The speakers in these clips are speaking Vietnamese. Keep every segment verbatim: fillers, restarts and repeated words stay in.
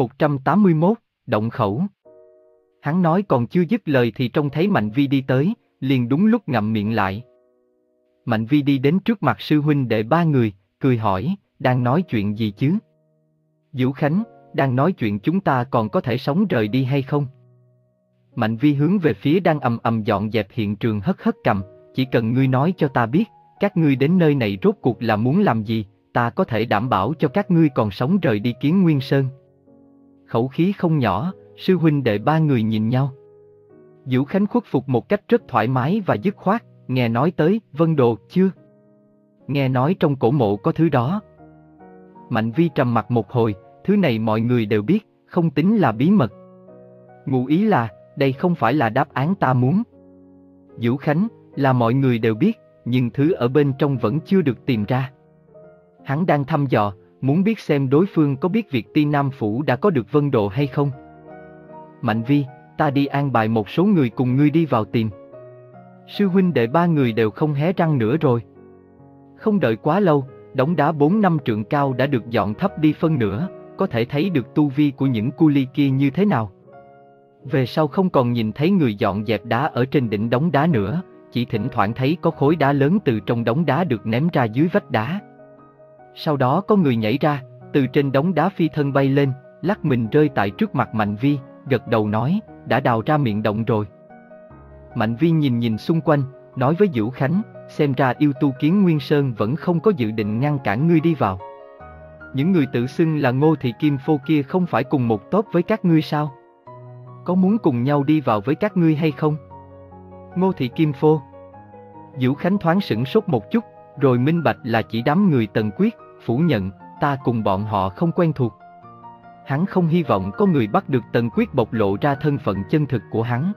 một trăm tám mươi mốt, động khẩu. Hắn nói còn chưa dứt lời thì trông thấy Mạnh Vi đi tới, liền đúng lúc ngậm miệng lại. Mạnh Vi đi đến trước mặt sư huynh đệ ba người, cười hỏi, đang nói chuyện gì chứ? Vũ Khánh, đang nói chuyện chúng ta còn có thể sống rời đi hay không? Mạnh Vi hướng về phía đang ầm ầm dọn dẹp hiện trường hất hất cằm, chỉ cần ngươi nói cho ta biết, các ngươi đến nơi này rốt cuộc là muốn làm gì, ta có thể đảm bảo cho các ngươi còn sống rời đi Kiến Nguyên Sơn. Khẩu khí không nhỏ, sư huynh đệ ba người nhìn nhau. Vũ Khánh khuất phục một cách rất thoải mái và dứt khoát, nghe nói tới Vân Đồ chưa? Nghe nói trong cổ mộ có thứ đó. Mạnh Vi trầm mặt một hồi, thứ này mọi người đều biết, không tính là bí mật. Ngụ ý là, đây không phải là đáp án ta muốn. Vũ Khánh, là mọi người đều biết, nhưng thứ ở bên trong vẫn chưa được tìm ra. Hắn đang thăm dò, muốn biết xem đối phương có biết việc Ti Nam Phủ đã có được Vân Đồ hay không. Mạnh Vi, ta đi an bài một số người cùng ngươi đi vào tìm. Sư huynh đệ ba người đều không hé răng nữa rồi. Không đợi quá lâu, đống đá bốn năm trượng cao đã được dọn thấp đi phân nửa, có thể thấy được tu vi của những cu li kia như thế nào. Về sau không còn nhìn thấy người dọn dẹp đá ở trên đỉnh đống đá nữa, chỉ thỉnh thoảng thấy có khối đá lớn từ trong đống đá được ném ra dưới vách đá. Sau đó có người nhảy ra, từ trên đống đá phi thân bay lên, lắc mình rơi tại trước mặt Mạnh Vi, gật đầu nói, đã đào ra miệng động rồi. Mạnh Vi nhìn nhìn xung quanh, nói với Vũ Khánh, xem ra yêu tu Kiến Nguyên Sơn vẫn không có dự định ngăn cản ngươi đi vào. Những người tự xưng là Ngô Thị Kim Phô kia không phải cùng một tốp với các ngươi sao? Có muốn cùng nhau đi vào với các ngươi hay không? Ngô Thị Kim Phô. Vũ Khánh thoáng sửng sốt một chút, rồi minh bạch là chỉ đám người Tần Quyết, phủ nhận, ta cùng bọn họ không quen thuộc. Hắn không hy vọng có người bắt được Tần Quyết bộc lộ ra thân phận chân thực của hắn.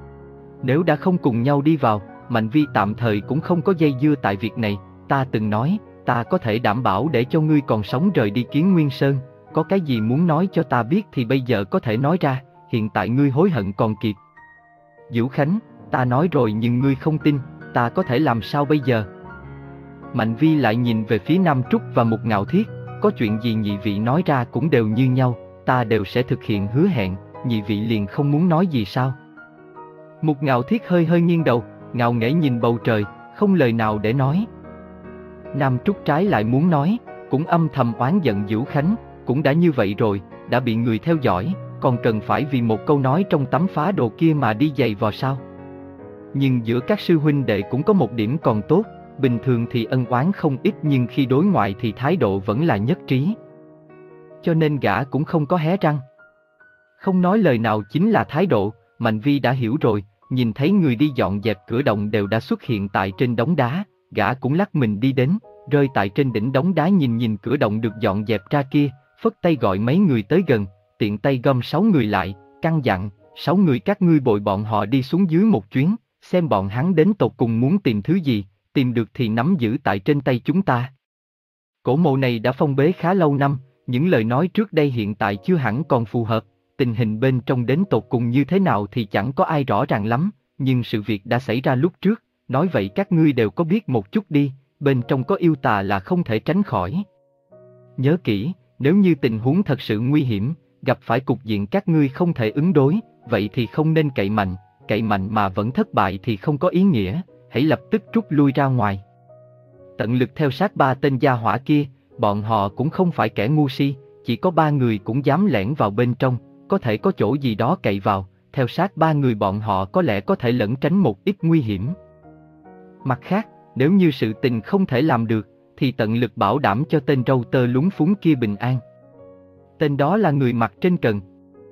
Nếu đã không cùng nhau đi vào, Mạnh Vi tạm thời cũng không có dây dưa tại việc này, ta từng nói, ta có thể đảm bảo để cho ngươi còn sống rời đi Kiến Nguyên Sơn, có cái gì muốn nói cho ta biết thì bây giờ có thể nói ra, hiện tại ngươi hối hận còn kịp. Vũ Khánh, ta nói rồi nhưng ngươi không tin, ta có thể làm sao bây giờ? Mạnh Vi lại nhìn về phía Nam Trúc và Mục Ngạo Thiết, có chuyện gì nhị vị nói ra cũng đều như nhau, ta đều sẽ thực hiện hứa hẹn, nhị vị liền không muốn nói gì sao? Mục Ngạo Thiết hơi hơi nghiêng đầu, ngạo nghễ nhìn bầu trời, không lời nào để nói. Nam Trúc trái lại muốn nói, cũng âm thầm oán giận Vũ Khánh, cũng đã như vậy rồi, đã bị người theo dõi, còn cần phải vì một câu nói trong tấm phá đồ kia mà đi giày vò sao? Nhưng giữa các sư huynh đệ cũng có một điểm còn tốt, bình thường thì ân oán không ít nhưng khi đối ngoại thì thái độ vẫn là nhất trí. Cho nên gã cũng không có hé răng. Không nói lời nào chính là thái độ, Mạnh Vi đã hiểu rồi, nhìn thấy người đi dọn dẹp cửa động đều đã xuất hiện tại trên đống đá, gã cũng lắc mình đi đến, rơi tại trên đỉnh đống đá nhìn nhìn cửa động được dọn dẹp ra kia, phất tay gọi mấy người tới gần, tiện tay gom sáu người lại, căn dặn, sáu người các ngươi bồi bọn họ đi xuống dưới một chuyến, xem bọn hắn đến tột cùng muốn tìm thứ gì, tìm được thì nắm giữ tại trên tay chúng ta. Cổ mộ này đã phong bế khá lâu năm, những lời nói trước đây hiện tại chưa hẳn còn phù hợp, tình hình bên trong đến tột cùng như thế nào thì chẳng có ai rõ ràng lắm, nhưng sự việc đã xảy ra lúc trước, nói vậy các ngươi đều có biết một chút đi, bên trong có yêu tà là không thể tránh khỏi. Nhớ kỹ, nếu như tình huống thật sự nguy hiểm, gặp phải cục diện các ngươi không thể ứng đối, vậy thì không nên cậy mạnh, cậy mạnh mà vẫn thất bại thì không có ý nghĩa, hãy lập tức rút lui ra ngoài. Tận lực theo sát ba tên gia hỏa kia, bọn họ cũng không phải kẻ ngu si, chỉ có ba người cũng dám lẻn vào bên trong, có thể có chỗ gì đó cậy vào, theo sát ba người bọn họ có lẽ có thể lẩn tránh một ít nguy hiểm. Mặt khác, nếu như sự tình không thể làm được, thì tận lực bảo đảm cho tên râu tơ lúng phúng kia bình an. Tên đó là người mặc trên cần.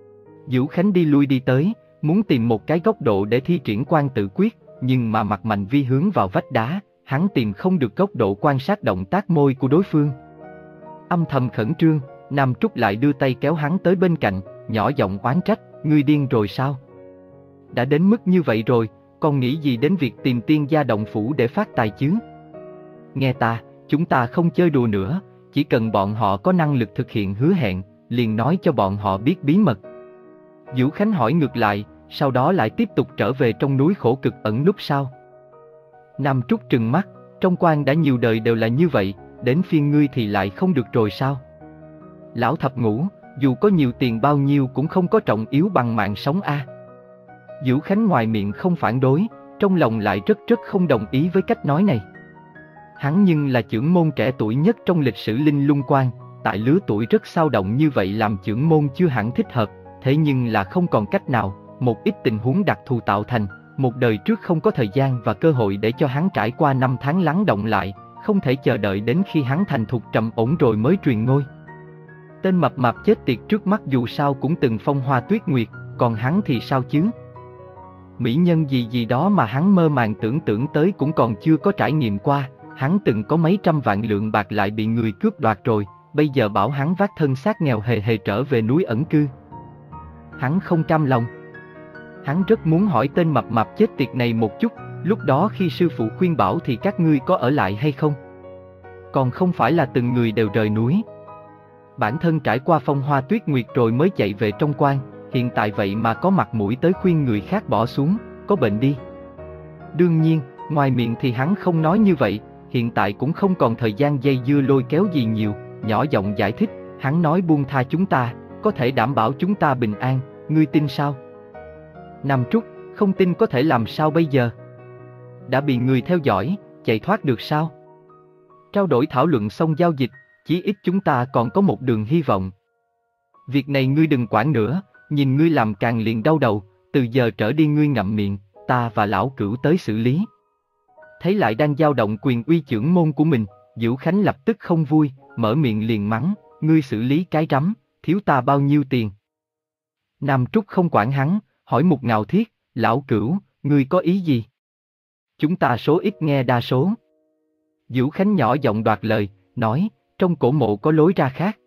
Vũ Khánh đi lui đi tới, muốn tìm một cái góc độ để thi triển quan tự quyết, nhưng mà mặt Mạnh Vi hướng vào vách đá, hắn tìm không được góc độ quan sát động tác môi của đối phương. Âm thầm khẩn trương, Nam Trúc lại đưa tay kéo hắn tới bên cạnh, nhỏ giọng oán trách, ngươi điên rồi sao? Đã đến mức như vậy rồi, còn nghĩ gì đến việc tìm tiên gia động phủ để phát tài chứ? Nghe ta, chúng ta không chơi đùa nữa, chỉ cần bọn họ có năng lực thực hiện hứa hẹn, liền nói cho bọn họ biết bí mật. Vũ Khánh hỏi ngược lại, sau đó lại tiếp tục trở về trong núi khổ cực ẩn núp sao? Nam Trúc trừng mắt, trong quan đã nhiều đời đều là như vậy, đến phiên ngươi thì lại không được rồi sao? Lão thập ngũ, dù có nhiều tiền bao nhiêu cũng không có trọng yếu bằng mạng sống a. Dữu Khánh ngoài miệng không phản đối, trong lòng lại rất rất không đồng ý với cách nói này. Hắn nhưng là chưởng môn trẻ tuổi nhất trong lịch sử Linh Lung Quan, tại lứa tuổi rất sao động như vậy làm chưởng môn chưa hẳn thích hợp, thế nhưng là không còn cách nào, một ít tình huống đặc thù tạo thành, một đời trước không có thời gian và cơ hội để cho hắn trải qua năm tháng lắng động lại, không thể chờ đợi đến khi hắn thành thục trầm ổn rồi mới truyền ngôi. Tên mập mạp chết tiệt trước mắt dù sao cũng từng phong hoa tuyết nguyệt, còn hắn thì sao chứ? Mỹ nhân gì gì đó mà hắn mơ màng tưởng tượng tới cũng còn chưa có trải nghiệm qua, hắn từng có mấy trăm vạn lượng bạc lại bị người cướp đoạt rồi, bây giờ bảo hắn vác thân xác nghèo hề hề trở về núi ẩn cư. Hắn không cam lòng. Hắn rất muốn hỏi tên mập mạp chết tiệt này một chút, lúc đó khi sư phụ khuyên bảo thì các ngươi có ở lại hay không? Còn không phải là từng người đều rời núi. Bản thân trải qua phong hoa tuyết nguyệt rồi mới chạy về trong quan, hiện tại vậy mà có mặt mũi tới khuyên người khác bỏ xuống, có bệnh đi. Đương nhiên, ngoài miệng thì hắn không nói như vậy, hiện tại cũng không còn thời gian dây dưa lôi kéo gì nhiều, nhỏ giọng giải thích, hắn nói buông tha chúng ta, có thể đảm bảo chúng ta bình an, ngươi tin sao? Nam Trúc, không tin có thể làm sao bây giờ? Đã bị người theo dõi, chạy thoát được sao? Trao đổi thảo luận xong giao dịch, chí ít chúng ta còn có một đường hy vọng. Việc này ngươi đừng quản nữa, nhìn ngươi làm càng liền đau đầu, từ giờ trở đi ngươi ngậm miệng, ta và lão Cửu tới xử lý. Thấy lại đang dao động quyền uy chưởng môn của mình, Dữu Khánh lập tức không vui, mở miệng liền mắng, ngươi xử lý cái rắm, thiếu ta bao nhiêu tiền? Nam Trúc không quản hắn, hỏi Mục Ngạo Thiết, lão Cửu, ngươi có ý gì? Chúng ta số ít nghe đa số. Dữu Khánh nhỏ giọng đoạt lời, nói, trong cổ mộ có lối ra khác.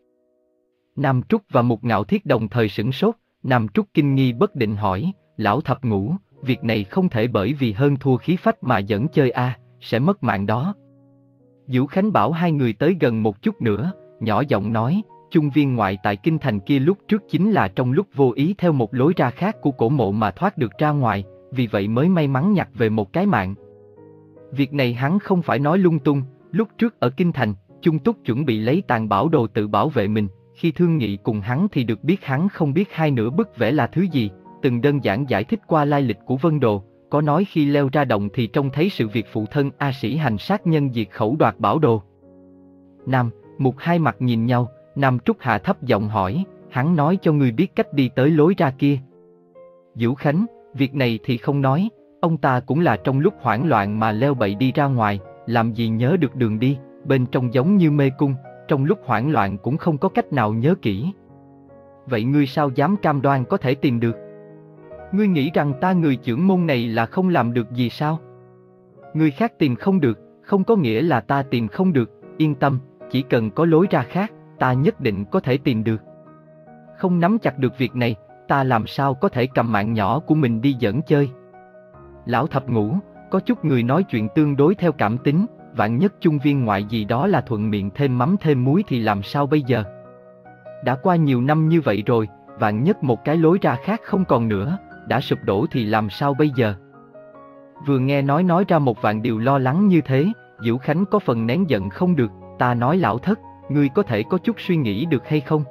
Nam Trúc và Mục Ngạo Thiết đồng thời sửng sốt, Nam Trúc kinh nghi bất định hỏi, lão thập ngũ, việc này không thể bởi vì hơn thua khí phách mà dẫn chơi a, sẽ mất mạng đó. Dữu Khánh bảo hai người tới gần một chút nữa, nhỏ giọng nói, chung viên ngoại tại kinh thành kia lúc trước chính là trong lúc vô ý theo một lối ra khác của cổ mộ mà thoát được ra ngoài, vì vậy mới may mắn nhặt về một cái mạng. Việc này hắn không phải nói lung tung, lúc trước ở kinh thành, Chung Túc chuẩn bị lấy tàn bảo đồ tự bảo vệ mình, khi thương nghị cùng hắn thì được biết hắn không biết hai nửa bức vẽ là thứ gì, từng đơn giản giải thích qua lai lịch của Vân Đồ, có nói khi leo ra đồng thì trông thấy sự việc phụ thân A Sĩ hành sát nhân diệt khẩu đoạt bảo đồ. Nam, Mục hai mặt nhìn nhau, Nam Trúc hạ thấp giọng hỏi, hắn nói cho ngươi biết cách đi tới lối ra kia. Dữu Khánh, việc này thì không nói, ông ta cũng là trong lúc hoảng loạn mà leo bậy đi ra ngoài, làm gì nhớ được đường đi, bên trong giống như mê cung, trong lúc hoảng loạn cũng không có cách nào nhớ kỹ. Vậy ngươi sao dám cam đoan có thể tìm được? Ngươi nghĩ rằng ta người chưởng môn này là không làm được gì sao? Người khác tìm không được, không có nghĩa là ta tìm không được, yên tâm, chỉ cần có lối ra khác, ta nhất định có thể tìm được. Không nắm chặt được việc này, ta làm sao có thể cầm mạng nhỏ của mình đi dẫn chơi? Lão thập ngũ, có chút người nói chuyện tương đối theo cảm tính, vạn nhất chung viên ngoại gì đó là thuận miệng thêm mắm thêm muối thì làm sao bây giờ? Đã qua nhiều năm như vậy rồi, vạn nhất một cái lối ra khác không còn nữa, đã sụp đổ thì làm sao bây giờ? Vừa nghe nói nói ra một vạn điều lo lắng như thế, Dữu Khánh có phần nén giận không được, ta nói lão thất, ngươi có thể có chút suy nghĩ được hay không?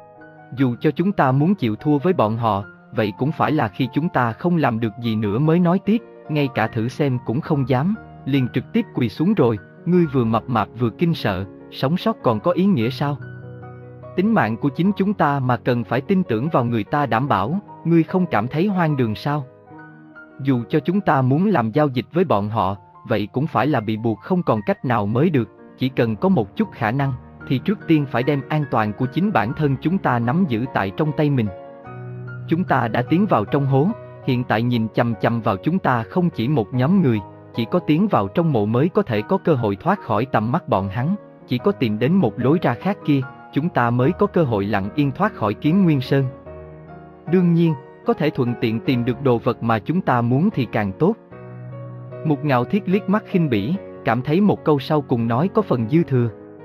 Dù cho chúng ta muốn chịu thua với bọn họ, vậy cũng phải là khi chúng ta không làm được gì nữa mới nói tiếp, ngay cả thử xem cũng không dám, liền trực tiếp quỳ xuống rồi, ngươi vừa mập mạp vừa kinh sợ, sống sót còn có ý nghĩa sao? Tính mạng của chính chúng ta mà cần phải tin tưởng vào người ta đảm bảo, ngươi không cảm thấy hoang đường sao? Dù cho chúng ta muốn làm giao dịch với bọn họ, vậy cũng phải là bị buộc không còn cách nào mới được, chỉ cần có một chút khả năng, thì trước tiên phải đem an toàn của chính bản thân chúng ta nắm giữ tại trong tay mình. Chúng ta đã tiến vào trong hố, hiện tại nhìn chằm chằm vào chúng ta không chỉ một nhóm người, chỉ có tiến vào trong mộ mới có thể có cơ hội thoát khỏi tầm mắt bọn hắn, chỉ có tìm đến một lối ra khác kia, chúng ta mới có cơ hội lặng yên thoát khỏi Kiến Nguyên Sơn. Đương nhiên, có thể thuận tiện tìm được đồ vật mà chúng ta muốn thì càng tốt. Mục Ngạo Thiết liếc mắt khinh bỉ, cảm thấy một câu sau cùng nói có phần dư thừa.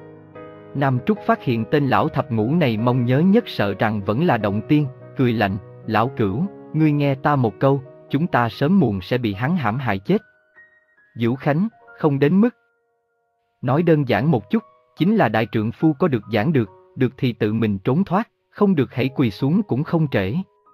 Nam Trúc phát hiện tên lão thập ngũ này mong nhớ nhất sợ rằng vẫn là Động Tiên, cười lạnh, lão Cửu, ngươi nghe ta một câu, chúng ta sớm muộn sẽ bị hắn hãm hại chết. Dữu Khánh, không đến mức. Nói đơn giản một chút, chính là đại trượng phu có được giảng được, được thì tự mình trốn thoát, không được hãy quỳ xuống cũng không trễ.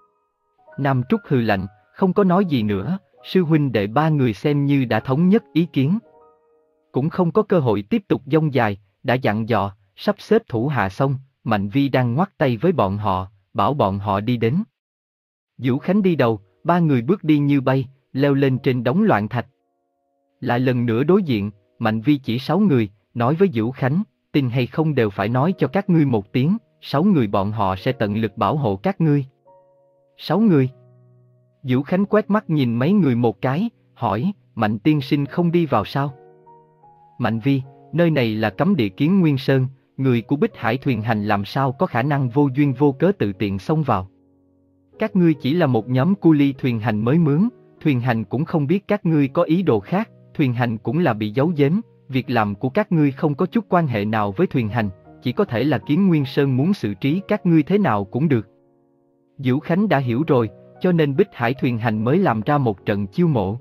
Nam Trúc hừ lạnh, không có nói gì nữa, sư huynh đệ ba người xem như đã thống nhất ý kiến. Cũng không có cơ hội tiếp tục dông dài, đã dặn dò, sắp xếp thủ hạ xong, Mạnh Vi đang ngoắt tay với bọn họ, bảo bọn họ đi đến. Vũ Khánh đi đầu, ba người bước đi như bay, leo lên trên đống loạn thạch. Lại lần nữa đối diện, Mạnh Vi chỉ sáu người, nói với Vũ Khánh, tin hay không đều phải nói cho các ngươi một tiếng, sáu người bọn họ sẽ tận lực bảo hộ các ngươi. Sáu người? Vũ Khánh quét mắt nhìn mấy người một cái, hỏi, Mạnh tiên sinh không đi vào sao? Mạnh Vi, nơi này là cấm địa Kiến Nguyên Sơn, người của Bích Hải thuyền hành làm sao có khả năng vô duyên vô cớ tự tiện xông vào. Các ngươi chỉ là một nhóm cu li thuyền hành mới mướn, thuyền hành cũng không biết các ngươi có ý đồ khác, thuyền hành cũng là bị giấu giếm, việc làm của các ngươi không có chút quan hệ nào với thuyền hành, chỉ có thể là Kiến Nguyên Sơn muốn xử trí các ngươi thế nào cũng được. Vũ Khánh đã hiểu rồi, cho nên Bích Hải thuyền hành mới làm ra một trận chiêu mộ.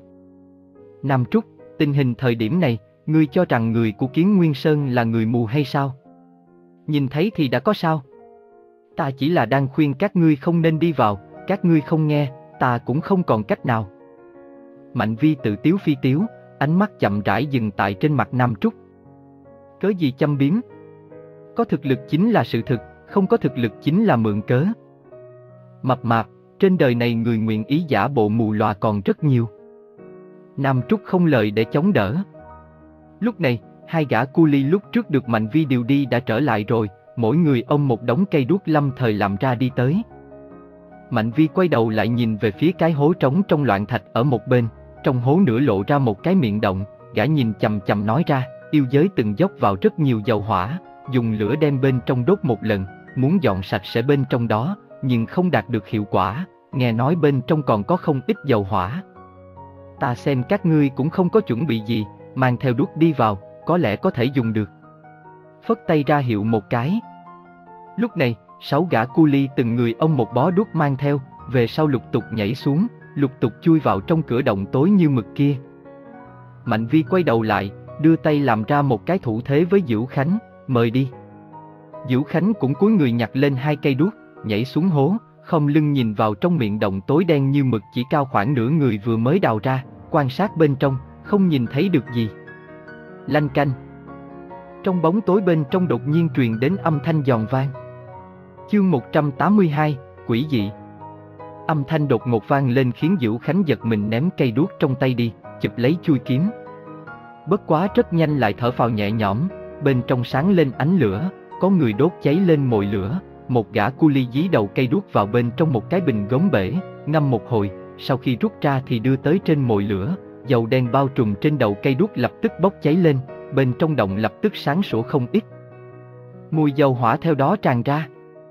Nam Trúc, tình hình thời điểm này, ngươi cho rằng người của Kiến Nguyên Sơn là người mù hay sao? Nhìn thấy thì đã có sao? Ta chỉ là đang khuyên các ngươi không nên đi vào, các ngươi không nghe, ta cũng không còn cách nào. Mạnh Vi tự tiếu phi tiếu, ánh mắt chậm rãi dừng tại trên mặt Nam Trúc. Cớ gì châm biếm? Có thực lực chính là sự thực, không có thực lực chính là mượn cớ. Mập mạp, trên đời này người nguyện ý giả bộ mù lòa còn rất nhiều. Nam Trúc không lời để chống đỡ. Lúc này, hai gã cu li lúc trước được Mạnh Vi điều đi đã trở lại rồi, mỗi người ôm một đống cây đuốc lâm thời làm ra đi tới. Mạnh Vi quay đầu lại nhìn về phía cái hố trống trong loạn thạch ở một bên, trong hố nửa lộ ra một cái miệng động, gã nhìn chằm chằm nói ra, yêu giới từng dốc vào rất nhiều dầu hỏa, dùng lửa đem bên trong đốt một lần, muốn dọn sạch sẽ bên trong đó, nhưng không đạt được hiệu quả, nghe nói bên trong còn có không ít dầu hỏa. Ta xem các ngươi cũng không có chuẩn bị gì, mang theo đuốc đi vào, có lẽ có thể dùng được. Phất tay ra hiệu một cái. Lúc này, sáu gã cu li từng người ông một bó đuốc mang theo, về sau lục tục nhảy xuống, lục tục chui vào trong cửa động tối như mực kia. Mạnh Vi quay đầu lại, đưa tay làm ra một cái thủ thế với Vũ Khánh, mời đi. Vũ Khánh cũng cúi người nhặt lên hai cây đuốc, nhảy xuống hố, không lưng nhìn vào trong miệng động tối đen như mực chỉ cao khoảng nửa người vừa mới đào ra, quan sát bên trong, không nhìn thấy được gì. Lanh canh. Trong bóng tối bên trong đột nhiên truyền đến âm thanh giòn vang. Chương một trăm tám mươi hai, quỷ dị. Âm thanh đột ngột vang lên khiến Vũ Khánh giật mình ném cây đuốc trong tay đi, chụp lấy chui kiếm. Bất quá rất nhanh lại thở phào nhẹ nhõm, bên trong sáng lên ánh lửa, có người đốt cháy lên mồi lửa, một gã cu li dí đầu cây đuốc vào bên trong một cái bình gốm bể, ngâm một hồi, sau khi rút ra thì đưa tới trên mồi lửa, dầu đen bao trùm trên đầu cây đuốc lập tức bốc cháy lên, bên trong động lập tức sáng sủa không ít. Mùi dầu hỏa theo đó tràn ra.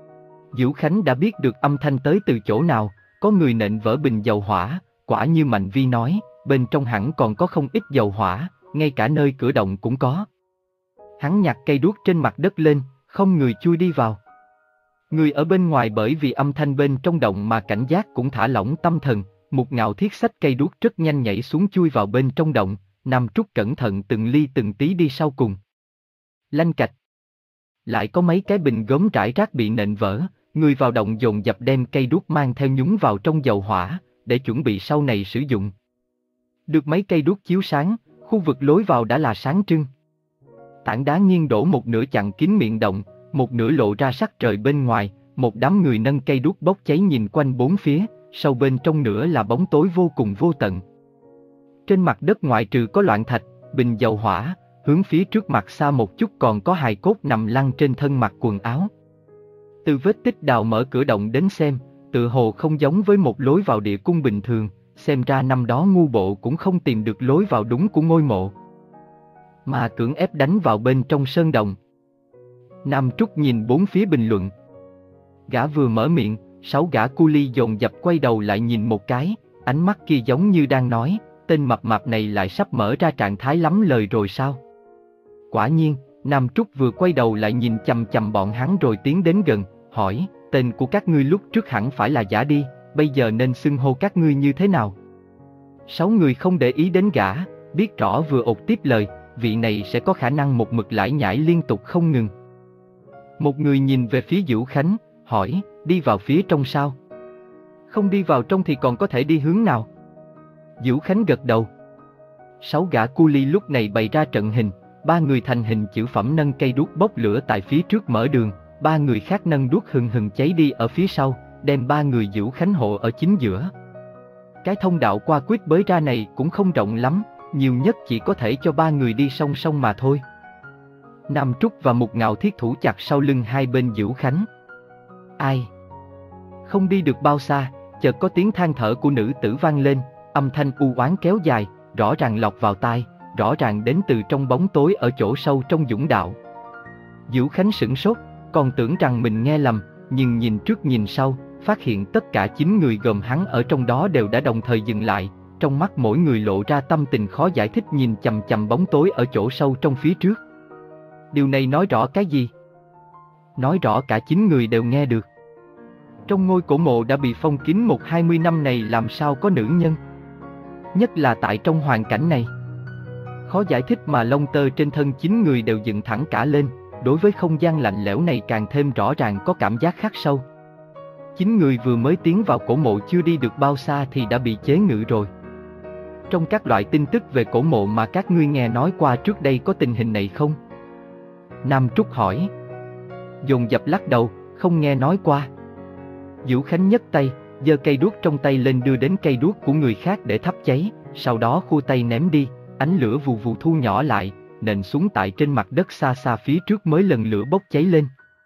Vũ Khánh đã biết được âm thanh tới từ chỗ nào, có người nện vỡ bình dầu hỏa, quả như Mạnh Vi nói, bên trong hẳn còn có không ít dầu hỏa, ngay cả nơi cửa động cũng có. Hắn nhặt cây đuốc trên mặt đất lên, không người chui đi vào. Người ở bên ngoài bởi vì âm thanh bên trong động mà cảnh giác cũng thả lỏng tâm thần, Mục Ngạo Thiết xách cây đuốc rất nhanh nhảy xuống chui vào bên trong động, Nam Trúc cẩn thận từng ly từng tí đi sau cùng. Lanh cạch. Lại có mấy cái bình gốm rải rác bị nện vỡ, người vào động dồn dập đem cây đuốc mang theo nhúng vào trong dầu hỏa, để chuẩn bị sau này sử dụng. Được mấy cây đuốc chiếu sáng, khu vực lối vào đã là sáng trưng. Tảng đá nghiêng đổ một nửa chặn kín miệng động, một nửa lộ ra sắc trời bên ngoài, một đám người nâng cây đuốc bốc cháy nhìn quanh bốn phía, sâu bên trong nữa là bóng tối vô cùng vô tận. Trên mặt đất ngoại trừ có loạn thạch, bình dầu hỏa, hướng phía trước mặt xa một chút còn có hài cốt nằm lăn trên thân mặc quần áo. Từ vết tích đào mở cửa động đến xem, tự hồ không giống với một lối vào địa cung bình thường, xem ra năm đó ngu bộ cũng không tìm được lối vào đúng của ngôi mộ, mà cưỡng ép đánh vào bên trong sơn động. Nam Trúc nhìn bốn phía bình luận. Gã vừa mở miệng, sáu gã cu li dồn dập quay đầu lại nhìn một cái, ánh mắt kia giống như đang nói, tên mập mạp này lại sắp mở ra trạng thái lắm lời rồi sao? Quả nhiên, Nam Trúc vừa quay đầu lại nhìn chằm chằm bọn hắn rồi tiến đến gần, hỏi, tên của các ngươi lúc trước hẳn phải là giả đi, bây giờ nên xưng hô các ngươi như thế nào? Sáu người không để ý đến gã, biết rõ vừa ột tiếp lời, vị này sẽ có khả năng một mực lải nhải liên tục không ngừng. Một người nhìn về phía Vũ Khánh, hỏi, đi vào phía trong sao? Không đi vào trong thì còn có thể đi hướng nào? Vũ Khánh gật đầu. Sáu gã cu li lúc này bày ra trận hình, ba người thành hình chữ phẩm nâng cây đuốc bốc lửa tại phía trước mở đường, ba người khác nâng đuốc hừng hừng cháy đi ở phía sau, đem ba người Vũ Khánh hộ ở chính giữa. Cái thông đạo qua quýt bới ra này cũng không rộng lắm, nhiều nhất chỉ có thể cho ba người đi song song mà thôi. Nam Trúc và Mục Ngạo thiết thủ chặt sau lưng hai bên Vũ Khánh. Ai? Không đi được bao xa, chợt có tiếng than thở của nữ tử vang lên, âm thanh u oán kéo dài, rõ ràng lọt vào tai, rõ ràng đến từ trong bóng tối ở chỗ sâu trong dũng đạo. Vũ Khánh sửng sốt, còn tưởng rằng mình nghe lầm, nhưng nhìn trước nhìn sau, phát hiện tất cả chín người gồm hắn ở trong đó đều đã đồng thời dừng lại, trong mắt mỗi người lộ ra tâm tình khó giải thích nhìn chằm chằm bóng tối ở chỗ sâu trong phía trước. Điều này nói rõ cái gì? Nói rõ cả chín người đều nghe được. Trong ngôi cổ mộ đã bị phong kín một hai mươi năm này làm sao có nữ nhân? Nhất là tại trong hoàn cảnh này. Khó giải thích mà lông tơ trên thân chín người đều dựng thẳng cả lên, đối với không gian lạnh lẽo này càng thêm rõ ràng có cảm giác khắc sâu. Chín người vừa mới tiến vào cổ mộ chưa đi được bao xa thì đã bị chế ngự rồi. Trong các loại tin tức về cổ mộ mà các ngươi nghe nói qua trước đây có tình hình này không? Nam Trúc hỏi. Dồn dập lắc đầu, không nghe nói qua. Vũ Khánh nhấc tay, giơ cây đuốc trong tay lên đưa đến cây đuốc của người khác để thắp cháy, sau đó khua tay ném đi, ánh lửa vù vù thu nhỏ lại, nện xuống tại trên mặt đất xa xa phía trước mới lần lửa bốc cháy lên.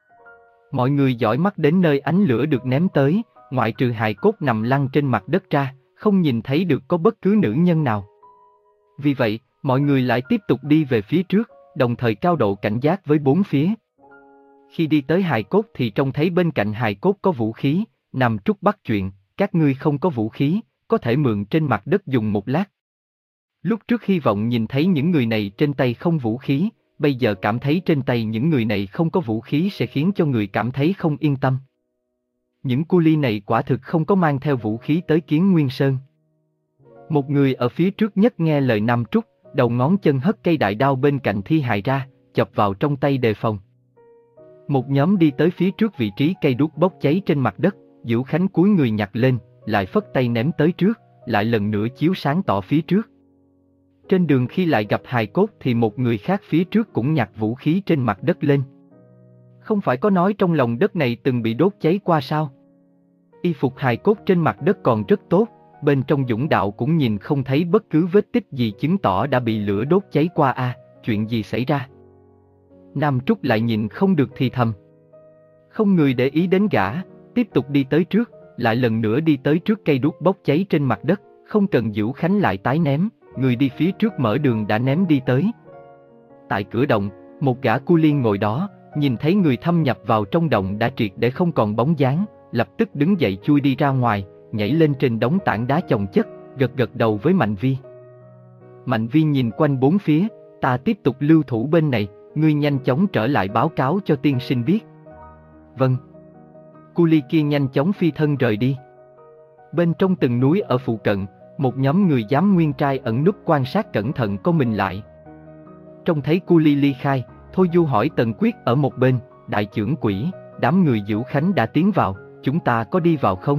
Mọi người dõi mắt đến nơi ánh lửa được ném tới, ngoại trừ hài cốt nằm lăn trên mặt đất ra, không nhìn thấy được có bất cứ nữ nhân nào. Vì vậy, mọi người lại tiếp tục đi về phía trước, đồng thời cao độ cảnh giác với bốn phía. Khi đi tới hài cốt thì trông thấy bên cạnh hài cốt có vũ khí, Nam Trúc bắt chuyện, các ngươi không có vũ khí, có thể mượn trên mặt đất dùng một lát. Lúc trước hy vọng nhìn thấy những người này trên tay không vũ khí, bây giờ cảm thấy trên tay những người này không có vũ khí sẽ khiến cho người cảm thấy không yên tâm. Những cu li này quả thực không có mang theo vũ khí tới Kiến Nguyên Sơn. Một người ở phía trước nhất nghe lời Nam Trúc, đầu ngón chân hất cây đại đao bên cạnh thi hài ra, chọc vào trong tay đề phòng. Một nhóm đi tới phía trước vị trí cây đuốc bốc cháy trên mặt đất, Vũ Khánh cúi người nhặt lên, lại phất tay ném tới trước, lại lần nữa chiếu sáng tỏ phía trước. Trên đường khi lại gặp hài cốt thì một người khác phía trước cũng nhặt vũ khí trên mặt đất lên. Không phải có nói trong lòng đất này từng bị đốt cháy qua sao? Y phục hài cốt trên mặt đất còn rất tốt, bên trong dũng đạo cũng nhìn không thấy bất cứ vết tích gì chứng tỏ đã bị lửa đốt cháy qua a, à, chuyện gì xảy ra? Nam Trúc lại nhìn không được thì thầm. Không người để ý đến gã, tiếp tục đi tới trước, lại lần nữa đi tới trước cây đuốc bốc cháy trên mặt đất, không cần Vũ Khánh lại tái ném, người đi phía trước mở đường đã ném đi tới. Tại cửa động, một gã cu li ngồi đó, nhìn thấy người thâm nhập vào trong động đã triệt để không còn bóng dáng, lập tức đứng dậy chui đi ra ngoài, nhảy lên trên đống tảng đá chồng chất, gật gật đầu với Mạnh Vi. Mạnh Vi nhìn quanh bốn phía, ta tiếp tục lưu thủ bên này, ngươi nhanh chóng trở lại báo cáo cho tiên sinh biết. Vâng. Cu li kia nhanh chóng phi thân rời đi. Bên trong từng núi ở phụ cận, một nhóm người giám nguyên trai ẩn núp quan sát cẩn thận có mình lại. Trông thấy cu li ly khai, Thôi Du hỏi Tần Quyết ở một bên, đại trưởng quỷ, đám người Vũ Khánh đã tiến vào, chúng ta có đi vào không?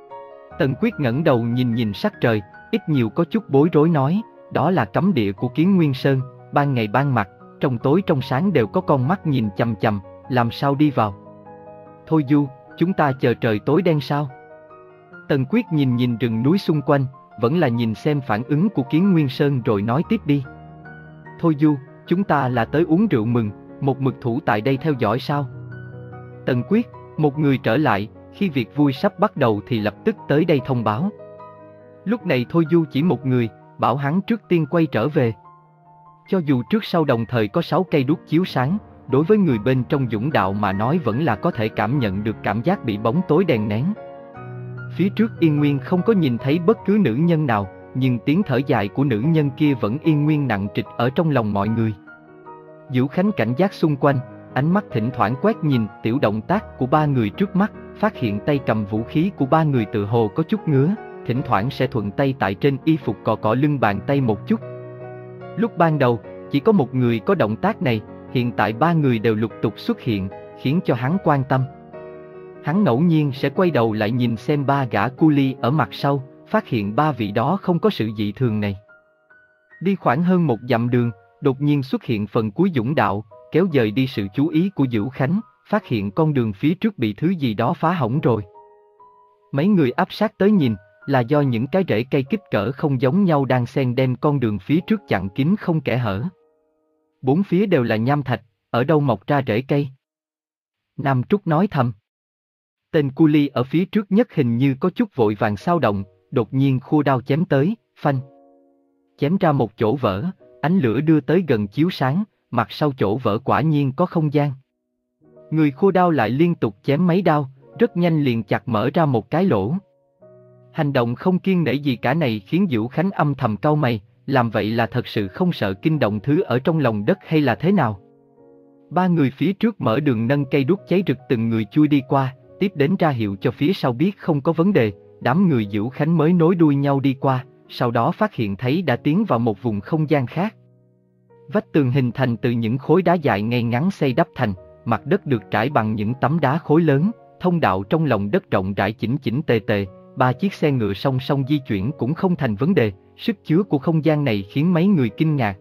Tần Quyết ngẩng đầu nhìn nhìn sắc trời, ít nhiều có chút bối rối nói, đó là cấm địa của Kiến Nguyên Sơn, ban ngày ban mặt, trong tối trong sáng đều có con mắt nhìn chằm chằm, làm sao đi vào? Thôi Du, chúng ta chờ trời tối đen sao? Tần Quyết nhìn nhìn rừng núi xung quanh, vẫn là nhìn xem phản ứng của Kiến Nguyên Sơn rồi nói tiếp đi. Thôi Du, chúng ta là tới uống rượu mừng, một mực thủ tại đây theo dõi sao? Tần Quyết, một người trở lại, khi việc vui sắp bắt đầu thì lập tức tới đây thông báo. Lúc này Thôi Du chỉ một người, bảo hắn trước tiên quay trở về. Cho dù trước sau đồng thời có sáu cây đuốc chiếu sáng, đối với người bên trong dũng đạo mà nói vẫn là có thể cảm nhận được cảm giác bị bóng tối đè nén. Phía trước Yên Nguyên không có nhìn thấy bất cứ nữ nhân nào, nhưng tiếng thở dài của nữ nhân kia vẫn yên nguyên nặng trịch ở trong lòng mọi người. Vũ Khánh cảnh giác xung quanh, ánh mắt thỉnh thoảng quét nhìn tiểu động tác của ba người trước mắt, phát hiện tay cầm vũ khí của ba người tự hồ có chút ngứa, thỉnh thoảng sẽ thuận tay tại trên y phục cọ cọ lưng bàn tay một chút. Lúc ban đầu, chỉ có một người có động tác này, hiện tại ba người đều lục tục xuất hiện, khiến cho hắn quan tâm. Hắn ngẫu nhiên sẽ quay đầu lại nhìn xem ba gã cu li ở mặt sau, phát hiện ba vị đó không có sự dị thường này. Đi khoảng hơn một dặm đường, đột nhiên xuất hiện phần cuối dũng đạo, kéo dời đi sự chú ý của Dữu Khánh, phát hiện con đường phía trước bị thứ gì đó phá hỏng rồi. Mấy người áp sát tới nhìn, là do những cái rễ cây kích cỡ không giống nhau đang xen đem con đường phía trước chặn kín không kẽ hở. Bốn phía đều là nham thạch, ở đâu mọc ra rễ cây? Nam Trúc nói thầm. Tên cu li ở phía trước nhất hình như có chút vội vàng xao động, đột nhiên khua đao chém tới, phanh. Chém ra một chỗ vỡ, ánh lửa đưa tới gần chiếu sáng, mặt sau chỗ vỡ quả nhiên có không gian. Người khua đao lại liên tục chém mấy đao, rất nhanh liền chặt mở ra một cái lỗ. Hành động không kiêng nể gì cả này khiến Dữu Khánh âm thầm cau mày, làm vậy là thật sự không sợ kinh động thứ ở trong lòng đất hay là thế nào? Ba người phía trước mở đường nâng cây đuốc cháy rực từng người chui đi qua, tiếp đến ra hiệu cho phía sau biết không có vấn đề, đám người Dữu Khánh mới nối đuôi nhau đi qua, sau đó phát hiện thấy đã tiến vào một vùng không gian khác. Vách tường hình thành từ những khối đá dài ngay ngắn xây đắp thành, mặt đất được trải bằng những tấm đá khối lớn, thông đạo trong lòng đất rộng rãi chỉnh chỉnh tề tề, ba chiếc xe ngựa song song di chuyển cũng không thành vấn đề, sức chứa của không gian này khiến mấy người kinh ngạc.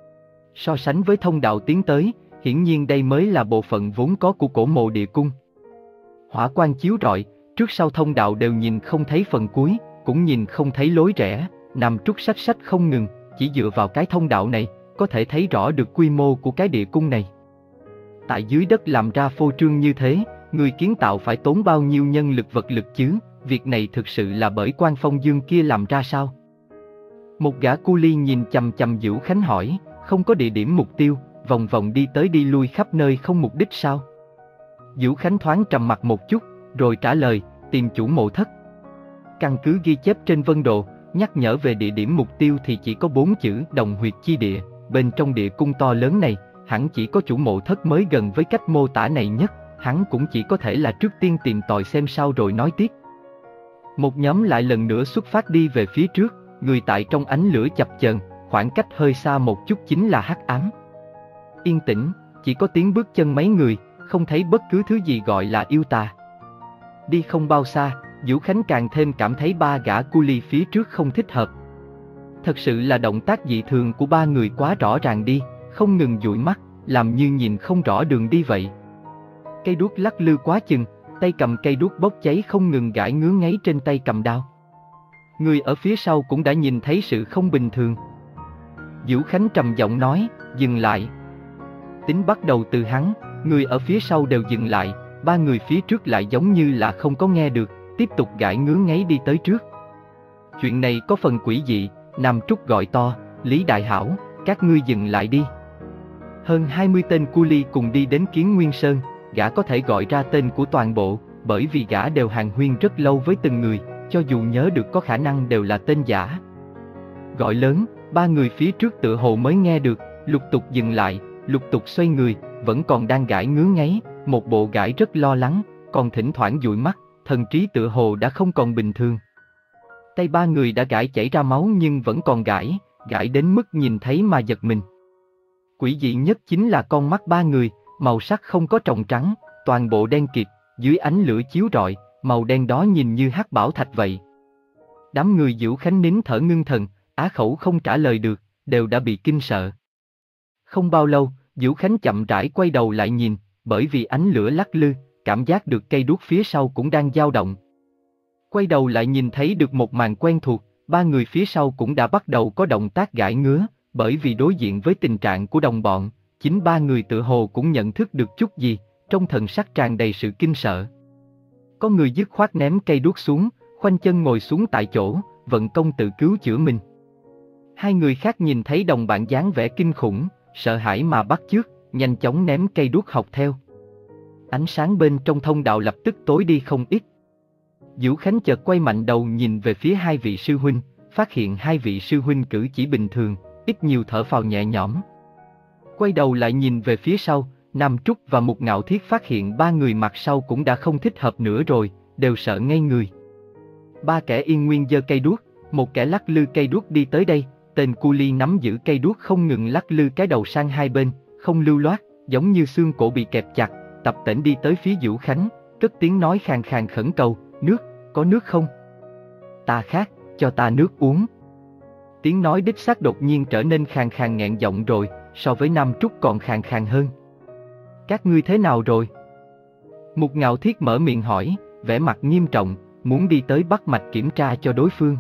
So sánh với thông đạo tiến tới, hiển nhiên đây mới là bộ phận vốn có của cổ mộ địa cung. Hỏa quang chiếu rọi, trước sau thông đạo đều nhìn không thấy phần cuối, cũng nhìn không thấy lối rẽ, Nam Trúc sách sách không ngừng, chỉ dựa vào cái thông đạo này, có thể thấy rõ được quy mô của cái địa cung này. Tại dưới đất làm ra phô trương như thế, người kiến tạo phải tốn bao nhiêu nhân lực vật lực chứ, việc này thực sự là bởi Quan Phong Dương kia làm ra sao? Một gã cu li nhìn chằm chằm Dữu Khánh hỏi, không có địa điểm mục tiêu, vòng vòng đi tới đi lui khắp nơi không mục đích sao? Dữu Khánh thoáng trầm mặt một chút, rồi trả lời, tìm chủ mộ thất. Căn cứ ghi chép trên vân đồ, nhắc nhở về địa điểm mục tiêu thì chỉ có bốn chữ Đồng Huyệt Chi Địa, bên trong địa cung to lớn này, hẳn chỉ có chủ mộ thất mới gần với cách mô tả này nhất, hắn cũng chỉ có thể là trước tiên tìm tòi xem sao rồi nói tiếp. Một nhóm lại lần nữa xuất phát đi về phía trước, người tại trong ánh lửa chập chờn, khoảng cách hơi xa một chút chính là hắc ám. Yên tĩnh, chỉ có tiếng bước chân mấy người, không thấy bất cứ thứ gì gọi là yêu tà. Đi không bao xa, Dữu Khánh càng thêm cảm thấy ba gã cu li phía trước không thích hợp. Thật sự là động tác dị thường của ba người quá rõ ràng đi, không ngừng dụi mắt, làm như nhìn không rõ đường đi vậy. Cây đuốc lắc lư quá chừng, tay cầm cây đuốc bốc cháy không ngừng gãi ngứa ngáy trên tay cầm đao. Người ở phía sau cũng đã nhìn thấy sự không bình thường. Dữu Khánh trầm giọng nói, dừng lại. Tính bắt đầu từ hắn, người ở phía sau đều dừng lại, ba người phía trước lại giống như là không có nghe được, tiếp tục gãi ngứa ngáy đi tới trước. Chuyện này có phần quỷ dị, Nam Trúc gọi to, Lý Đại Hảo, các ngươi dừng lại đi. Hơn hai mươi tên cu li cùng đi đến Kiến Nguyên Sơn, gã có thể gọi ra tên của toàn bộ, bởi vì gã đều hàn huyên rất lâu với từng người, cho dù nhớ được có khả năng đều là tên giả. Gọi lớn, ba người phía trước tựa hồ mới nghe được, lục tục dừng lại, lục tục xoay người, vẫn còn đang gãi ngứa ngáy, một bộ gãi rất lo lắng, còn thỉnh thoảng dụi mắt, thần trí tựa hồ đã không còn bình thường. Tay ba người đã gãi chảy ra máu nhưng vẫn còn gãi, gãi đến mức nhìn thấy mà giật mình. Quỷ dị nhất chính là con mắt ba người, màu sắc không có tròng trắng, toàn bộ đen kịt, dưới ánh lửa chiếu rọi, màu đen đó nhìn như hắc bảo thạch vậy. Đám người Dữu Khánh nín thở ngưng thần, á khẩu không trả lời được, đều đã bị kinh sợ. Không bao lâu, Dữu Khánh chậm rãi quay đầu lại nhìn, bởi vì ánh lửa lắc lư, cảm giác được cây đuốc phía sau cũng đang dao động. Quay đầu lại nhìn thấy được một màn quen thuộc, ba người phía sau cũng đã bắt đầu có động tác gãi ngứa, bởi vì đối diện với tình trạng của đồng bọn, chính ba người tựa hồ cũng nhận thức được chút gì, trong thần sắc tràn đầy sự kinh sợ. Có người dứt khoát ném cây đuốc xuống, khoanh chân ngồi xuống tại chỗ, vận công tự cứu chữa mình. Hai người khác nhìn thấy đồng bạn dáng vẻ kinh khủng, sợ hãi mà bắt chước, nhanh chóng ném cây đuốc học theo. Ánh sáng bên trong thông đạo lập tức tối đi không ít. Dữu Khánh chợt quay mạnh đầu nhìn về phía hai vị sư huynh, phát hiện hai vị sư huynh cử chỉ bình thường, ít nhiều thở phào nhẹ nhõm. Quay đầu lại nhìn về phía sau, Nam Trúc và Mục Ngạo Thiết phát hiện ba người mặt sau cũng đã không thích hợp nữa rồi, đều sợ ngây người. Ba kẻ yên nguyên giơ cây đuốc, một kẻ lắc lư cây đuốc đi tới đây, tên cu li nắm giữ cây đuốc không ngừng lắc lư cái đầu sang hai bên, không lưu loát, giống như xương cổ bị kẹp chặt, tập tễnh đi tới phía Dữu Khánh, cất tiếng nói khàn khàn khẩn cầu, nước, có nước không? Ta khát, cho ta nước uống. Tiếng nói đích xác đột nhiên trở nên khàn khàn nghẹn giọng rồi, so với Nam Trúc còn khàn khàn hơn. Các ngươi thế nào rồi? Mục Ngạo Thiết mở miệng hỏi, vẻ mặt nghiêm trọng, muốn đi tới bắt mạch kiểm tra cho đối phương.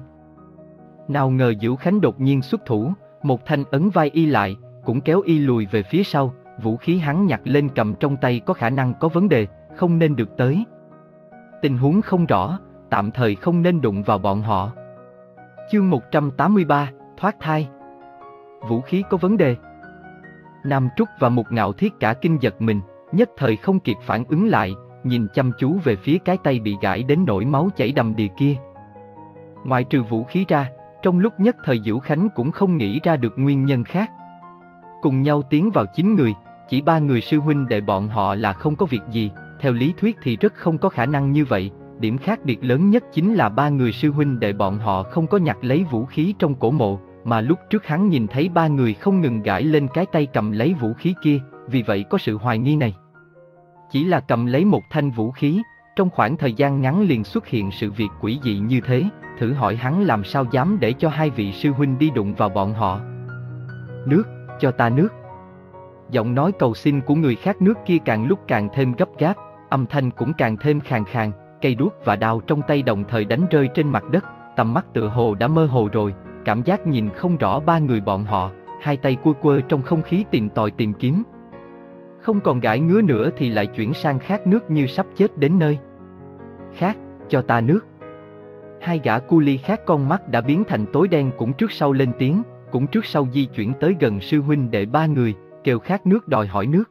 Nào ngờ Vũ Khánh đột nhiên xuất thủ, một thanh ấn vai y lại, cũng kéo y lùi về phía sau, vũ khí hắn nhặt lên cầm trong tay có khả năng có vấn đề, không nên được tới. Tình huống không rõ, tạm thời không nên đụng vào bọn họ. Chương một trăm tám mươi ba, thoát thai. Vũ khí có vấn đề. Nam Trúc và Mục Ngạo Thiết cả kinh giật mình, nhất thời không kịp phản ứng lại, nhìn chăm chú về phía cái tay bị gãi đến nỗi máu chảy đầm đìa kia. Ngoại trừ vũ khí ra, trong lúc nhất thời Vũ Khánh cũng không nghĩ ra được nguyên nhân khác. Cùng nhau tiến vào chín người, chỉ ba người sư huynh đệ bọn họ là không có việc gì, theo lý thuyết thì rất không có khả năng như vậy. Điểm khác biệt lớn nhất chính là ba người sư huynh đệ bọn họ không có nhặt lấy vũ khí trong cổ mộ, mà lúc trước hắn nhìn thấy ba người không ngừng gãi lên cái tay cầm lấy vũ khí kia, vì vậy có sự hoài nghi này. Chỉ là cầm lấy một thanh vũ khí, trong khoảng thời gian ngắn liền xuất hiện sự việc quỷ dị như thế, thử hỏi hắn làm sao dám để cho hai vị sư huynh đi đụng vào bọn họ. Nước, cho ta nước. Giọng nói cầu xin của người khác nước kia càng lúc càng thêm gấp gáp, âm thanh cũng càng thêm khàn khàn, cây đuốc và đao trong tay đồng thời đánh rơi trên mặt đất, tầm mắt tựa hồ đã mơ hồ rồi, cảm giác nhìn không rõ ba người bọn họ, hai tay cua quơ trong không khí tìm tòi tìm kiếm. Không còn gãi ngứa nữa thì lại chuyển sang khát nước như sắp chết đến nơi. Khát, cho ta nước. Hai gã cu ly khác con mắt đã biến thành tối đen cũng trước sau lên tiếng, cũng trước sau di chuyển tới gần sư huynh đệ ba người, kêu khát nước đòi hỏi nước.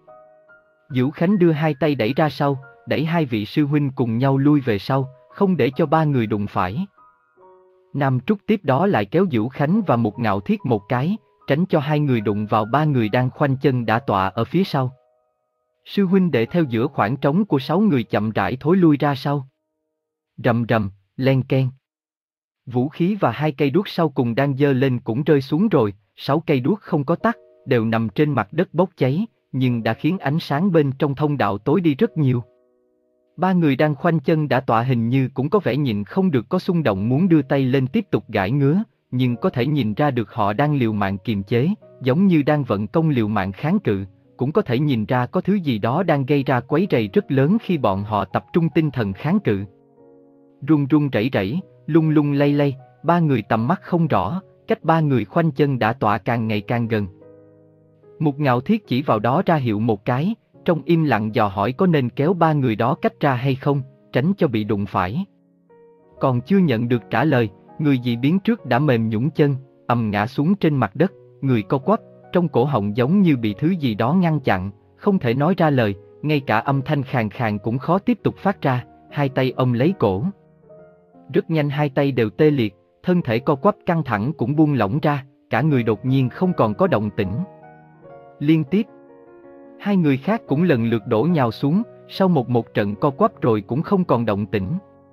Vũ Khánh đưa hai tay đẩy ra sau, đẩy hai vị sư huynh cùng nhau lui về sau, không để cho ba người đụng phải. Nam Trúc tiếp đó lại kéo Vũ Khánh và Mục Ngạo Thiết một cái, tránh cho hai người đụng vào ba người đang khoanh chân đã tọa ở phía sau. Sư huynh đệ theo giữa khoảng trống của sáu người chậm rãi thối lui ra sau. Rầm rầm, len keng. Vũ khí và hai cây đuốc sau cùng đang giơ lên cũng rơi xuống rồi, sáu cây đuốc không có tắt, đều nằm trên mặt đất bốc cháy, nhưng đã khiến ánh sáng bên trong thông đạo tối đi rất nhiều. Ba người đang khoanh chân đã tọa hình như cũng có vẻ nhịn không được có xung động muốn đưa tay lên tiếp tục gãi ngứa, nhưng có thể nhìn ra được họ đang liều mạng kiềm chế, giống như đang vận công liều mạng kháng cự, cũng có thể nhìn ra có thứ gì đó đang gây ra quấy rầy rất lớn khi bọn họ tập trung tinh thần kháng cự. Run run rẩy rẩy, lung lung lay lay, ba người tầm mắt không rõ, cách ba người khoanh chân đã tọa càng ngày càng gần. Mục Ngạo Thiết chỉ vào đó ra hiệu một cái, trong im lặng dò hỏi có nên kéo ba người đó cách ra hay không, tránh cho bị đụng phải. Còn chưa nhận được trả lời, người dị biến trước đã mềm nhũn chân, ầm ngã xuống trên mặt đất, người co quắp, trong cổ họng giống như bị thứ gì đó ngăn chặn, không thể nói ra lời, ngay cả âm thanh khàn khàn cũng khó tiếp tục phát ra, hai tay ôm lấy cổ. Rất nhanh hai tay đều tê liệt, thân thể co quắp căng thẳng cũng buông lỏng ra, cả người đột nhiên không còn có động tĩnh. Liên tiếp, hai người khác cũng lần lượt đổ nhào xuống, sau một một trận co quắp rồi cũng không còn động tĩnh.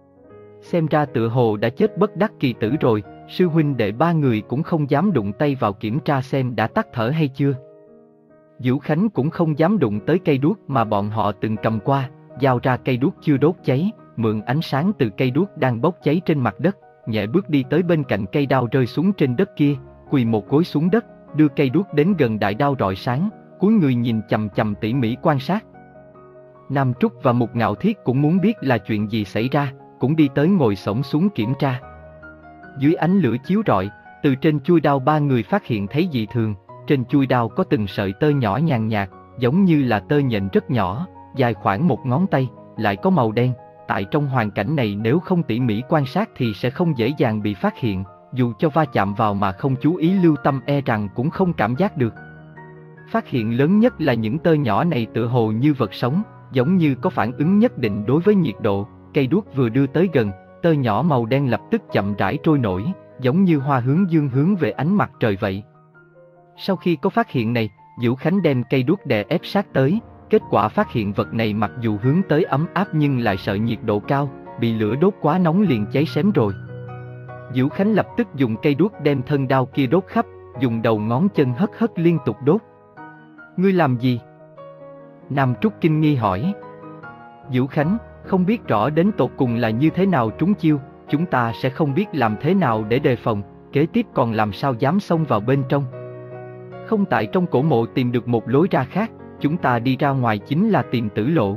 Xem ra tựa hồ đã chết bất đắc kỳ tử rồi, sư huynh đệ ba người cũng không dám đụng tay vào kiểm tra xem đã tắt thở hay chưa. Vũ Khánh cũng không dám đụng tới cây đuốc mà bọn họ từng cầm qua, giao ra cây đuốc chưa đốt cháy, mượn ánh sáng từ cây đuốc đang bốc cháy trên mặt đất, nhẹ bước đi tới bên cạnh cây đao rơi xuống trên đất kia, quỳ một gối xuống đất, đưa cây đuốc đến gần đại đao rọi sáng, cúi người nhìn chằm chằm tỉ mỉ quan sát. Nam Trúc và Mục Ngạo Thiết cũng muốn biết là chuyện gì xảy ra, cũng đi tới ngồi xổm xuống kiểm tra. Dưới ánh lửa chiếu rọi, từ trên chuôi đao ba người phát hiện thấy dị thường, trên chuôi đao có từng sợi tơ nhỏ nhàn nhạt, giống như là tơ nhện rất nhỏ, dài khoảng một ngón tay, lại có màu đen. Tại trong hoàn cảnh này nếu không tỉ mỉ quan sát thì sẽ không dễ dàng bị phát hiện, dù cho va chạm vào mà không chú ý lưu tâm e rằng cũng không cảm giác được. Phát hiện lớn nhất là những tơ nhỏ này tựa hồ như vật sống, giống như có phản ứng nhất định đối với nhiệt độ, cây đuốc vừa đưa tới gần, tơ nhỏ màu đen lập tức chậm rãi trôi nổi, giống như hoa hướng dương hướng về ánh mặt trời vậy. Sau khi có phát hiện này, Vũ Khánh đem cây đuốc đè ép sát tới, kết quả phát hiện vật này mặc dù hướng tới ấm áp nhưng lại sợ nhiệt độ cao, bị lửa đốt quá nóng liền cháy xém rồi. Vũ Khánh lập tức dùng cây đuốc đem thân đao kia đốt khắp, dùng đầu ngón chân hất hất liên tục đốt. Ngươi làm gì? Nam Trúc kinh nghi hỏi. Vũ Khánh, không biết rõ đến tột cùng là như thế nào trúng chiêu, chúng ta sẽ không biết làm thế nào để đề phòng, kế tiếp còn làm sao dám xông vào bên trong. Không tại trong cổ mộ tìm được một lối ra khác, chúng ta đi ra ngoài chính là tìm tử lộ.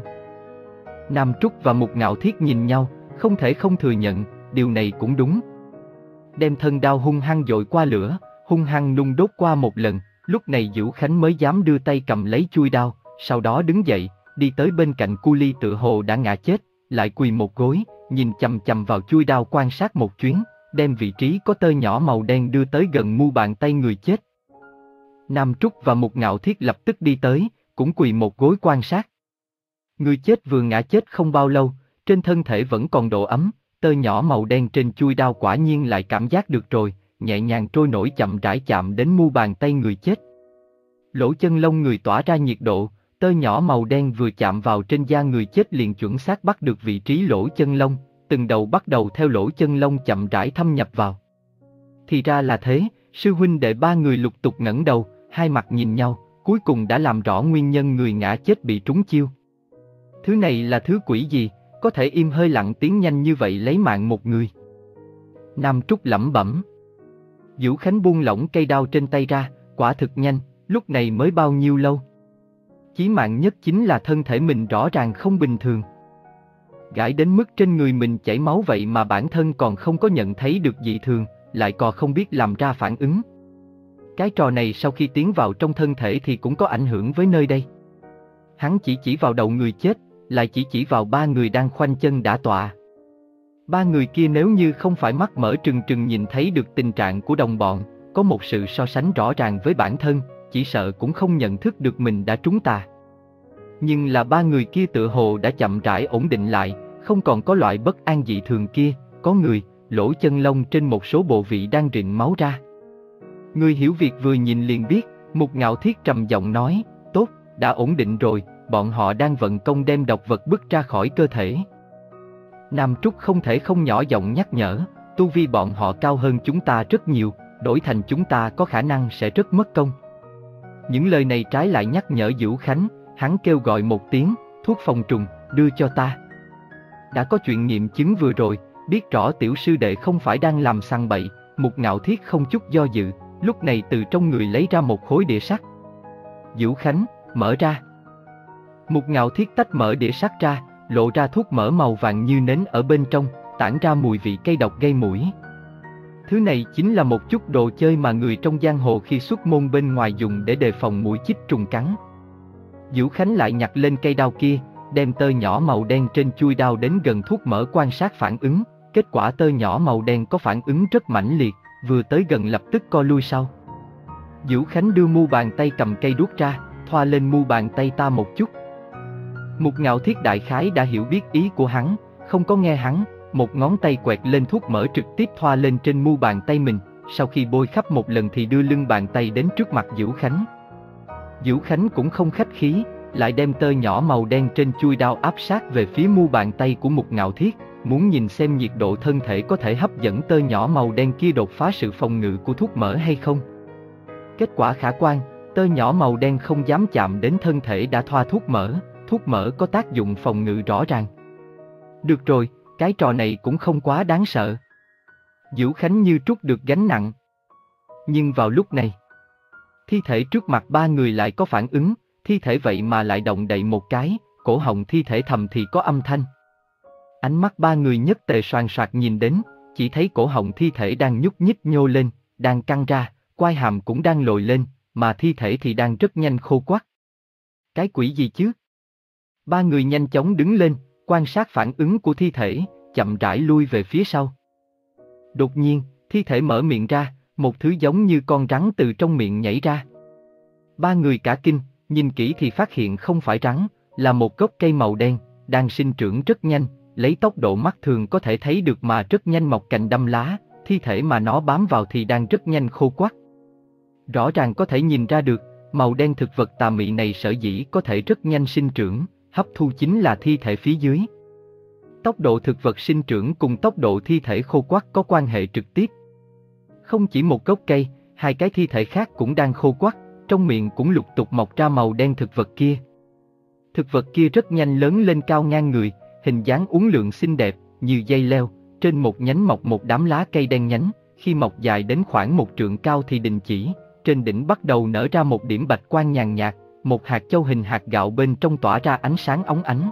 Nam Trúc và Mục Ngạo Thiết nhìn nhau, không thể không thừa nhận, điều này cũng đúng. Đem thân đao hung hăng dội qua lửa, hung hăng nung đốt qua một lần, lúc này Dữu Khánh mới dám đưa tay cầm lấy chuôi đao, sau đó đứng dậy, đi tới bên cạnh cu ly tựa hồ đã ngã chết, lại quỳ một gối, nhìn chằm chằm vào chuôi đao quan sát một chuyến, đem vị trí có tơ nhỏ màu đen đưa tới gần mu bàn tay người chết. Nam Trúc và Mục Ngạo Thiết lập tức đi tới, cũng quỳ một gối quan sát. Người chết vừa ngã chết không bao lâu, trên thân thể vẫn còn độ ấm, tơ nhỏ màu đen trên chuôi đao quả nhiên lại cảm giác được rồi, nhẹ nhàng trôi nổi chậm rãi chạm đến mu bàn tay người chết. Lỗ chân lông người tỏa ra nhiệt độ, tơ nhỏ màu đen vừa chạm vào trên da người chết liền chuẩn xác bắt được vị trí lỗ chân lông, từng đầu bắt đầu theo lỗ chân lông chậm rãi thâm nhập vào. Thì ra là thế, sư huynh đệ ba người lục tục ngẩng đầu, hai mặt nhìn nhau, cuối cùng đã làm rõ nguyên nhân người ngã chết bị trúng chiêu. Thứ này là thứ quỷ gì, có thể im hơi lặng tiếng nhanh như vậy lấy mạng một người. Nam Trúc lẩm bẩm. Dữu Khánh buông lỏng cây đao trên tay ra, quả thực nhanh, lúc này mới bao nhiêu lâu. Chí mạng nhất chính là thân thể mình rõ ràng không bình thường. Gãi đến mức trên người mình chảy máu vậy mà bản thân còn không có nhận thấy được dị thường, lại còn không biết làm ra phản ứng. Cái trò này sau khi tiến vào trong thân thể thì cũng có ảnh hưởng với nơi đây. Hắn chỉ chỉ vào đầu người chết, lại chỉ chỉ vào ba người đang khoanh chân đả tọa. Ba người kia nếu như không phải mắt mở trừng trừng nhìn thấy được tình trạng của đồng bọn, có một sự so sánh rõ ràng với bản thân, chỉ sợ cũng không nhận thức được mình đã trúng tà. Nhưng là ba người kia tựa hồ đã chậm rãi ổn định lại, không còn có loại bất an dị thường kia, có người, lỗ chân lông trên một số bộ vị đang rịn máu ra. Người hiểu việc vừa nhìn liền biết, Mục Ngạo Thiết trầm giọng nói, tốt, đã ổn định rồi, bọn họ đang vận công đem độc vật bứt ra khỏi cơ thể. Nam Trúc không thể không nhỏ giọng nhắc nhở, tu vi bọn họ cao hơn chúng ta rất nhiều, đổi thành chúng ta có khả năng sẽ rất mất công. Những lời này trái lại nhắc nhở Dữu Khánh, hắn kêu gọi một tiếng, thuốc phòng trùng, đưa cho ta. Đã có chuyện nghiệm chứng vừa rồi, biết rõ tiểu sư đệ không phải đang làm sằng bậy, Mục Ngạo Thiết không chút do dự, lúc này từ trong người lấy ra một khối đĩa sắt. Dữu Khánh, mở ra. Mục Ngạo Thiết tách mở đĩa sắt ra, lộ ra thuốc mỡ màu vàng như nến ở bên trong, tản ra mùi vị cây độc gây mũi. Thứ này chính là một chút đồ chơi mà người trong giang hồ khi xuất môn bên ngoài dùng để đề phòng muỗi chích trùng cắn. Dữu Khánh lại nhặt lên cây đao kia, đem tơ nhỏ màu đen trên chuôi đao đến gần thuốc mỡ quan sát phản ứng, kết quả tơ nhỏ màu đen có phản ứng rất mãnh liệt, vừa tới gần lập tức co lui sau. Dữu Khánh đưa mu bàn tay cầm cây đuốc ra, thoa lên mu bàn tay ta một chút. Mục Ngạo Thiết đại khái đã hiểu biết ý của hắn, không có nghe hắn, một ngón tay quẹt lên thuốc mỡ trực tiếp thoa lên trên mu bàn tay mình, sau khi bôi khắp một lần thì đưa lưng bàn tay đến trước mặt Dữu Khánh. Dữu Khánh cũng không khách khí, lại đem tơ nhỏ màu đen trên chuôi đao áp sát về phía mu bàn tay của Mục Ngạo Thiết, muốn nhìn xem nhiệt độ thân thể có thể hấp dẫn tơ nhỏ màu đen kia đột phá sự phòng ngự của thuốc mỡ hay không. Kết quả khả quan, tơ nhỏ màu đen không dám chạm đến thân thể đã thoa thuốc mỡ, thuốc mỡ có tác dụng phòng ngự rõ ràng. Được rồi, cái trò này cũng không quá đáng sợ. Dữu Khánh như trút được gánh nặng. Nhưng vào lúc này, thi thể trước mặt ba người lại có phản ứng, thi thể vậy mà lại động đậy một cái, cổ họng thi thể thầm thì có âm thanh. Ánh mắt ba người nhất tề soàn soạt nhìn đến, chỉ thấy cổ họng thi thể đang nhúc nhích nhô lên, đang căng ra, quai hàm cũng đang lồi lên, mà thi thể thì đang rất nhanh khô quắt. Cái quỷ gì chứ? Ba người nhanh chóng đứng lên, quan sát phản ứng của thi thể, chậm rãi lui về phía sau. Đột nhiên, thi thể mở miệng ra, một thứ giống như con rắn từ trong miệng nhảy ra. Ba người cả kinh, nhìn kỹ thì phát hiện không phải rắn, là một gốc cây màu đen, đang sinh trưởng rất nhanh, lấy tốc độ mắt thường có thể thấy được mà rất nhanh mọc cành đâm lá, thi thể mà nó bám vào thì đang rất nhanh khô quắt. Rõ ràng có thể nhìn ra được, màu đen thực vật tà mị này sở dĩ có thể rất nhanh sinh trưởng, hấp thu chính là thi thể phía dưới. Tốc độ thực vật sinh trưởng cùng tốc độ thi thể khô quắt có quan hệ trực tiếp. Không chỉ một gốc cây, hai cái thi thể khác cũng đang khô quắt, trong miệng cũng lục tục mọc ra màu đen thực vật kia. Thực vật kia rất nhanh lớn lên cao ngang người, hình dáng uốn lượn xinh đẹp, như dây leo, trên một nhánh mọc một đám lá cây đen nhánh, khi mọc dài đến khoảng một trượng cao thì đình chỉ, trên đỉnh bắt đầu nở ra một điểm bạch quang nhàn nhạt, một hạt châu hình hạt gạo bên trong tỏa ra ánh sáng óng ánh.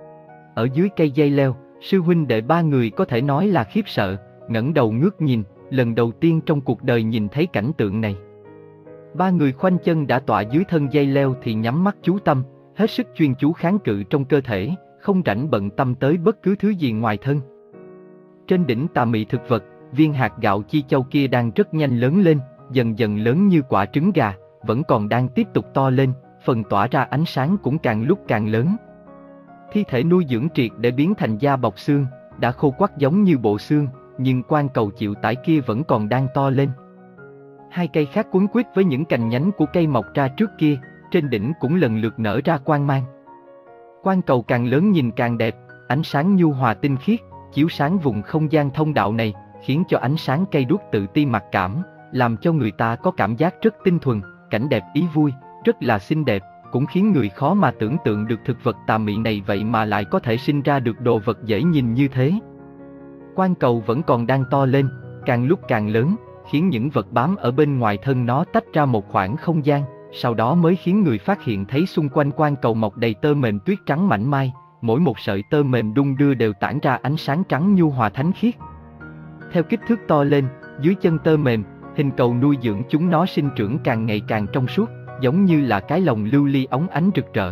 Ở dưới cây dây leo, sư huynh đệ ba người có thể nói là khiếp sợ, ngẩng đầu ngước nhìn, lần đầu tiên trong cuộc đời nhìn thấy cảnh tượng này. Ba người khoanh chân đã tọa dưới thân dây leo thì nhắm mắt chú tâm, hết sức chuyên chú kháng cự trong cơ thể, không rảnh bận tâm tới bất cứ thứ gì ngoài thân. Trên đỉnh tà mị thực vật, viên hạt gạo chi châu kia đang rất nhanh lớn lên, dần dần lớn như quả trứng gà, vẫn còn đang tiếp tục to lên, phần tỏa ra ánh sáng cũng càng lúc càng lớn. Thi thể nuôi dưỡng triệt để biến thành da bọc xương, đã khô quắt giống như bộ xương, nhưng quan cầu chịu tải kia vẫn còn đang to lên. Hai cây khác quấn quýt với những cành nhánh của cây mọc ra trước kia, trên đỉnh cũng lần lượt nở ra quang mang. Quan cầu càng lớn nhìn càng đẹp, ánh sáng nhu hòa tinh khiết, chiếu sáng vùng không gian thông đạo này, khiến cho ánh sáng cây đuốc tự ti mặc cảm, làm cho người ta có cảm giác rất tinh thuần, cảnh đẹp ý vui, rất là xinh đẹp, cũng khiến người khó mà tưởng tượng được thực vật tà mị này vậy mà lại có thể sinh ra được đồ vật dễ nhìn như thế. Quan cầu vẫn còn đang to lên, càng lúc càng lớn, khiến những vật bám ở bên ngoài thân nó tách ra một khoảng không gian, sau đó mới khiến người phát hiện thấy xung quanh quan cầu mọc đầy tơ mềm tuyết trắng mảnh mai, mỗi một sợi tơ mềm đung đưa đều tản ra ánh sáng trắng nhu hòa thánh khiết. Theo kích thước to lên, dưới chân tơ mềm, hình cầu nuôi dưỡng chúng nó sinh trưởng càng ngày càng trong suốt, giống như là cái lồng lưu ly óng ánh rực rỡ.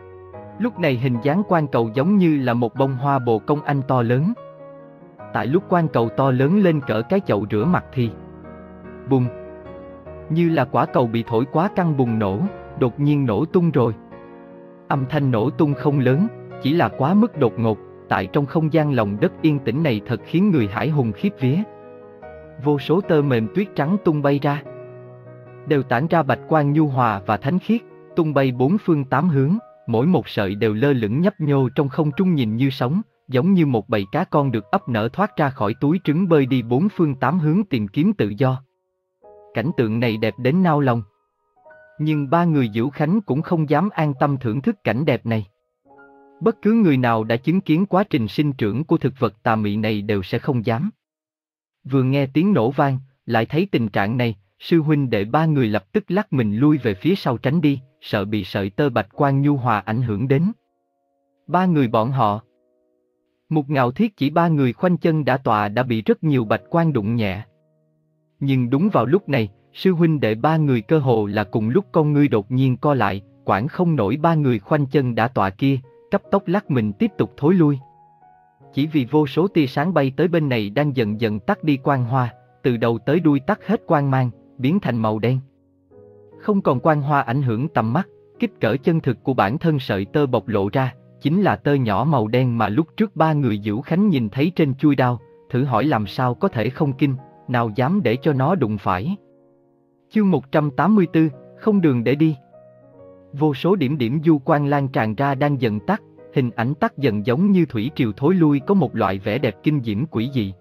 Lúc này hình dáng quan cầu giống như là một bông hoa bồ công anh to lớn. Tại lúc quan cầu to lớn lên cỡ cái chậu rửa mặt thì bùng, như là quả cầu bị thổi quá căng bùng nổ, đột nhiên nổ tung rồi. Âm thanh nổ tung không lớn, chỉ là quá mức đột ngột, tại trong không gian lòng đất yên tĩnh này thật khiến người hãi hùng khiếp vía. Vô số tơ mềm tuyết trắng tung bay ra, đều tản ra bạch quang nhu hòa và thánh khiết, tung bay bốn phương tám hướng, mỗi một sợi đều lơ lửng nhấp nhô trong không trung nhìn như sóng, giống như một bầy cá con được ấp nở thoát ra khỏi túi trứng bơi đi bốn phương tám hướng tìm kiếm tự do. Cảnh tượng này đẹp đến nao lòng. Nhưng ba người Dữu Khánh cũng không dám an tâm thưởng thức cảnh đẹp này. Bất cứ người nào đã chứng kiến quá trình sinh trưởng của thực vật tà mị này đều sẽ không dám. Vừa nghe tiếng nổ vang, lại thấy tình trạng này, sư huynh đệ ba người lập tức lắc mình lui về phía sau tránh đi, sợ bị sợi tơ bạch quang nhu hòa ảnh hưởng đến. Ba người bọn họ. Mục Ngạo Thiết chỉ ba người khoanh chân đã tọa đã bị rất nhiều bạch quang đụng nhẹ. Nhưng đúng vào lúc này, sư huynh đệ ba người cơ hồ là cùng lúc con ngươi đột nhiên co lại, quản không nổi ba người khoanh chân đã tọa kia, cấp tốc lắc mình tiếp tục thối lui. Chỉ vì vô số tia sáng bay tới bên này đang dần dần tắt đi quang hoa, từ đầu tới đuôi tắt hết quang mang, biến thành màu đen. Không còn quang hoa ảnh hưởng tầm mắt, kích cỡ chân thực của bản thân sợi tơ bộc lộ ra, chính là tơ nhỏ màu đen mà lúc trước ba người Dữu Khánh nhìn thấy trên chuôi đao, thử hỏi làm sao có thể không kinh, nào dám để cho nó đụng phải. Chương một trăm tám mươi tư, không đường để đi. Vô số điểm điểm du quang lan tràn ra đang dần tắt, hình ảnh tắt dần giống như thủy triều thối lui, có một loại vẻ đẹp kinh diễm quỷ dị.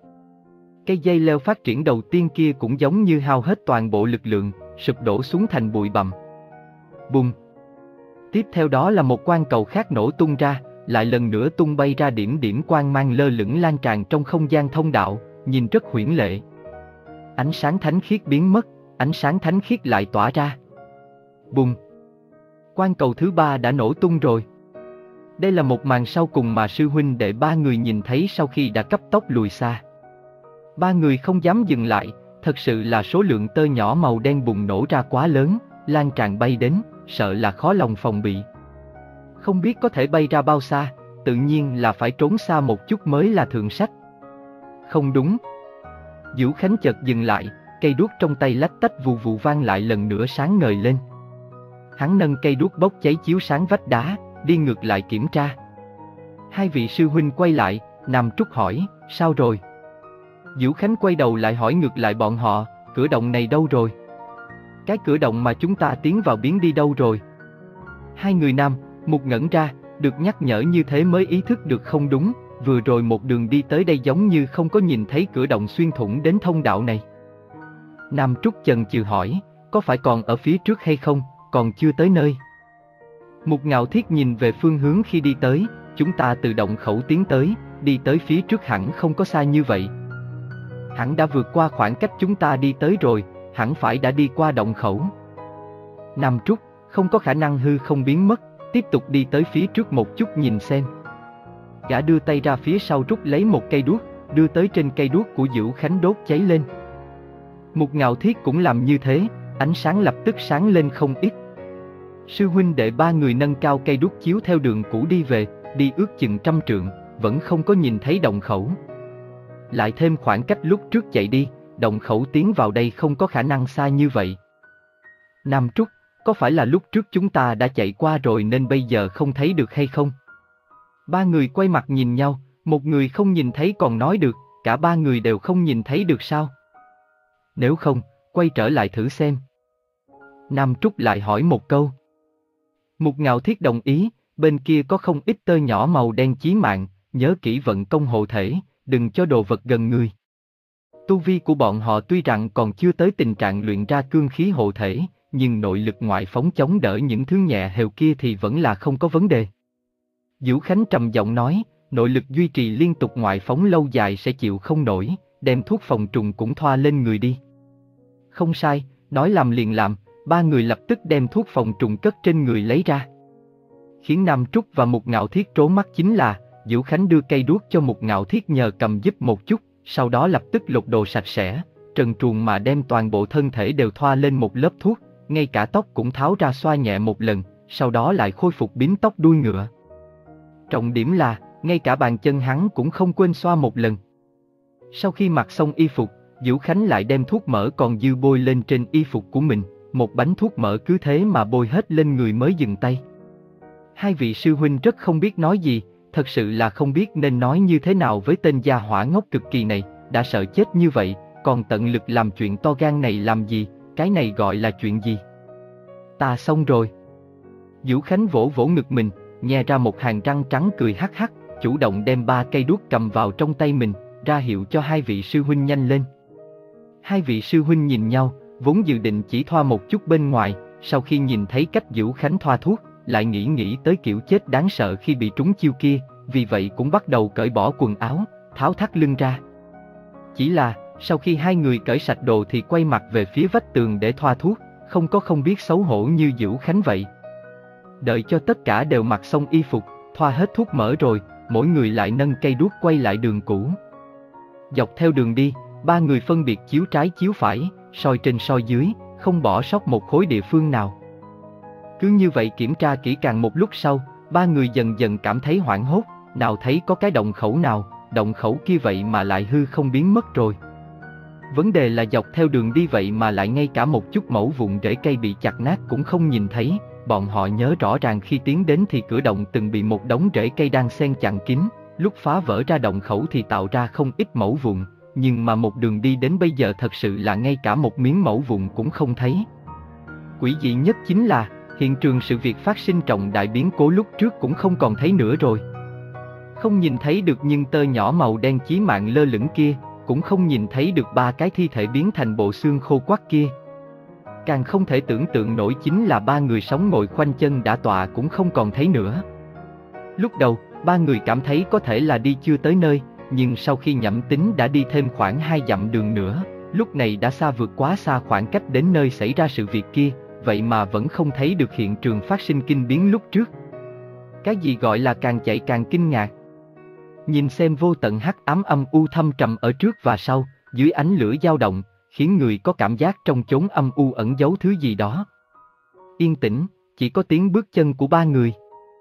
Cây dây leo phát triển đầu tiên kia cũng giống như hao hết toàn bộ lực lượng, sụp đổ xuống thành bụi bặm. Bùng! Tiếp theo đó là một quang cầu khác nổ tung ra, lại lần nữa tung bay ra điểm điểm quang mang lơ lửng lan tràn trong không gian thông đạo, nhìn rất huyễn lệ. Ánh sáng thánh khiết biến mất, ánh sáng thánh khiết lại tỏa ra. Bùng! Quang cầu thứ ba đã nổ tung rồi. Đây là một màn sau cùng mà sư huynh đệ ba người nhìn thấy sau khi đã cấp tốc lùi xa. Ba người không dám dừng lại, thật sự là số lượng tơ nhỏ màu đen bùng nổ ra quá lớn, lan tràn bay đến, sợ là khó lòng phòng bị. Không biết có thể bay ra bao xa, tự nhiên là phải trốn xa một chút mới là thượng sách. Không đúng. Dữu Khánh chợt dừng lại, cây đuốc trong tay lách tách vù vù vang lại lần nữa sáng ngời lên. Hắn nâng cây đuốc bốc cháy chiếu sáng vách đá, đi ngược lại kiểm tra. Hai vị sư huynh quay lại, Nam Trúc hỏi, sao rồi? Dữu Khánh quay đầu lại hỏi ngược lại bọn họ, cửa động này đâu rồi? Cái cửa động mà chúng ta tiến vào biến đi đâu rồi? Hai người Nam, Mục ngẩn ra, được nhắc nhở như thế mới ý thức được không đúng, vừa rồi một đường đi tới đây giống như không có nhìn thấy cửa động xuyên thủng đến thông đạo này. Nam Trúc chần chừ hỏi, có phải còn ở phía trước hay không, còn chưa tới nơi? Mục Ngạo Thiết nhìn về phương hướng khi đi tới, chúng ta từ động khẩu tiến tới, đi tới phía trước hẳn không có xa như vậy. Hẳn đã vượt qua khoảng cách chúng ta đi tới rồi, hẳn phải đã đi qua động khẩu. Nam Trúc, không có khả năng hư không biến mất, tiếp tục đi tới phía trước một chút nhìn xem. Gã đưa tay ra phía sau rút lấy một cây đuốc, đưa tới trên cây đuốc của Dữu Khánh đốt cháy lên. Mục Ngạo Thiết cũng làm như thế, ánh sáng lập tức sáng lên không ít. Sư huynh đệ ba người nâng cao cây đuốc chiếu theo đường cũ đi về, đi ước chừng trăm trượng, vẫn không có nhìn thấy động khẩu. Lại thêm khoảng cách lúc trước chạy đi, động khẩu tiến vào đây không có khả năng xa như vậy. Nam Trúc, có phải là lúc trước chúng ta đã chạy qua rồi nên bây giờ không thấy được hay không? Ba người quay mặt nhìn nhau, một người không nhìn thấy còn nói được, cả ba người đều không nhìn thấy được sao? Nếu không, quay trở lại thử xem. Nam Trúc lại hỏi một câu. Mục Ngạo Thiết đồng ý, bên kia có không ít tơ nhỏ màu đen chí mạng, nhớ kỹ vận công hộ thể, đừng cho đồ vật gần người. Tu vi của bọn họ tuy rằng còn chưa tới tình trạng luyện ra cương khí hộ thể, nhưng nội lực ngoại phóng chống đỡ những thứ nhẹ hều kia thì vẫn là không có vấn đề. Dữu Khánh trầm giọng nói, nội lực duy trì liên tục ngoại phóng lâu dài sẽ chịu không nổi, đem thuốc phòng trùng cũng thoa lên người đi. Không sai, nói làm liền làm, ba người lập tức đem thuốc phòng trùng cất trên người lấy ra. Khiến Nam Trúc và Mục Ngạo Thiết trố mắt chính là, Dữu Khánh đưa cây đuốc cho Mục Ngạo Thiết nhờ cầm giúp một chút, sau đó lập tức lột đồ sạch sẽ, trần truồng mà đem toàn bộ thân thể đều thoa lên một lớp thuốc, ngay cả tóc cũng tháo ra xoa nhẹ một lần, sau đó lại khôi phục bím tóc đuôi ngựa. Trọng điểm là, ngay cả bàn chân hắn cũng không quên xoa một lần. Sau khi mặc xong y phục, Dữu Khánh lại đem thuốc mỡ còn dư bôi lên trên y phục của mình, một bánh thuốc mỡ cứ thế mà bôi hết lên người mới dừng tay. Hai vị sư huynh rất không biết nói gì, thật sự là không biết nên nói như thế nào với tên gia hỏa ngốc cực kỳ này, đã sợ chết như vậy, còn tận lực làm chuyện to gan này làm gì, cái này gọi là chuyện gì? Ta xong rồi. Dữu Khánh vỗ vỗ ngực mình, nhe ra một hàng răng trắng cười hắc hắc, chủ động đem ba cây đuốc cầm vào trong tay mình, ra hiệu cho hai vị sư huynh nhanh lên. Hai vị sư huynh nhìn nhau, vốn dự định chỉ thoa một chút bên ngoài, sau khi nhìn thấy cách Dữu Khánh thoa thuốc, lại nghĩ nghĩ tới kiểu chết đáng sợ khi bị trúng chiêu kia, vì vậy cũng bắt đầu cởi bỏ quần áo, tháo thắt lưng ra. Chỉ là, sau khi hai người cởi sạch đồ thì quay mặt về phía vách tường để thoa thuốc, không có không biết xấu hổ như Dữu Khánh vậy. Đợi cho tất cả đều mặc xong y phục, thoa hết thuốc mỡ rồi, mỗi người lại nâng cây đuốc quay lại đường cũ. Dọc theo đường đi, ba người phân biệt chiếu trái chiếu phải, soi trên soi dưới, không bỏ sót một khối địa phương nào. Cứ như vậy kiểm tra kỹ càng một lúc sau, ba người dần dần cảm thấy hoảng hốt, nào thấy có cái động khẩu nào, động khẩu kia vậy mà lại hư không biến mất rồi. Vấn đề là dọc theo đường đi vậy mà lại ngay cả một chút mẩu vụn rễ cây bị chặt nát cũng không nhìn thấy, bọn họ nhớ rõ ràng khi tiến đến thì cửa động từng bị một đống rễ cây đang xen chặn kín, lúc phá vỡ ra động khẩu thì tạo ra không ít mẩu vụn, nhưng mà một đường đi đến bây giờ thật sự là ngay cả một miếng mẩu vụn cũng không thấy. Quỷ dị nhất chính là, hiện trường sự việc phát sinh trọng đại biến cố lúc trước cũng không còn thấy nữa rồi. Không nhìn thấy được nhưng tơ nhỏ màu đen chí mạng lơ lửng kia, cũng không nhìn thấy được ba cái thi thể biến thành bộ xương khô quắc kia. Càng không thể tưởng tượng nổi chính là ba người sống ngồi khoanh chân đã tọa cũng không còn thấy nữa. Lúc đầu, ba người cảm thấy có thể là đi chưa tới nơi, nhưng sau khi nhẩm tính đã đi thêm khoảng hai dặm đường nữa, lúc này đã xa vượt quá xa khoảng cách đến nơi xảy ra sự việc kia, vậy mà vẫn không thấy được hiện trường phát sinh kinh biến lúc trước. Cái gì gọi là càng chạy càng kinh ngạc? Nhìn xem vô tận hắc ám âm u thâm trầm ở trước và sau, dưới ánh lửa dao động, khiến người có cảm giác trong chốn âm u ẩn giấu thứ gì đó. Yên tĩnh, chỉ có tiếng bước chân của ba người.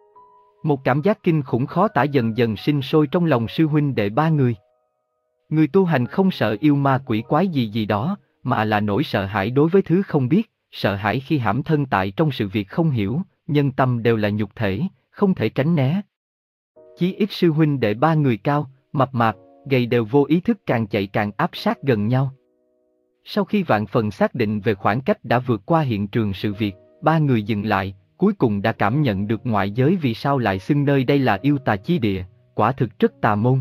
Một cảm giác kinh khủng khó tả dần dần sinh sôi trong lòng sư huynh đệ ba người. Người tu hành không sợ yêu ma quỷ quái gì gì đó, mà là nỗi sợ hãi đối với thứ không biết, sợ hãi khi hãm thân tại trong sự việc không hiểu, nhân tâm đều là nhục thể, không thể tránh né. Chí ít sư huynh đệ ba người cao, mập mạp, gầy đều vô ý thức càng chạy càng áp sát gần nhau. Sau khi vạn phần xác định về khoảng cách đã vượt qua hiện trường sự việc, ba người dừng lại, cuối cùng đã cảm nhận được ngoại giới vì sao lại xưng nơi đây là yêu tà chi địa, quả thực rất tà môn.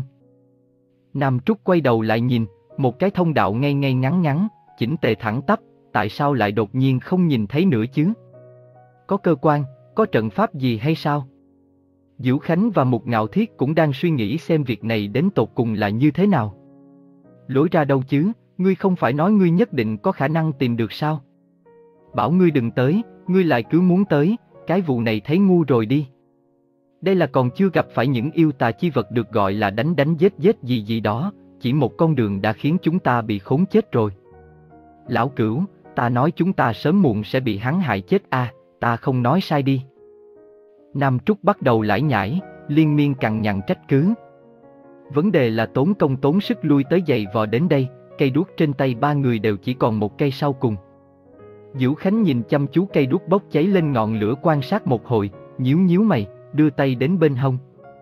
Nam Trúc quay đầu lại nhìn, một cái thông đạo ngay ngay ngắn ngắn, chỉnh tề thẳng tắp, tại sao lại đột nhiên không nhìn thấy nữa chứ? Có cơ quan, có trận pháp gì hay sao? Diễu Khánh và Mục Ngạo Thiết cũng đang suy nghĩ xem việc này đến tột cùng là như thế nào. Lối ra đâu chứ, ngươi không phải nói ngươi nhất định có khả năng tìm được sao? Bảo ngươi đừng tới, ngươi lại cứ muốn tới, cái vụ này thấy ngu rồi đi. Đây là còn chưa gặp phải những yêu tà chi vật được gọi là đánh đánh giết giết gì gì đó, chỉ một con đường đã khiến chúng ta bị khốn chết rồi. Lão Cửu, ta nói chúng ta sớm muộn sẽ bị hắn hại chết à, ta không nói sai đi. Nam Trúc bắt đầu lải nhải, liên miên cằn nhằn trách cứ. Vấn đề là tốn công tốn sức lui tới giày vò đến đây, cây đuốc trên tay ba người đều chỉ còn một cây sau cùng. Diễu Khánh nhìn chăm chú cây đuốc bốc cháy lên ngọn lửa quan sát một hồi, nhíu nhíu mày, đưa tay đến bên hông.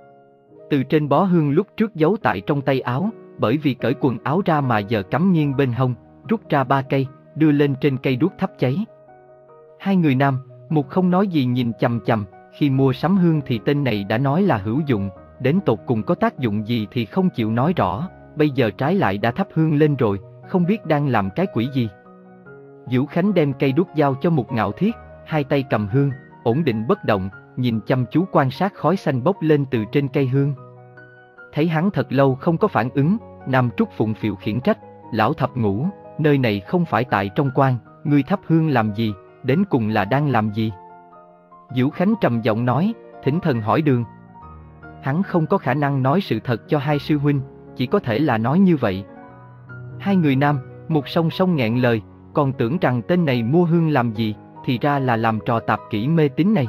Từ trên bó hương lúc trước giấu tại trong tay áo, bởi vì cởi quần áo ra mà giờ cắm nghiêng bên hông, rút ra ba cây, đưa lên trên cây đuốc thắp cháy. Hai người nam, một không nói gì nhìn chằm chằm, khi mua sắm hương thì tên này đã nói là hữu dụng, đến tột cùng có tác dụng gì thì không chịu nói rõ, bây giờ trái lại đã thắp hương lên rồi, không biết đang làm cái quỷ gì. Diễu Khánh đem cây đuốc giao cho Mục Ngạo Thiết, hai tay cầm hương, ổn định bất động, nhìn chăm chú quan sát khói xanh bốc lên từ trên cây hương. Thấy hắn thật lâu không có phản ứng, Nam Trúc phụng phịu khiển trách, lão thập ngũ, nơi này không phải tại trong quan, ngươi thắp hương làm gì, đến cùng là đang làm gì? Diễu Khánh trầm giọng nói, thỉnh thần hỏi đường. Hắn không có khả năng nói sự thật cho hai sư huynh, chỉ có thể là nói như vậy. Hai người nam, một song song nghẹn lời, còn tưởng rằng tên này mua hương làm gì, thì ra là làm trò tạp kỹ mê tín này.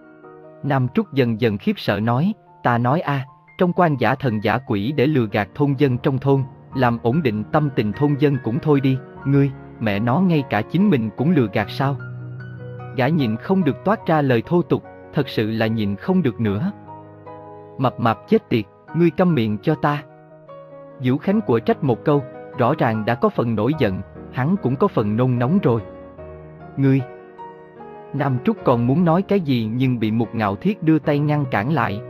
Nam Trúc dần dần khiếp sợ nói, ta nói a, trong quan giả thần giả quỷ để lừa gạt thôn dân trong thôn, làm ổn định tâm tình thôn dân cũng thôi đi, ngươi, mẹ nó ngay cả chính mình cũng lừa gạt sao? Gã nhịn không được toát ra lời thô tục, thật sự là nhịn không được nữa. Mập mạp chết tiệt, ngươi câm miệng cho ta. Diễu Khánh của trách một câu, rõ ràng đã có phần nổi giận, hắn cũng có phần nôn nóng rồi. Ngươi! Nam Trúc còn muốn nói cái gì nhưng bị Mục Ngạo Thiết đưa tay ngăn cản lại.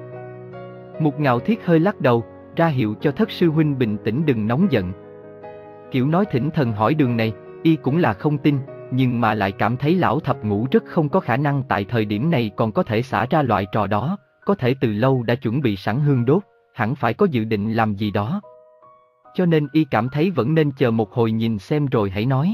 Mục Ngạo Thiết hơi lắc đầu, ra hiệu cho thất sư huynh bình tĩnh đừng nóng giận. Kiểu nói thỉnh thần hỏi đường này, y cũng là không tin, nhưng mà lại cảm thấy lão thập ngũ rất không có khả năng tại thời điểm này còn có thể xả ra loại trò đó, có thể từ lâu đã chuẩn bị sẵn hương đốt, hẳn phải có dự định làm gì đó. Cho nên y cảm thấy vẫn nên chờ một hồi nhìn xem rồi hãy nói.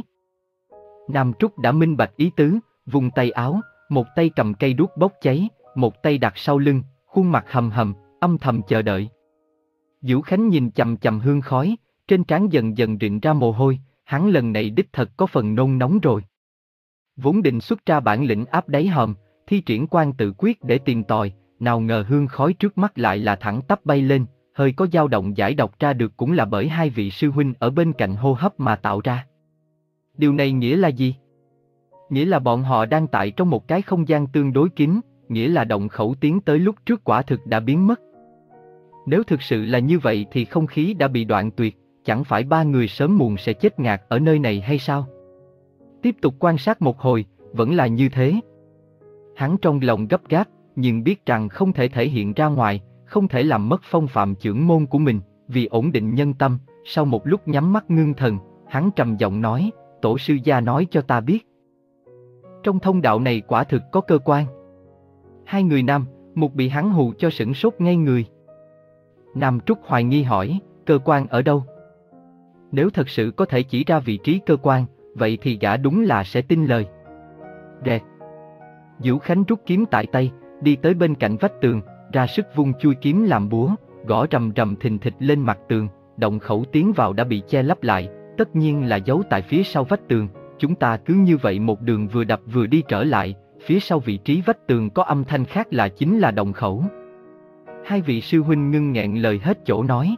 Nam Trúc đã minh bạch ý tứ, vùng tay áo, một tay cầm cây đuốc bốc cháy, một tay đặt sau lưng, khuôn mặt hầm hầm, âm thầm chờ đợi. Diễu Khánh nhìn chằm chằm hương khói, trên trán dần dần rịn ra mồ hôi, hắn lần này đích thật có phần nôn nóng rồi. Vốn định xuất ra bản lĩnh áp đáy hòm, thi triển quan tự quyết để tìm tòi, nào ngờ hương khói trước mắt lại là thẳng tắp bay lên, hơi có dao động giải độc ra được cũng là bởi hai vị sư huynh ở bên cạnh hô hấp mà tạo ra. Điều này nghĩa là gì? Nghĩa là bọn họ đang tại trong một cái không gian tương đối kín, nghĩa là động khẩu tiến tới lúc trước quả thực đã biến mất. Nếu thực sự là như vậy thì không khí đã bị đoạn tuyệt, chẳng phải ba người sớm muộn sẽ chết ngạt ở nơi này hay sao? Tiếp tục quan sát một hồi, vẫn là như thế. Hắn trong lòng gấp gáp, nhưng biết rằng không thể thể hiện ra ngoài, không thể làm mất phong phạm chưởng môn của mình, vì ổn định nhân tâm, sau một lúc nhắm mắt ngưng thần, hắn trầm giọng nói, tổ sư gia nói cho ta biết. Trong thông đạo này quả thực có cơ quan. Hai người nam, một bị hắn hù cho sửng sốt ngay người. Nam Trúc hoài nghi hỏi, cơ quan ở đâu? Nếu thật sự có thể chỉ ra vị trí cơ quan, vậy thì gã đúng là sẽ tin lời. Rẹt. Diễu Khánh rút kiếm tại tay, đi tới bên cạnh vách tường, ra sức vung chui kiếm làm búa, gõ rầm rầm thình thịch lên mặt tường, động khẩu tiến vào đã bị che lấp lại, tất nhiên là giấu tại phía sau vách tường. Chúng ta cứ như vậy một đường vừa đập vừa đi trở lại, phía sau vị trí vách tường có âm thanh khác là chính là động khẩu. Hai vị sư huynh ngưng nghẹn lời hết chỗ nói.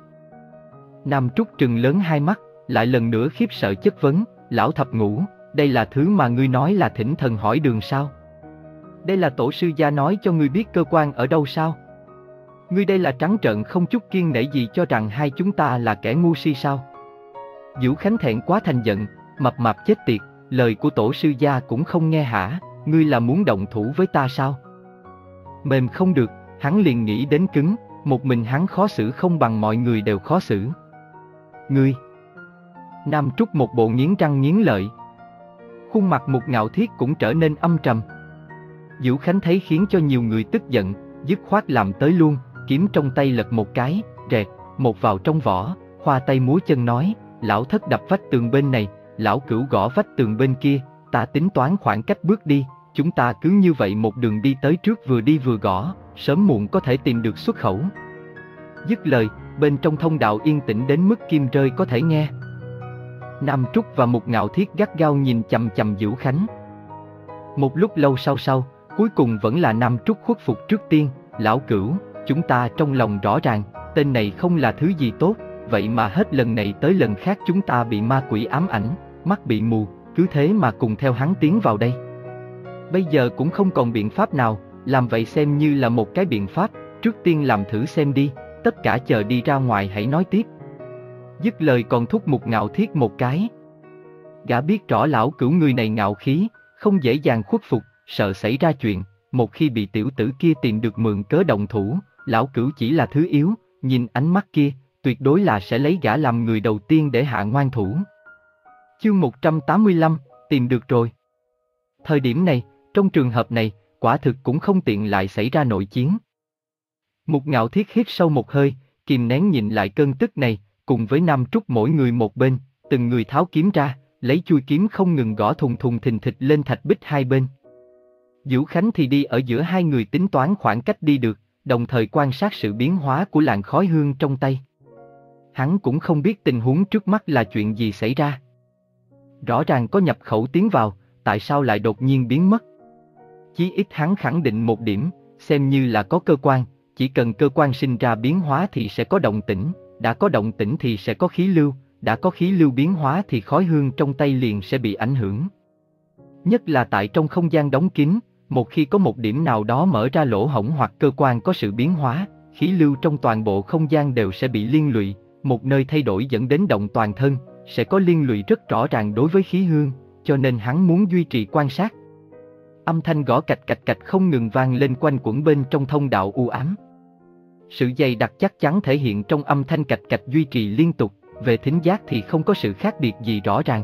Nam Trúc trừng lớn hai mắt, lại lần nữa khiếp sợ chất vấn, lão thập ngũ, đây là thứ mà ngươi nói là thỉnh thần hỏi đường sao? Đây là tổ sư gia nói cho ngươi biết cơ quan ở đâu sao? Ngươi đây là trắng trợn không chút kiêng nể gì cho rằng hai chúng ta là kẻ ngu si sao? Diễu Khánh thẹn quá thành giận, mập mạp chết tiệt, lời của tổ sư gia cũng không nghe hả, ngươi là muốn động thủ với ta sao? Mềm không được, hắn liền nghĩ đến cứng, một mình hắn khó xử không bằng mọi người đều khó xử. Ngươi! Nam Trúc một bộ nghiến răng nghiến lợi. Khuôn mặt Mục Ngạo Thiết cũng trở nên âm trầm. Diễu Khánh thấy khiến cho nhiều người tức giận, dứt khoát làm tới luôn, kiếm trong tay lật một cái, rẹt, một vào trong vỏ, khoa tay múa chân nói, lão thất đập vách tường bên này, lão cửu gõ vách tường bên kia, ta tính toán khoảng cách bước đi, chúng ta cứ như vậy một đường đi tới trước vừa đi vừa gõ, sớm muộn có thể tìm được xuất khẩu. Dứt lời, bên trong thông đạo yên tĩnh đến mức kim rơi có thể nghe. Nam Trúc và Mục Ngạo Thiết gắt gao nhìn chằm chằm Vũ Khánh. Một lúc lâu sau sau, cuối cùng vẫn là Nam Trúc khuất phục trước tiên, lão cửu, chúng ta trong lòng rõ ràng, tên này không là thứ gì tốt, vậy mà hết lần này tới lần khác chúng ta bị ma quỷ ám ảnh, mắt bị mù, cứ thế mà cùng theo hắn tiến vào đây. Bây giờ cũng không còn biện pháp nào, làm vậy xem như là một cái biện pháp, trước tiên làm thử xem đi, tất cả chờ đi ra ngoài hãy nói tiếp. Dứt lời còn thúc Mục Ngạo Thiết một cái. Gã biết rõ lão cửu người này ngạo khí, không dễ dàng khuất phục, sợ xảy ra chuyện, một khi bị tiểu tử kia tìm được mượn cớ động thủ, lão cửu chỉ là thứ yếu, nhìn ánh mắt kia, tuyệt đối là sẽ lấy gã làm người đầu tiên để hạ ngoan thủ. Chương một trăm tám mươi lăm, tìm được rồi. Thời điểm này, trong trường hợp này, quả thực cũng không tiện lại xảy ra nội chiến. Mục Ngạo Thiết hít sâu một hơi, kìm nén nhìn lại cơn tức này, cùng với Nam Trúc mỗi người một bên, từng người tháo kiếm ra, lấy chui kiếm không ngừng gõ thùng thùng thình thịch lên thạch bích hai bên. Vũ Khánh thì đi ở giữa hai người tính toán khoảng cách đi được, đồng thời quan sát sự biến hóa của làn khói hương trong tay. Hắn cũng không biết tình huống trước mắt là chuyện gì xảy ra. Rõ ràng có nhập khẩu tiến vào, tại sao lại đột nhiên biến mất? Chí ít hắn khẳng định một điểm, xem như là có cơ quan, chỉ cần cơ quan sinh ra biến hóa thì sẽ có động tĩnh, đã có động tĩnh thì sẽ có khí lưu, đã có khí lưu biến hóa thì khói hương trong tay liền sẽ bị ảnh hưởng. Nhất là tại trong không gian đóng kín, một khi có một điểm nào đó mở ra lỗ hổng hoặc cơ quan có sự biến hóa, khí lưu trong toàn bộ không gian đều sẽ bị liên lụy, một nơi thay đổi dẫn đến động toàn thân, sẽ có liên lụy rất rõ ràng đối với khí hương, cho nên hắn muốn duy trì quan sát. Âm thanh gõ cạch cạch cạch không ngừng vang lên quanh quẩn bên trong thông đạo u ám. Sự dày đặc chắc chắn thể hiện trong âm thanh cạch cạch duy trì liên tục, về thính giác thì không có sự khác biệt gì rõ ràng.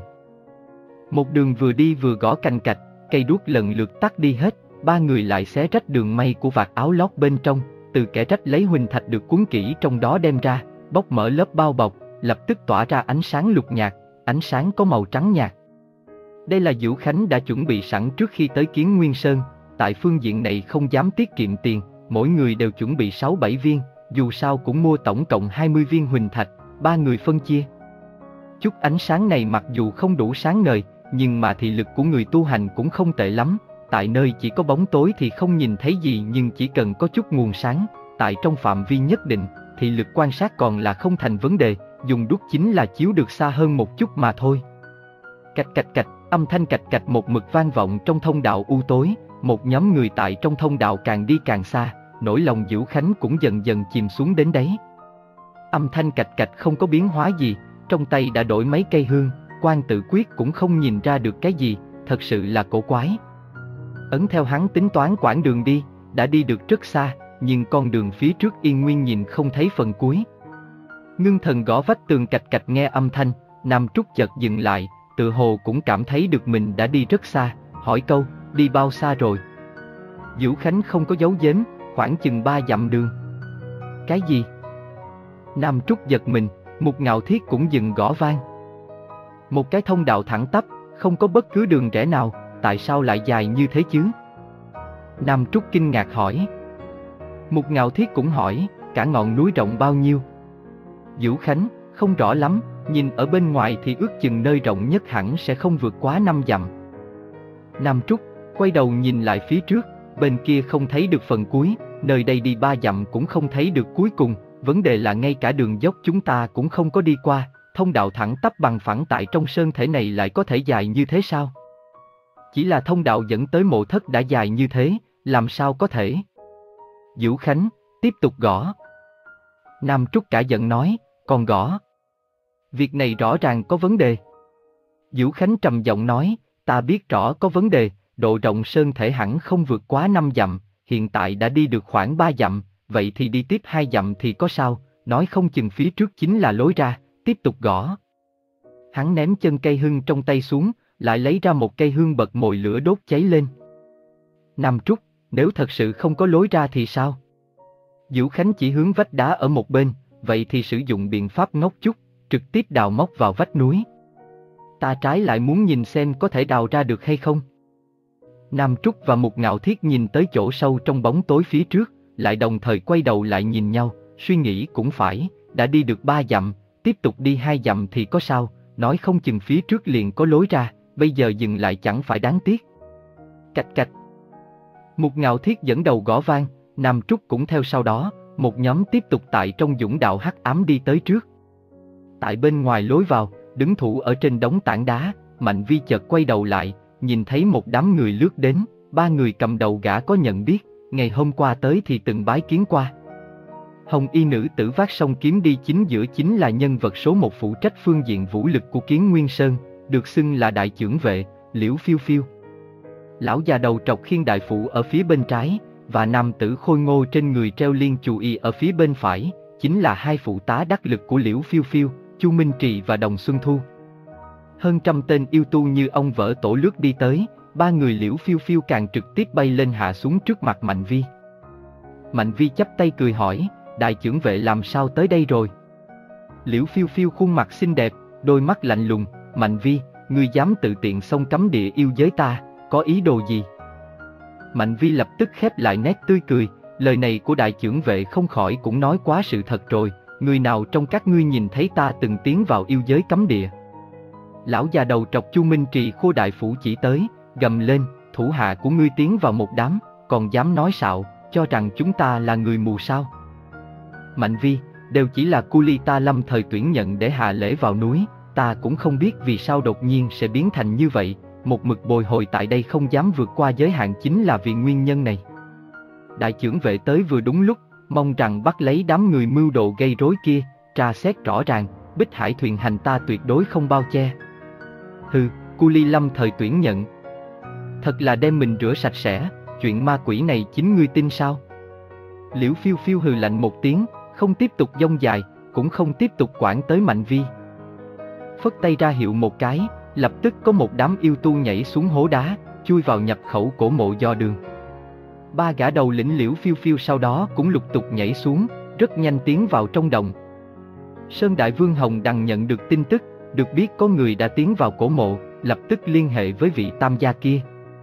Một đường vừa đi vừa gõ cành cạch, cây đuốc lần lượt tắt đi hết, ba người lại xé rách đường may của vạt áo lót bên trong, từ kẻ rách lấy huỳnh thạch được cuốn kỹ trong đó đem ra, bóc mở lớp bao bọc, lập tức tỏa ra ánh sáng lục nhạt, ánh sáng có màu trắng nhạt. Đây là Vũ Khánh đã chuẩn bị sẵn trước khi tới Kiến Nguyên Sơn, tại phương diện này không dám tiết kiệm tiền, mỗi người đều chuẩn bị sáu bảy viên, dù sao cũng mua tổng cộng hai mươi viên huỳnh thạch, ba người phân chia. Chút ánh sáng này mặc dù không đủ sáng ngời, nhưng mà thị lực của người tu hành cũng không tệ lắm, tại nơi chỉ có bóng tối thì không nhìn thấy gì, nhưng chỉ cần có chút nguồn sáng, tại trong phạm vi nhất định, thị lực quan sát còn là không thành vấn đề, dùng đuốc chính là chiếu được xa hơn một chút mà thôi. Cạch cạch cạch, âm thanh cạch cạch một mực vang vọng trong thông đạo u tối, một nhóm người tại trong thông đạo càng đi càng xa, nỗi lòng Vũ Khánh cũng dần dần chìm xuống đến đáy. Âm thanh cạch cạch không có biến hóa gì, trong tay đã đổi mấy cây hương, Quan Tự Quyết cũng không nhìn ra được cái gì, thật sự là cổ quái. Ấn theo hắn tính toán quãng đường đi, đã đi được rất xa, nhưng con đường phía trước yên nguyên nhìn không thấy phần cuối. Ngưng thần gõ vách tường cạch cạch nghe âm thanh, Nam Trúc chợt dừng lại, tự hồ cũng cảm thấy được mình đã đi rất xa, hỏi câu, đi bao xa rồi? Vũ Khánh không có giấu giếm, khoảng chừng ba dặm đường. Cái gì? Nam Trúc giật mình, Mục Ngạo Thiết cũng dừng gõ vang. Một cái thông đạo thẳng tắp, không có bất cứ đường rẽ nào, tại sao lại dài như thế chứ? Nam Trúc kinh ngạc hỏi. Mục Ngạo Thiết cũng hỏi, cả ngọn núi rộng bao nhiêu? Vũ Khánh, không rõ lắm, nhìn ở bên ngoài thì ước chừng nơi rộng nhất hẳn sẽ không vượt quá năm dặm. Nam Trúc, quay đầu nhìn lại phía trước, bên kia không thấy được phần cuối, nơi đây đi ba dặm cũng không thấy được cuối cùng, vấn đề là ngay cả đường dốc chúng ta cũng không có đi qua, thông đạo thẳng tắp bằng phẳng tại trong sơn thể này lại có thể dài như thế sao? Chỉ là thông đạo dẫn tới mộ thất đã dài như thế, làm sao có thể? Vũ Khánh, tiếp tục gõ. Nam Trúc cả giận nói, còn gõ. Việc này rõ ràng có vấn đề. Vũ Khánh trầm giọng nói, ta biết rõ có vấn đề, độ rộng sơn thể hẳn không vượt quá năm dặm, hiện tại đã đi được khoảng ba dặm, vậy thì đi tiếp hai dặm thì có sao, nói không chừng phía trước chính là lối ra, tiếp tục gõ. Hắn ném chân cây hương trong tay xuống, lại lấy ra một cây hương bật mồi lửa đốt cháy lên. Nam Trúc, nếu thật sự không có lối ra thì sao? Diệu Khánh chỉ hướng vách đá ở một bên, vậy thì sử dụng biện pháp ngốc chút, trực tiếp đào móc vào vách núi. Ta trái lại muốn nhìn xem có thể đào ra được hay không. Nam Trúc và Mục Ngạo Thiết nhìn tới chỗ sâu trong bóng tối phía trước, lại đồng thời quay đầu lại nhìn nhau, suy nghĩ cũng phải, đã đi được ba dặm, tiếp tục đi hai dặm thì có sao, nói không chừng phía trước liền có lối ra, bây giờ dừng lại chẳng phải đáng tiếc. Cạch cạch. Mục Ngạo Thiết dẫn đầu gõ vang, Nam Trúc cũng theo sau đó, một nhóm tiếp tục tại trong dũng đạo hắc ám đi tới trước. Tại bên ngoài lối vào, đứng thủ ở trên đống tảng đá, Mạnh Vi chợt quay đầu lại, nhìn thấy một đám người lướt đến, ba người cầm đầu gã có nhận biết, ngày hôm qua tới thì từng bái kiến qua. Hồng y nữ tử vác song kiếm đi chính giữa chính là nhân vật số một phụ trách phương diện vũ lực của Kiến Nguyên Sơn, được xưng là đại chưởng vệ, Liễu Phiêu Phiêu. Lão già đầu trọc khiên đại phụ ở phía bên trái, và nam tử khôi ngô trên người treo liên chù y ở phía bên phải, chính là hai phụ tá đắc lực của Liễu Phiêu Phiêu, Chu Minh Trì và Đồng Xuân Thu. Hơn trăm tên yêu tu như ông vỡ tổ lướt đi tới, ba người Liễu Phiêu Phiêu càng trực tiếp bay lên hạ xuống trước mặt Mạnh Vi. Mạnh Vi chắp tay cười hỏi, đại chưởng vệ làm sao tới đây rồi? Liễu Phiêu Phiêu khuôn mặt xinh đẹp, đôi mắt lạnh lùng, Mạnh Vi, ngươi dám tự tiện xông cấm địa yêu giới ta, có ý đồ gì? Mạnh Vi lập tức khép lại nét tươi cười, lời này của đại chưởng vệ không khỏi cũng nói quá sự thật rồi, người nào trong các ngươi nhìn thấy ta từng tiến vào yêu giới cấm địa? Lão già đầu trọc Chu Minh Trì khô đại phủ chỉ tới, gầm lên, thủ hạ của ngươi tiến vào một đám, còn dám nói xạo, cho rằng chúng ta là người mù sao? Mạnh Vi, đều chỉ là cu li ta lâm thời tuyển nhận để hạ lễ vào núi, ta cũng không biết vì sao đột nhiên sẽ biến thành như vậy, một mực bồi hồi tại đây không dám vượt qua giới hạn chính là vì nguyên nhân này. Đại chưởng vệ tới vừa đúng lúc, mong rằng bắt lấy đám người mưu đồ gây rối kia, tra xét rõ ràng, Bích Hải thuyền hành ta tuyệt đối không bao che. Hừ, cu li lâm thời tuyển nhận. Thật là đem mình rửa sạch sẽ, chuyện ma quỷ này chính ngươi tin sao? Liễu Phiêu Phiêu hừ lạnh một tiếng, không tiếp tục dông dài, cũng không tiếp tục quản tới Mạnh Vi. Phất tay ra hiệu một cái, lập tức có một đám yêu tu nhảy xuống hố đá, chui vào nhập khẩu cổ mộ do đường. Ba gã đầu lĩnh Liễu Phiêu Phiêu sau đó cũng lục tục nhảy xuống, rất nhanh tiến vào trong đồng. Sơn Đại Vương Hồng Đằng nhận được tin tức, được biết có người đã tiến vào cổ mộ, lập tức liên hệ với vị tam gia kia.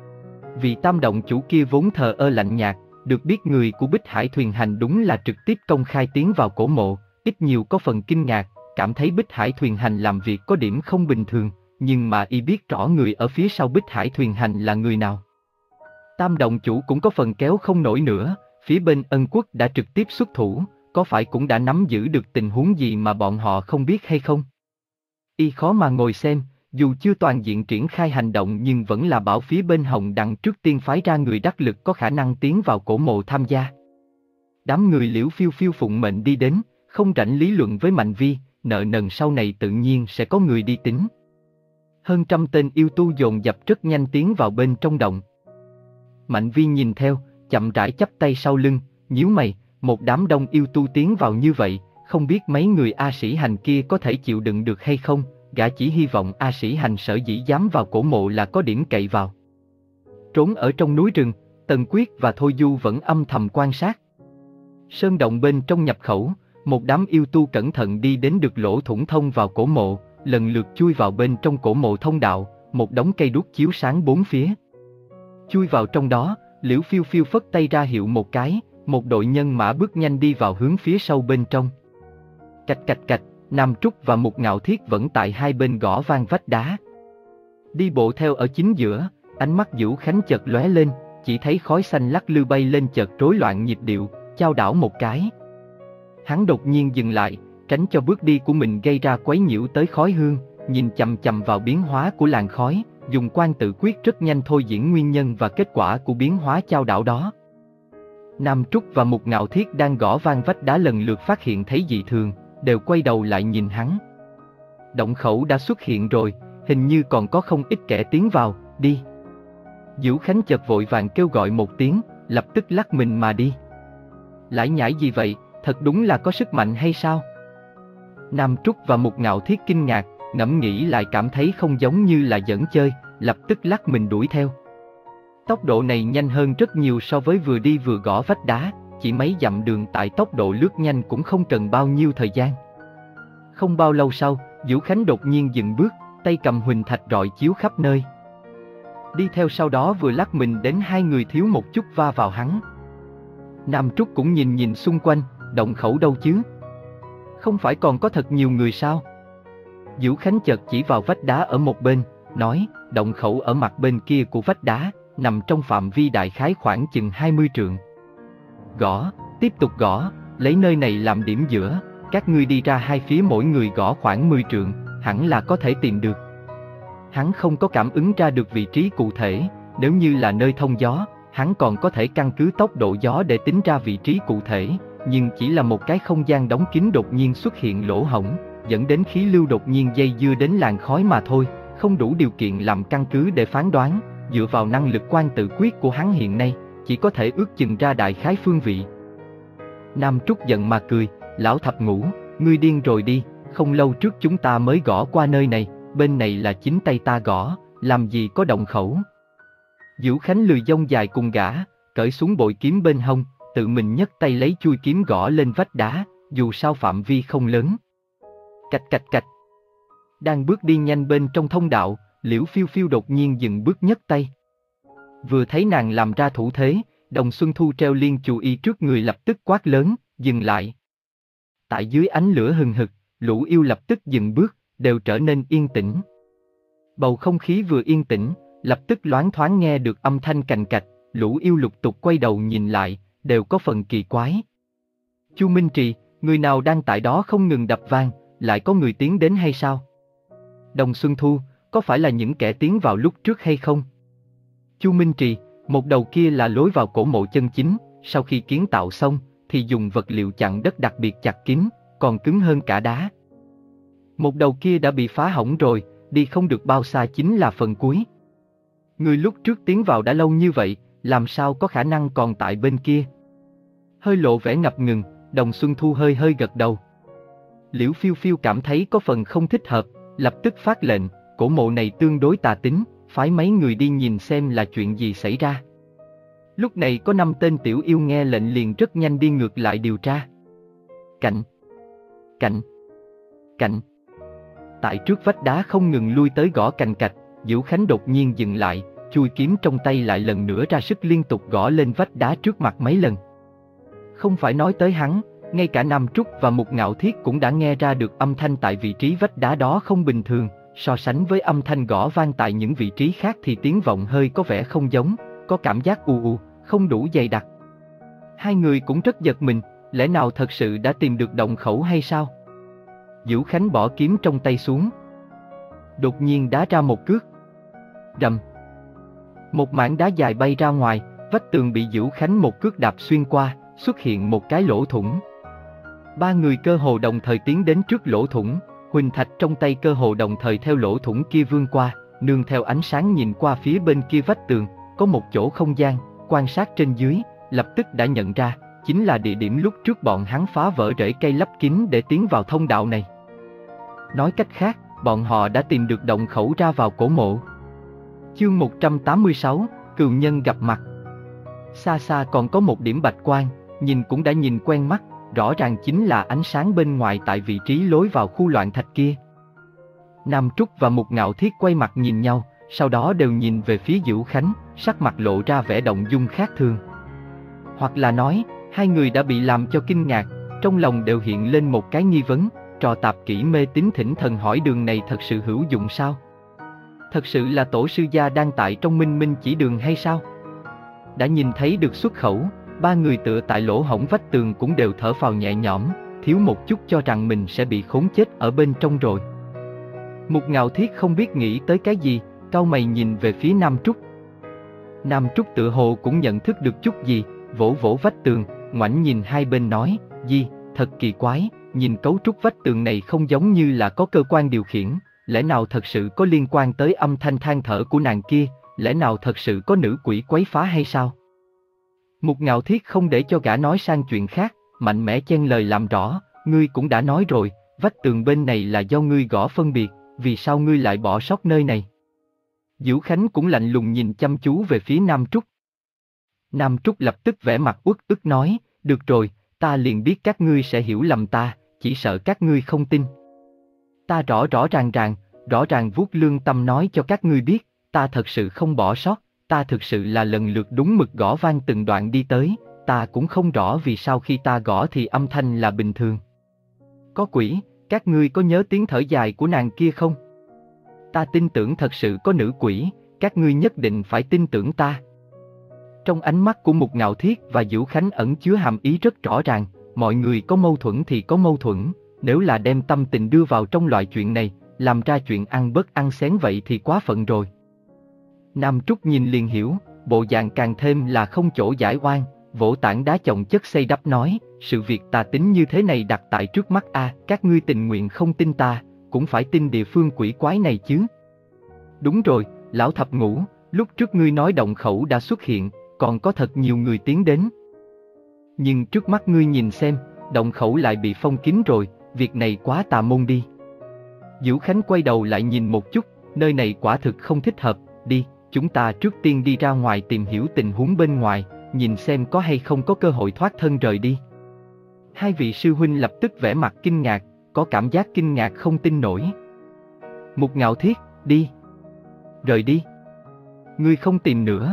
Vị tam động chủ kia vốn thờ ơ lạnh nhạt, được biết người của Bích Hải thuyền hành đúng là trực tiếp công khai tiến vào cổ mộ, ít nhiều có phần kinh ngạc, cảm thấy Bích Hải thuyền hành làm việc có điểm không bình thường, nhưng mà y biết rõ người ở phía sau Bích Hải thuyền hành là người nào. Tam động chủ cũng có phần kéo không nổi nữa, phía bên Ân Quốc đã trực tiếp xuất thủ, có phải cũng đã nắm giữ được tình huống gì mà bọn họ không biết hay không? Y khó mà ngồi xem, dù chưa toàn diện triển khai hành động nhưng vẫn là bảo phía bên Hồng Đằng trước tiên phái ra người đắc lực có khả năng tiến vào cổ mộ tham gia. Đám người Liễu Phiêu Phiêu phụng mệnh đi đến, không rảnh lý luận với Mạnh Vi, nợ nần sau này tự nhiên sẽ có người đi tính. Hơn trăm tên yêu tu dồn dập rất nhanh tiến vào bên trong động. Mạnh Vi nhìn theo, chậm rãi chắp tay sau lưng, nhíu mày, một đám đông yêu tu tiến vào như vậy, không biết mấy người A Sĩ Hành kia có thể chịu đựng được hay không, gã chỉ hy vọng A Sĩ Hành sở dĩ dám vào cổ mộ là có điểm cậy vào. Trốn ở trong núi rừng, Tần Quyết và Thôi Du vẫn âm thầm quan sát. Sơn động bên trong nhập khẩu, một đám yêu tu cẩn thận đi đến được lỗ thủng thông vào cổ mộ, lần lượt chui vào bên trong cổ mộ thông đạo, một đống cây đuốc chiếu sáng bốn phía. Chui vào trong đó, Liễu Phiêu Phiêu phất tay ra hiệu một cái, một đội nhân mã bước nhanh đi vào hướng phía sâu bên trong. Cạch cạch cạch, Nam Trúc và Mục Ngạo Thiết vẫn tại hai bên gõ vang vách đá. Đi bộ theo ở chính giữa, ánh mắt Diệu Khánh chợt lóe lên, chỉ thấy khói xanh lắc lư bay lên chợt rối loạn nhịp điệu, chao đảo một cái. Hắn đột nhiên dừng lại, tránh cho bước đi của mình gây ra quấy nhiễu tới khói hương, nhìn chằm chằm vào biến hóa của làn khói, dùng quan tự quyết rất nhanh thôi diễn nguyên nhân và kết quả của biến hóa chao đảo đó. Nam Trúc và Mục Ngạo Thiết đang gõ vang vách đá lần lượt phát hiện thấy dị thường, đều quay đầu lại nhìn hắn. Động khẩu đã xuất hiện rồi, hình như còn có không ít kẻ tiến vào, đi. Diệu Khánh chợt vội vàng kêu gọi một tiếng, lập tức lắc mình mà đi. Lải nhải gì vậy, thật đúng là có sức mạnh hay sao? Nam Trúc và Mục Ngạo Thiết kinh ngạc, ngẫm nghĩ lại cảm thấy không giống như là giỡn chơi, lập tức lắc mình đuổi theo. Tốc độ này nhanh hơn rất nhiều so với vừa đi vừa gõ vách đá, chỉ mấy dặm đường tại tốc độ lướt nhanh cũng không cần bao nhiêu thời gian. Không bao lâu sau, Vũ Khánh đột nhiên dừng bước, tay cầm huỳnh thạch rọi chiếu khắp nơi. Đi theo sau đó vừa lắc mình đến hai người thiếu một chút va vào hắn. Nam Trúc cũng nhìn nhìn xung quanh, động khẩu đâu chứ? Không phải còn có thật nhiều người sao? Vũ Khánh chợt chỉ vào vách đá ở một bên, nói, động khẩu ở mặt bên kia của vách đá, nằm trong phạm vi đại khái khoảng chừng hai mươi trượng. Gõ, tiếp tục gõ, lấy nơi này làm điểm giữa, các ngươi đi ra hai phía mỗi người gõ khoảng mười trượng, hẳn là có thể tìm được. Hắn không có cảm ứng ra được vị trí cụ thể, nếu như là nơi thông gió, hắn còn có thể căn cứ tốc độ gió để tính ra vị trí cụ thể, nhưng chỉ là một cái không gian đóng kín đột nhiên xuất hiện lỗ hổng, dẫn đến khí lưu đột nhiên dây dưa đến làn khói mà thôi, không đủ điều kiện làm căn cứ để phán đoán, dựa vào năng lực quan tự quyết của hắn hiện nay, chỉ có thể ước chừng ra đại khái phương vị. Nam Trúc giận mà cười, lão thập ngũ, ngươi điên rồi đi, không lâu trước chúng ta mới gõ qua nơi này, bên này là chính tay ta gõ, làm gì có động khẩu. Vũ Khánh lười dông dài cùng gã, cởi xuống bội kiếm bên hông, tự mình nhấc tay lấy chui kiếm gõ lên vách đá, dù sao phạm vi không lớn. Cạch cạch cạch. Đang bước đi nhanh bên trong thông đạo, Liễu Phiêu Phiêu đột nhiên dừng bước nhấc tay. Vừa thấy nàng làm ra thủ thế, Đồng Xuân Thu treo liên chù y trước người lập tức quát lớn, dừng lại. Tại dưới ánh lửa hừng hực, lũ yêu lập tức dừng bước, đều trở nên yên tĩnh. Bầu không khí vừa yên tĩnh, lập tức loáng thoáng nghe được âm thanh cành cạch, lũ yêu lục tục quay đầu nhìn lại, đều có phần kỳ quái. Chu Minh Trì, người nào đang tại đó không ngừng đập vang, lại có người tiến đến hay sao? Đồng Xuân Thu, có phải là những kẻ tiến vào lúc trước hay không? Chu Minh Trì, một đầu kia là lối vào cổ mộ chân chính, sau khi kiến tạo xong, thì dùng vật liệu chặn đất đặc biệt chặt kín, còn cứng hơn cả đá. Một đầu kia đã bị phá hỏng rồi, đi không được bao xa chính là phần cuối. Người lúc trước tiến vào đã lâu như vậy, làm sao có khả năng còn tại bên kia? Hơi lộ vẻ ngập ngừng, Đồng Xuân Thu hơi hơi gật đầu. Liễu Phiêu Phiêu cảm thấy có phần không thích hợp, lập tức phát lệnh, cổ mộ này tương đối tà tính, phái mấy người đi nhìn xem là chuyện gì xảy ra. Lúc này có năm tên tiểu yêu nghe lệnh liền rất nhanh đi ngược lại điều tra. Cạnh, cạnh, cạnh. Tại trước vách đá không ngừng lui tới gõ cành cạch, Vũ Khánh đột nhiên dừng lại, chui kiếm trong tay lại lần nữa ra sức liên tục gõ lên vách đá trước mặt mấy lần. Không phải nói tới hắn, ngay cả Nam Trúc và Mục Ngạo Thiết cũng đã nghe ra được âm thanh tại vị trí vách đá đó không bình thường, so sánh với âm thanh gõ vang tại những vị trí khác thì tiếng vọng hơi có vẻ không giống, có cảm giác u u, không đủ dày đặc. Hai người cũng rất giật mình, lẽ nào thật sự đã tìm được động khẩu hay sao? Vũ Khánh bỏ kiếm trong tay xuống, đột nhiên đá ra một cước. Rầm. Một mảng đá dài bay ra ngoài, vách tường bị Vũ Khánh một cước đạp xuyên qua, xuất hiện một cái lỗ thủng. Ba người cơ hồ đồng thời tiến đến trước lỗ thủng, huỳnh thạch trong tay cơ hồ đồng thời theo lỗ thủng kia vươn qua, nương theo ánh sáng nhìn qua phía bên kia vách tường, có một chỗ không gian, quan sát trên dưới, lập tức đã nhận ra, chính là địa điểm lúc trước bọn hắn phá vỡ rễ cây lấp kín để tiến vào thông đạo này. Nói cách khác, bọn họ đã tìm được động khẩu ra vào cổ mộ. Chương một trăm tám mươi sáu, Cừu Nhân gặp mặt. Xa xa còn có một điểm bạch quang, nhìn cũng đã nhìn quen mắt, rõ ràng chính là ánh sáng bên ngoài tại vị trí lối vào khu loạn thạch kia. Nam Trúc và Mục Ngạo Thiết quay mặt nhìn nhau, sau đó đều nhìn về phía Vũ Khánh, sắc mặt lộ ra vẻ động dung khác thường. Hoặc là nói, hai người đã bị làm cho kinh ngạc, trong lòng đều hiện lên một cái nghi vấn, trò tạp kỹ mê tín thỉnh thần hỏi đường này thật sự hữu dụng sao? Thật sự là tổ sư gia đang tại trong minh minh chỉ đường hay sao? Đã nhìn thấy được xuất khẩu, ba người tựa tại lỗ hổng vách tường cũng đều thở phào nhẹ nhõm, thiếu một chút cho rằng mình sẽ bị khốn chết ở bên trong rồi. Mục Ngạo Thiết không biết nghĩ tới cái gì, cau mày nhìn về phía Nam Trúc. Nam Trúc tựa hồ cũng nhận thức được chút gì, vỗ vỗ vách tường, ngoảnh nhìn hai bên nói, gì, thật kỳ quái, nhìn cấu trúc vách tường này không giống như là có cơ quan điều khiển, lẽ nào thật sự có liên quan tới âm thanh than thở của nàng kia, lẽ nào thật sự có nữ quỷ quấy phá hay sao? Mục Ngạo Thiết không để cho gã nói sang chuyện khác, mạnh mẽ chen lời làm rõ, ngươi cũng đã nói rồi, vách tường bên này là do ngươi gõ phân biệt, vì sao ngươi lại bỏ sót nơi này? Vũ Khánh cũng lạnh lùng nhìn chăm chú về phía Nam Trúc. Nam Trúc lập tức vẻ mặt uất ức nói, được rồi, ta liền biết các ngươi sẽ hiểu lầm ta, chỉ sợ các ngươi không tin. Ta rõ rõ ràng ràng, rõ ràng vuốt lương tâm nói cho các ngươi biết, ta thật sự không bỏ sót, ta thực sự là lần lượt đúng mực gõ vang từng đoạn đi tới, ta cũng không rõ vì sao khi ta gõ thì âm thanh là bình thường. Có quỷ, các ngươi có nhớ tiếng thở dài của nàng kia không? Ta tin tưởng thật sự có nữ quỷ, các ngươi nhất định phải tin tưởng ta. Trong ánh mắt của Mục Ngạo Thiết và Vũ Khánh ẩn chứa hàm ý rất rõ ràng, mọi người có mâu thuẫn thì có mâu thuẫn, nếu là đem tâm tình đưa vào trong loại chuyện này, làm ra chuyện ăn bớt ăn xén vậy thì quá phận rồi. Nam Trúc nhìn liền hiểu, bộ dạng càng thêm là không chỗ giải oan, vỗ tảng đá chồng chất xây đắp nói, sự việc tà tính như thế này đặt tại trước mắt a, các ngươi tình nguyện không tin ta, cũng phải tin địa phương quỷ quái này chứ. Đúng rồi, lão thập ngũ, lúc trước ngươi nói động khẩu đã xuất hiện, còn có thật nhiều người tiến đến. Nhưng trước mắt ngươi nhìn xem, động khẩu lại bị phong kín rồi, việc này quá tà môn đi. Vũ Khánh quay đầu lại nhìn một chút, nơi này quả thực không thích hợp, đi, chúng ta trước tiên đi ra ngoài tìm hiểu tình huống bên ngoài, nhìn xem có hay không có cơ hội thoát thân rời đi. Hai vị sư huynh lập tức vẻ mặt kinh ngạc, có cảm giác kinh ngạc không tin nổi. Mục Ngạo Thiết, đi. Rời đi. Ngươi không tìm nữa.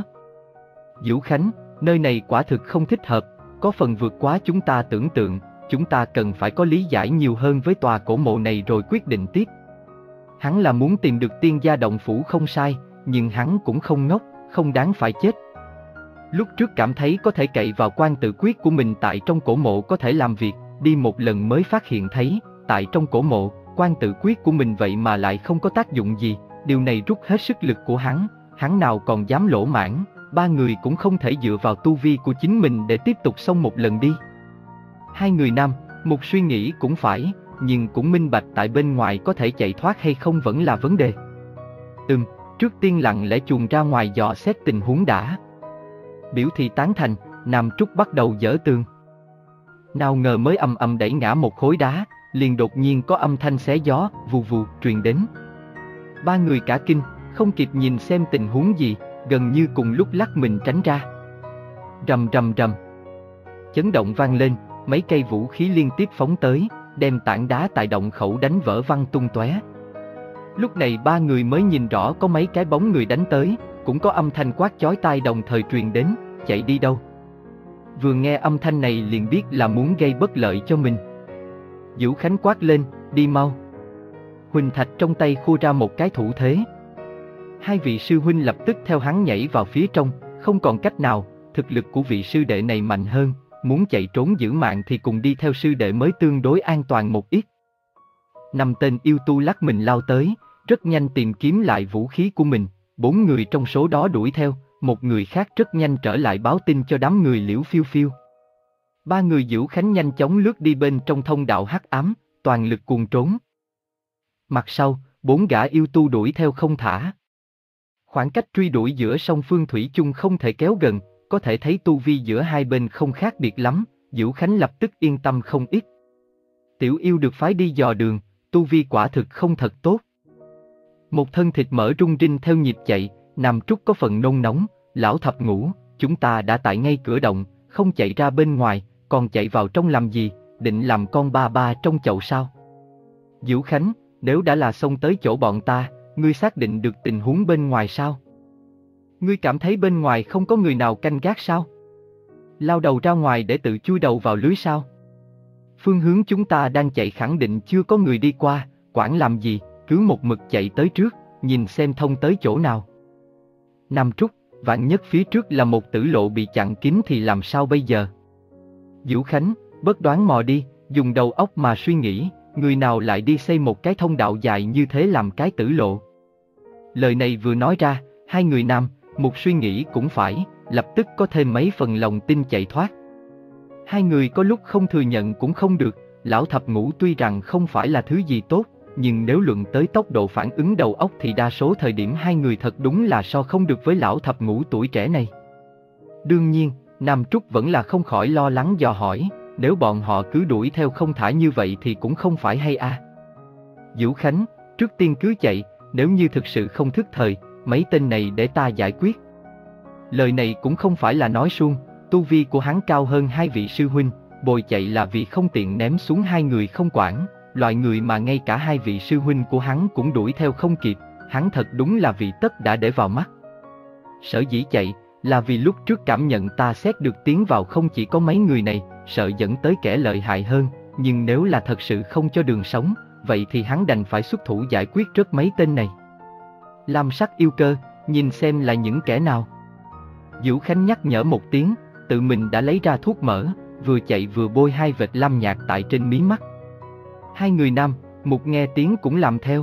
Vũ Khánh, nơi này quả thực không thích hợp, có phần vượt quá chúng ta tưởng tượng, chúng ta cần phải có lý giải nhiều hơn với tòa cổ mộ này rồi quyết định tiếp. Hắn là muốn tìm được tiên gia động phủ không sai, nhưng hắn cũng không ngốc, không đáng phải chết. Lúc trước cảm thấy có thể cậy vào quan tự quyết của mình tại trong cổ mộ có thể làm việc, đi một lần mới phát hiện thấy, tại trong cổ mộ, quan tự quyết của mình vậy mà lại không có tác dụng gì, điều này rút hết sức lực của hắn, hắn nào còn dám lỗ mãn, ba người cũng không thể dựa vào tu vi của chính mình để tiếp tục xông một lần đi. Hai người nam, một suy nghĩ cũng phải, nhưng cũng minh bạch tại bên ngoài có thể chạy thoát hay không vẫn là vấn đề. Ừm, trước tiên lặng lẽ chuồn ra ngoài dò xét tình huống đã. Biểu thị tán thành, Nam Trúc bắt đầu dỡ tường. Nào ngờ mới ầm ầm đẩy ngã một khối đá, liền đột nhiên có âm thanh xé gió, vù vù, truyền đến. Ba người cả kinh, không kịp nhìn xem tình huống gì, gần như cùng lúc lắc mình tránh ra. Rầm rầm rầm. Chấn động vang lên, mấy cây vũ khí liên tiếp phóng tới, đem tảng đá tại động khẩu đánh vỡ văng tung tóe. Lúc này ba người mới nhìn rõ có mấy cái bóng người đánh tới, cũng có âm thanh quát chói tai đồng thời truyền đến, chạy đi đâu. Vừa nghe âm thanh này liền biết là muốn gây bất lợi cho mình. Vũ Khánh quát lên, đi mau. Huỳnh Thạch trong tay khua ra một cái thủ thế. Hai vị sư huynh lập tức theo hắn nhảy vào phía trong, không còn cách nào, thực lực của vị sư đệ này mạnh hơn, muốn chạy trốn giữ mạng thì cùng đi theo sư đệ mới tương đối an toàn một ít. Năm tên yêu tu lắc mình lao tới, rất nhanh tìm kiếm lại vũ khí của mình, bốn người trong số đó đuổi theo, một người khác rất nhanh trở lại báo tin cho đám người Liễu Phiêu Phiêu. Ba người Vũ Khánh nhanh chóng lướt đi bên trong thông đạo hắc ám, toàn lực cuồng trốn. Mặt sau, bốn gã yêu tu đuổi theo không thả. Khoảng cách truy đuổi giữa song phương thủy chung không thể kéo gần, có thể thấy tu vi giữa hai bên không khác biệt lắm, Vũ Khánh lập tức yên tâm không ít. Tiểu yêu được phái đi dò đường, tu vi quả thực không thật tốt. Một thân thịt mỡ rung rinh theo nhịp chạy, Nam Trúc có phần nôn nóng, lão thập ngũ, chúng ta đã tại ngay cửa động, không chạy ra bên ngoài, còn chạy vào trong làm gì, định làm con ba ba trong chậu sao? Vũ Khánh, nếu đã là xông tới chỗ bọn ta, ngươi xác định được tình huống bên ngoài sao? Ngươi cảm thấy bên ngoài không có người nào canh gác sao? Lao đầu ra ngoài để tự chui đầu vào lưới sao? Phương hướng chúng ta đang chạy khẳng định chưa có người đi qua, quản làm gì, cứ một mực chạy tới trước, nhìn xem thông tới chỗ nào. Nam Trúc, vạn nhất phía trước là một tử lộ bị chặn kín thì làm sao bây giờ? Vũ Khánh, bớt đoán mò đi, dùng đầu óc mà suy nghĩ, người nào lại đi xây một cái thông đạo dài như thế làm cái tử lộ? Lời này vừa nói ra, hai người nam, một suy nghĩ cũng phải, lập tức có thêm mấy phần lòng tin chạy thoát. Hai người có lúc không thừa nhận cũng không được, lão thập ngũ tuy rằng không phải là thứ gì tốt, nhưng nếu luận tới tốc độ phản ứng đầu óc thì đa số thời điểm hai người thật đúng là so không được với lão thập ngũ tuổi trẻ này. Đương nhiên, Nam Trúc vẫn là không khỏi lo lắng dò hỏi, nếu bọn họ cứ đuổi theo không thả như vậy thì cũng không phải hay a. À. Vũ Khánh, trước tiên cứ chạy, nếu như thực sự không thức thời, mấy tên này để ta giải quyết. Lời này cũng không phải là nói suông, tu vi của hắn cao hơn hai vị sư huynh, bồi chạy là vì không tiện ném xuống hai người không quản, loại người mà ngay cả hai vị sư huynh của hắn cũng đuổi theo không kịp, hắn thật đúng là vị tất đã để vào mắt. Sở dĩ chạy, là vì lúc trước cảm nhận ta xét được tiến vào không chỉ có mấy người này, sợ dẫn tới kẻ lợi hại hơn, nhưng nếu là thật sự không cho đường sống, vậy thì hắn đành phải xuất thủ giải quyết rất mấy tên này. Lam sắc yêu cơ, nhìn xem là những kẻ nào. Vũ Khánh nhắc nhở một tiếng, tự mình đã lấy ra thuốc mỡ, vừa chạy vừa bôi hai vệt lam nhạt tại trên mí mắt. Hai người nam, một nghe tiếng cũng làm theo.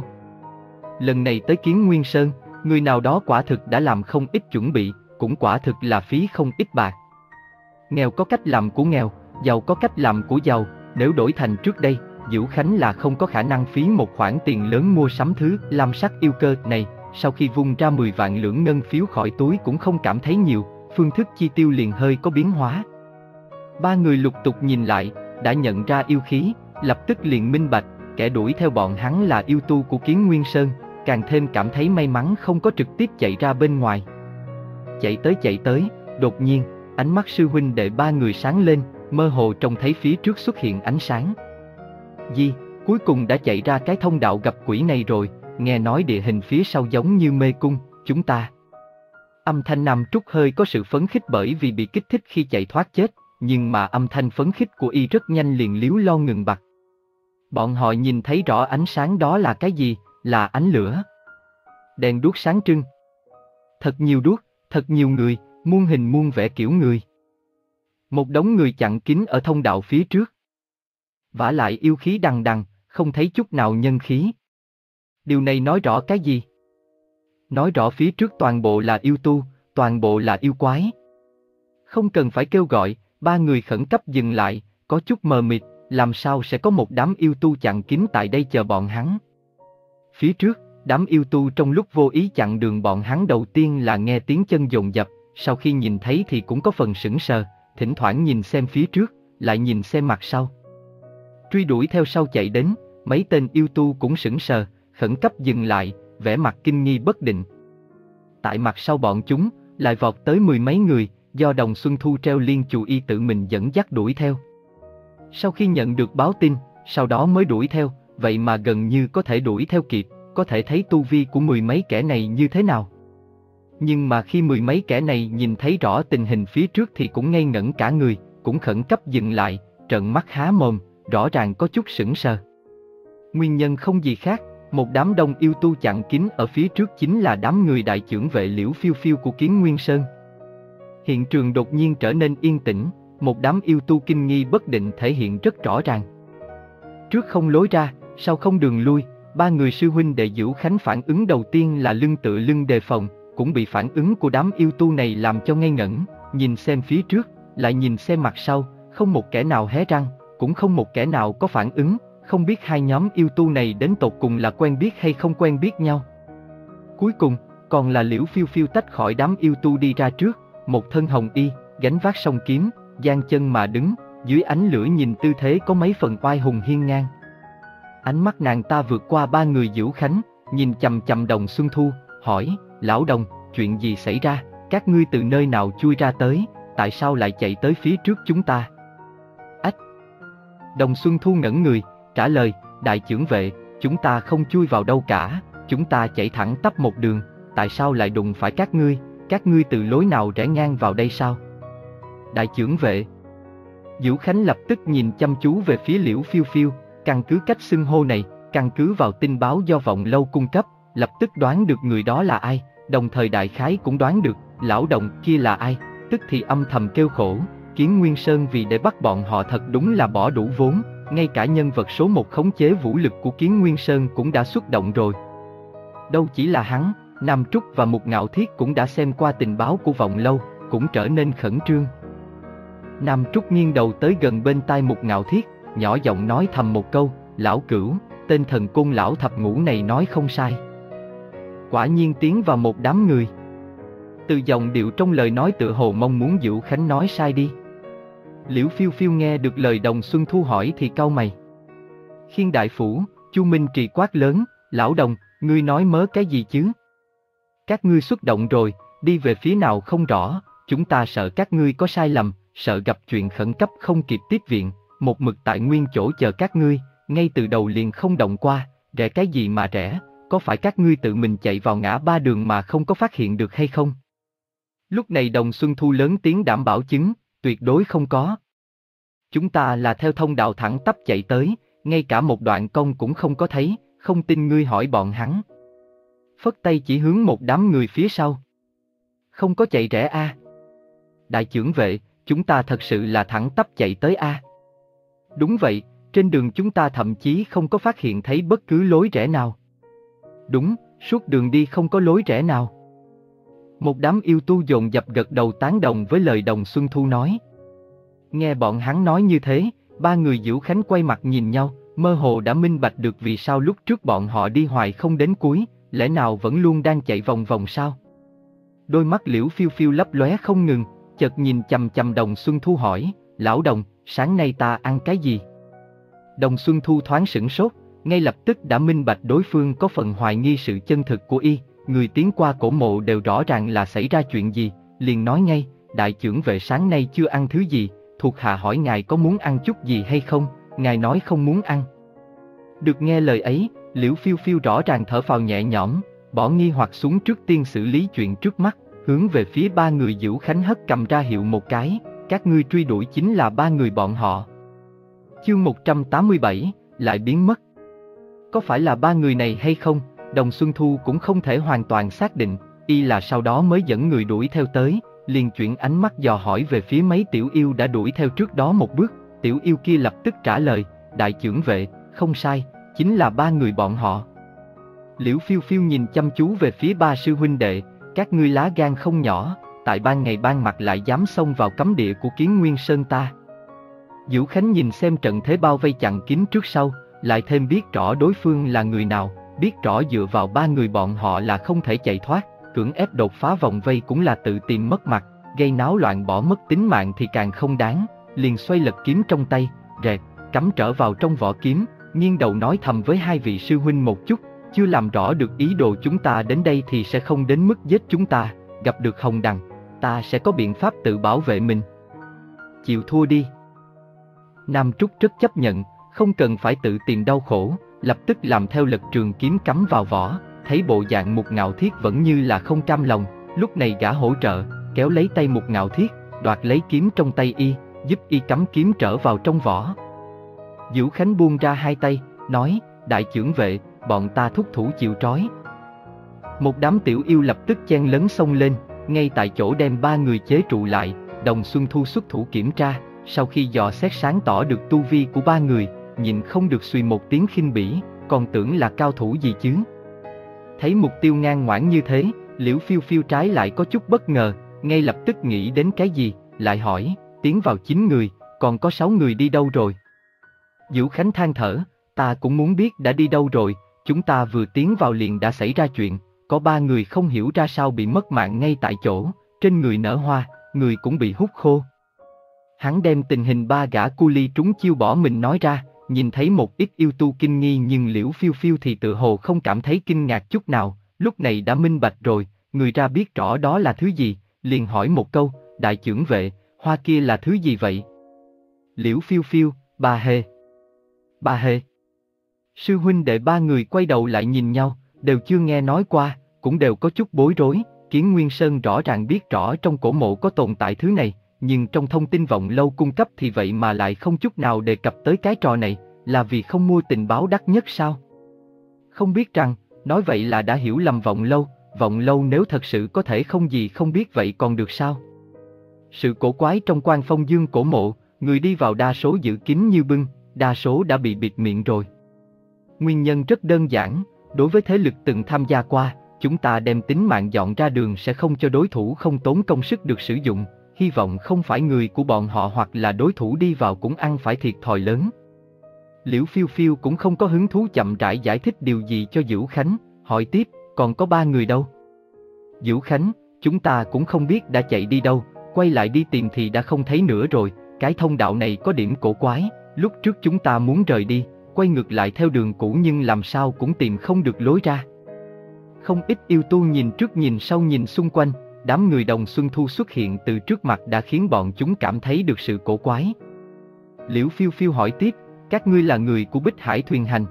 Lần này tới Kiến Nguyên Sơn, người nào đó quả thực đã làm không ít chuẩn bị, cũng quả thực là phí không ít bạc. Nghèo có cách làm của nghèo, giàu có cách làm của giàu, nếu đổi thành trước đây, Vũ Khánh là không có khả năng phí một khoản tiền lớn mua sắm thứ lam sắc yêu cơ này, sau khi vung ra mười vạn lưỡng ngân phiếu khỏi túi cũng không cảm thấy nhiều, phương thức chi tiêu liền hơi có biến hóa. Ba người lục tục nhìn lại, đã nhận ra yêu khí, lập tức liền minh bạch, kẻ đuổi theo bọn hắn là yêu tu của Kiến Nguyên Sơn, càng thêm cảm thấy may mắn không có trực tiếp chạy ra bên ngoài. Chạy tới chạy tới, đột nhiên, ánh mắt sư huynh đệ ba người sáng lên, mơ hồ trông thấy phía trước xuất hiện ánh sáng. Di, cuối cùng đã chạy ra cái thông đạo gặp quỷ này rồi, nghe nói địa hình phía sau giống như mê cung, chúng ta. Âm thanh Nam Trúc hơi có sự phấn khích bởi vì bị kích thích khi chạy thoát chết, nhưng mà âm thanh phấn khích của y rất nhanh liền líu lo ngừng bặt. Bọn họ nhìn thấy rõ ánh sáng đó là cái gì, là ánh lửa. Đèn đuốc sáng trưng. Thật nhiều đuốc, thật nhiều người, muôn hình muôn vẻ kiểu người. Một đống người chặn kín ở thông đạo phía trước. Vả lại yêu khí đằng đằng, không thấy chút nào nhân khí. Điều này nói rõ cái gì? Nói rõ phía trước toàn bộ là yêu tu, toàn bộ là yêu quái. Không cần phải kêu gọi, ba người khẩn cấp dừng lại, có chút mờ mịt, làm sao sẽ có một đám yêu tu chặn kín tại đây chờ bọn hắn. Phía trước, đám yêu tu trong lúc vô ý chặn đường bọn hắn đầu tiên là nghe tiếng chân dồn dập, sau khi nhìn thấy thì cũng có phần sững sờ, thỉnh thoảng nhìn xem phía trước, lại nhìn xem mặt sau. Truy đuổi theo sau chạy đến, mấy tên yêu tu cũng sững sờ, khẩn cấp dừng lại, vẻ mặt kinh nghi bất định. Tại mặt sau bọn chúng, lại vọt tới mười mấy người, do Đồng Xuân Thu treo liên chù y tự mình dẫn dắt đuổi theo. Sau khi nhận được báo tin, sau đó mới đuổi theo, vậy mà gần như có thể đuổi theo kịp, có thể thấy tu vi của mười mấy kẻ này như thế nào. Nhưng mà khi mười mấy kẻ này nhìn thấy rõ tình hình phía trước thì cũng ngây ngẩn cả người, cũng khẩn cấp dừng lại, trợn mắt há mồm, rõ ràng có chút sững sờ. Nguyên nhân không gì khác, một đám đông yêu tu chặn kín ở phía trước chính là đám người đại chưởng vệ Liễu Phiêu Phiêu của Kiến Nguyên Sơn. Hiện trường đột nhiên trở nên yên tĩnh, một đám yêu tu kinh nghi bất định thể hiện rất rõ ràng. Trước không lối ra, sau không đường lui, ba người sư huynh đệ Vũ Khánh phản ứng đầu tiên là lưng tựa lưng đề phòng, cũng bị phản ứng của đám yêu tu này làm cho ngây ngẩn, nhìn xem phía trước, lại nhìn xem mặt sau, không một kẻ nào hé răng, cũng không một kẻ nào có phản ứng, không biết hai nhóm yêu tu này đến tột cùng là quen biết hay không quen biết nhau. Cuối cùng, còn là Liễu Phiêu Phiêu tách khỏi đám yêu tu đi ra trước, một thân hồng y, gánh vác song kiếm, giang chân mà đứng, dưới ánh lửa nhìn tư thế có mấy phần oai hùng hiên ngang. Ánh mắt nàng ta vượt qua ba người Vũ Khánh, nhìn chằm chằm Đồng Xuân Thu, hỏi, lão Đồng, chuyện gì xảy ra, các ngươi từ nơi nào chui ra tới, tại sao lại chạy tới phía trước chúng ta? Ách! Đồng Xuân Thu ngẩn người, trả lời, đại chưởng vệ, chúng ta không chui vào đâu cả, chúng ta chạy thẳng tắp một đường, tại sao lại đụng phải các ngươi, các ngươi từ lối nào rẽ ngang vào đây sao? Đại chưởng vệ. Vũ Khánh lập tức nhìn chăm chú về phía Liễu Phiêu Phiêu, căn cứ cách xưng hô này, căn cứ vào tin báo do Vọng Lâu cung cấp, lập tức đoán được người đó là ai, đồng thời đại khái cũng đoán được, lão Đồng kia là ai, tức thì âm thầm kêu khổ, Kiến Nguyên Sơn vì để bắt bọn họ thật đúng là bỏ đủ vốn, ngay cả nhân vật số một khống chế vũ lực của Kiến Nguyên Sơn cũng đã xuất động rồi. Đâu chỉ là hắn, Nam Trúc và Mục Ngạo Thiết cũng đã xem qua tình báo của Vọng Lâu, cũng trở nên khẩn trương. Nam Trúc nghiêng đầu tới gần bên tai Mục Ngạo Thiết, nhỏ giọng nói thầm một câu, lão cửu, tên thần côn lão thập ngũ này nói không sai. Quả nhiên tiến vào một đám người. Từ giọng điệu trong lời nói tựa hồ mong muốn Vũ Khánh nói sai đi. Liễu Phiêu Phiêu nghe được lời Đồng Xuân Thu hỏi thì cau mày. Khiên đại phủ, Chu Minh Trì quát lớn, lão Đồng, ngươi nói mớ cái gì chứ? Các ngươi xuất động rồi, đi về phía nào không rõ, chúng ta sợ các ngươi có sai lầm, sợ gặp chuyện khẩn cấp không kịp tiếp viện, một mực tại nguyên chỗ chờ các ngươi, ngay từ đầu liền không động qua, rẽ cái gì mà rẽ, có phải các ngươi tự mình chạy vào ngã ba đường mà không có phát hiện được hay không? Lúc này Đồng Xuân Thu lớn tiếng đảm bảo chứng, tuyệt đối không có. Chúng ta là theo thông đạo thẳng tắp chạy tới, ngay cả một đoạn cong cũng không có thấy, không tin ngươi hỏi bọn hắn. Phất tay chỉ hướng một đám người phía sau. Không có chạy rẽ a. Đại chưởng vệ, chúng ta thật sự là thẳng tắp chạy tới a. Đúng vậy, trên đường chúng ta thậm chí không có phát hiện thấy bất cứ lối rẽ nào. Đúng, suốt đường đi không có lối rẽ nào. Một đám yêu tu dồn dập gật đầu tán đồng với lời Đồng Xuân Thu nói. Nghe bọn hắn nói như thế, ba người Dữu Khánh quay mặt nhìn nhau, mơ hồ đã minh bạch được vì sao lúc trước bọn họ đi hoài không đến cuối, lẽ nào vẫn luôn đang chạy vòng vòng sao? Đôi mắt Liễu Phiêu Phiêu lấp lóe không ngừng, chợt nhìn chằm chằm Đồng Xuân Thu hỏi, lão Đồng, sáng nay ta ăn cái gì? Đồng Xuân Thu thoáng sửng sốt, ngay lập tức đã minh bạch đối phương có phần hoài nghi sự chân thực của y, người tiến qua cổ mộ đều rõ ràng là xảy ra chuyện gì, liền nói ngay, đại chưởng vệ sáng nay chưa ăn thứ gì, thuộc hạ hỏi ngài có muốn ăn chút gì hay không, ngài nói không muốn ăn. Được nghe lời ấy, Liễu Phiêu Phiêu rõ ràng thở phào nhẹ nhõm, bỏ nghi hoặc xuống trước tiên xử lý chuyện trước mắt, hướng về phía ba người Dữu Khánh hất cầm ra hiệu một cái, các ngươi truy đuổi chính là ba người bọn họ. Chương một trăm tám mươi bảy, lại biến mất. Có phải là ba người này hay không, Đồng Xuân Thu cũng không thể hoàn toàn xác định, y là sau đó mới dẫn người đuổi theo tới, liền chuyển ánh mắt dò hỏi về phía mấy tiểu yêu đã đuổi theo trước đó một bước, tiểu yêu kia lập tức trả lời, đại chưởng vệ, không sai, chính là ba người bọn họ. Liễu Phiêu Phiêu nhìn chăm chú về phía ba sư huynh đệ, các ngươi lá gan không nhỏ, tại ban ngày ban mặt lại dám xông vào cấm địa của Kiến Nguyên Sơn ta. Dữu Khánh nhìn xem trận thế bao vây chặn kín trước sau, lại thêm biết rõ đối phương là người nào, biết rõ dựa vào ba người bọn họ là không thể chạy thoát, cưỡng ép đột phá vòng vây cũng là tự tìm mất mặt, gây náo loạn bỏ mất tính mạng thì càng không đáng, liền xoay lật kiếm trong tay, rẹt, cắm trở vào trong vỏ kiếm, nghiêng đầu nói thầm với hai vị sư huynh một chút, chưa làm rõ được ý đồ chúng ta đến đây thì sẽ không đến mức giết chúng ta, gặp được Hồng Đằng, ta sẽ có biện pháp tự bảo vệ mình. Chịu thua đi. Nam Trúc rất chấp nhận, không cần phải tự tìm đau khổ, lập tức làm theo lật trường kiếm cắm vào vỏ, thấy bộ dạng Mục Ngạo Thiết vẫn như là không cam lòng, lúc này gã hỗ trợ, kéo lấy tay Mục Ngạo Thiết, đoạt lấy kiếm trong tay y, giúp y cắm kiếm trở vào trong vỏ. Dữu Khánh buông ra hai tay, nói, đại chưởng vệ, bọn ta thúc thủ chịu trói. Một đám tiểu yêu lập tức chen lấn xông lên, ngay tại chỗ đem ba người chế trụ lại, Đồng Xuân Thu xuất thủ kiểm tra, sau khi dò xét sáng tỏ được tu vi của ba người, nhìn không được suy một tiếng khinh bỉ, còn tưởng là cao thủ gì chứ. Thấy mục tiêu ngang ngoãn như thế, Liễu Phiêu Phiêu trái lại có chút bất ngờ, ngay lập tức nghĩ đến cái gì, lại hỏi, tiến vào chín người, còn có sáu người đi đâu rồi? Dữu Khánh than thở, ta cũng muốn biết đã đi đâu rồi, chúng ta vừa tiến vào liền đã xảy ra chuyện, có ba người không hiểu ra sao bị mất mạng ngay tại chỗ, trên người nở hoa, người cũng bị hút khô. Hắn đem tình hình ba gã cu ly trúng chiêu bỏ mình nói ra, nhìn thấy một ít yêu tu kinh nghi nhưng Liễu Phiêu Phiêu thì tự hồ không cảm thấy kinh ngạc chút nào, lúc này đã minh bạch rồi, người ra biết rõ đó là thứ gì, liền hỏi một câu, đại chưởng vệ, hoa kia là thứ gì vậy? Liễu Phiêu Phiêu, bà hề. Bà hề. Sư huynh đệ ba người quay đầu lại nhìn nhau, đều chưa nghe nói qua, cũng đều có chút bối rối, Kiến Nguyên Sơn rõ ràng biết rõ trong cổ mộ có tồn tại thứ này, nhưng trong thông tin vọng lâu cung cấp thì vậy mà lại không chút nào đề cập tới cái trò này, là vì không mua tình báo đắt nhất sao? Không biết rằng, nói vậy là đã hiểu lầm vọng lâu, vọng lâu nếu thật sự có thể không gì không biết vậy còn được sao? Sự cổ quái trong Quan Phong Dương cổ mộ, người đi vào đa số giữ kín như bưng, đa số đã bị bịt miệng rồi. Nguyên nhân rất đơn giản, đối với thế lực từng tham gia qua, chúng ta đem tính mạng dọn ra đường sẽ không cho đối thủ không tốn công sức được sử dụng, hy vọng không phải người của bọn họ hoặc là đối thủ đi vào cũng ăn phải thiệt thòi lớn. Liễu Phiêu Phiêu cũng không có hứng thú chậm rãi giải thích điều gì cho Dữu Khánh, hỏi tiếp, còn có ba người đâu? Dữu Khánh, chúng ta cũng không biết đã chạy đi đâu, quay lại đi tìm thì đã không thấy nữa rồi, cái thông đạo này có điểm cổ quái, lúc trước chúng ta muốn rời đi, quay ngược lại theo đường cũ nhưng làm sao cũng tìm không được lối ra. Không ít yêu tu nhìn trước nhìn sau nhìn xung quanh, đám người Đồng Xuân Thu xuất hiện từ trước mặt đã khiến bọn chúng cảm thấy được sự cổ quái. Liễu Phiêu Phiêu hỏi tiếp, các ngươi là người của Bích Hải Thuyền Hành?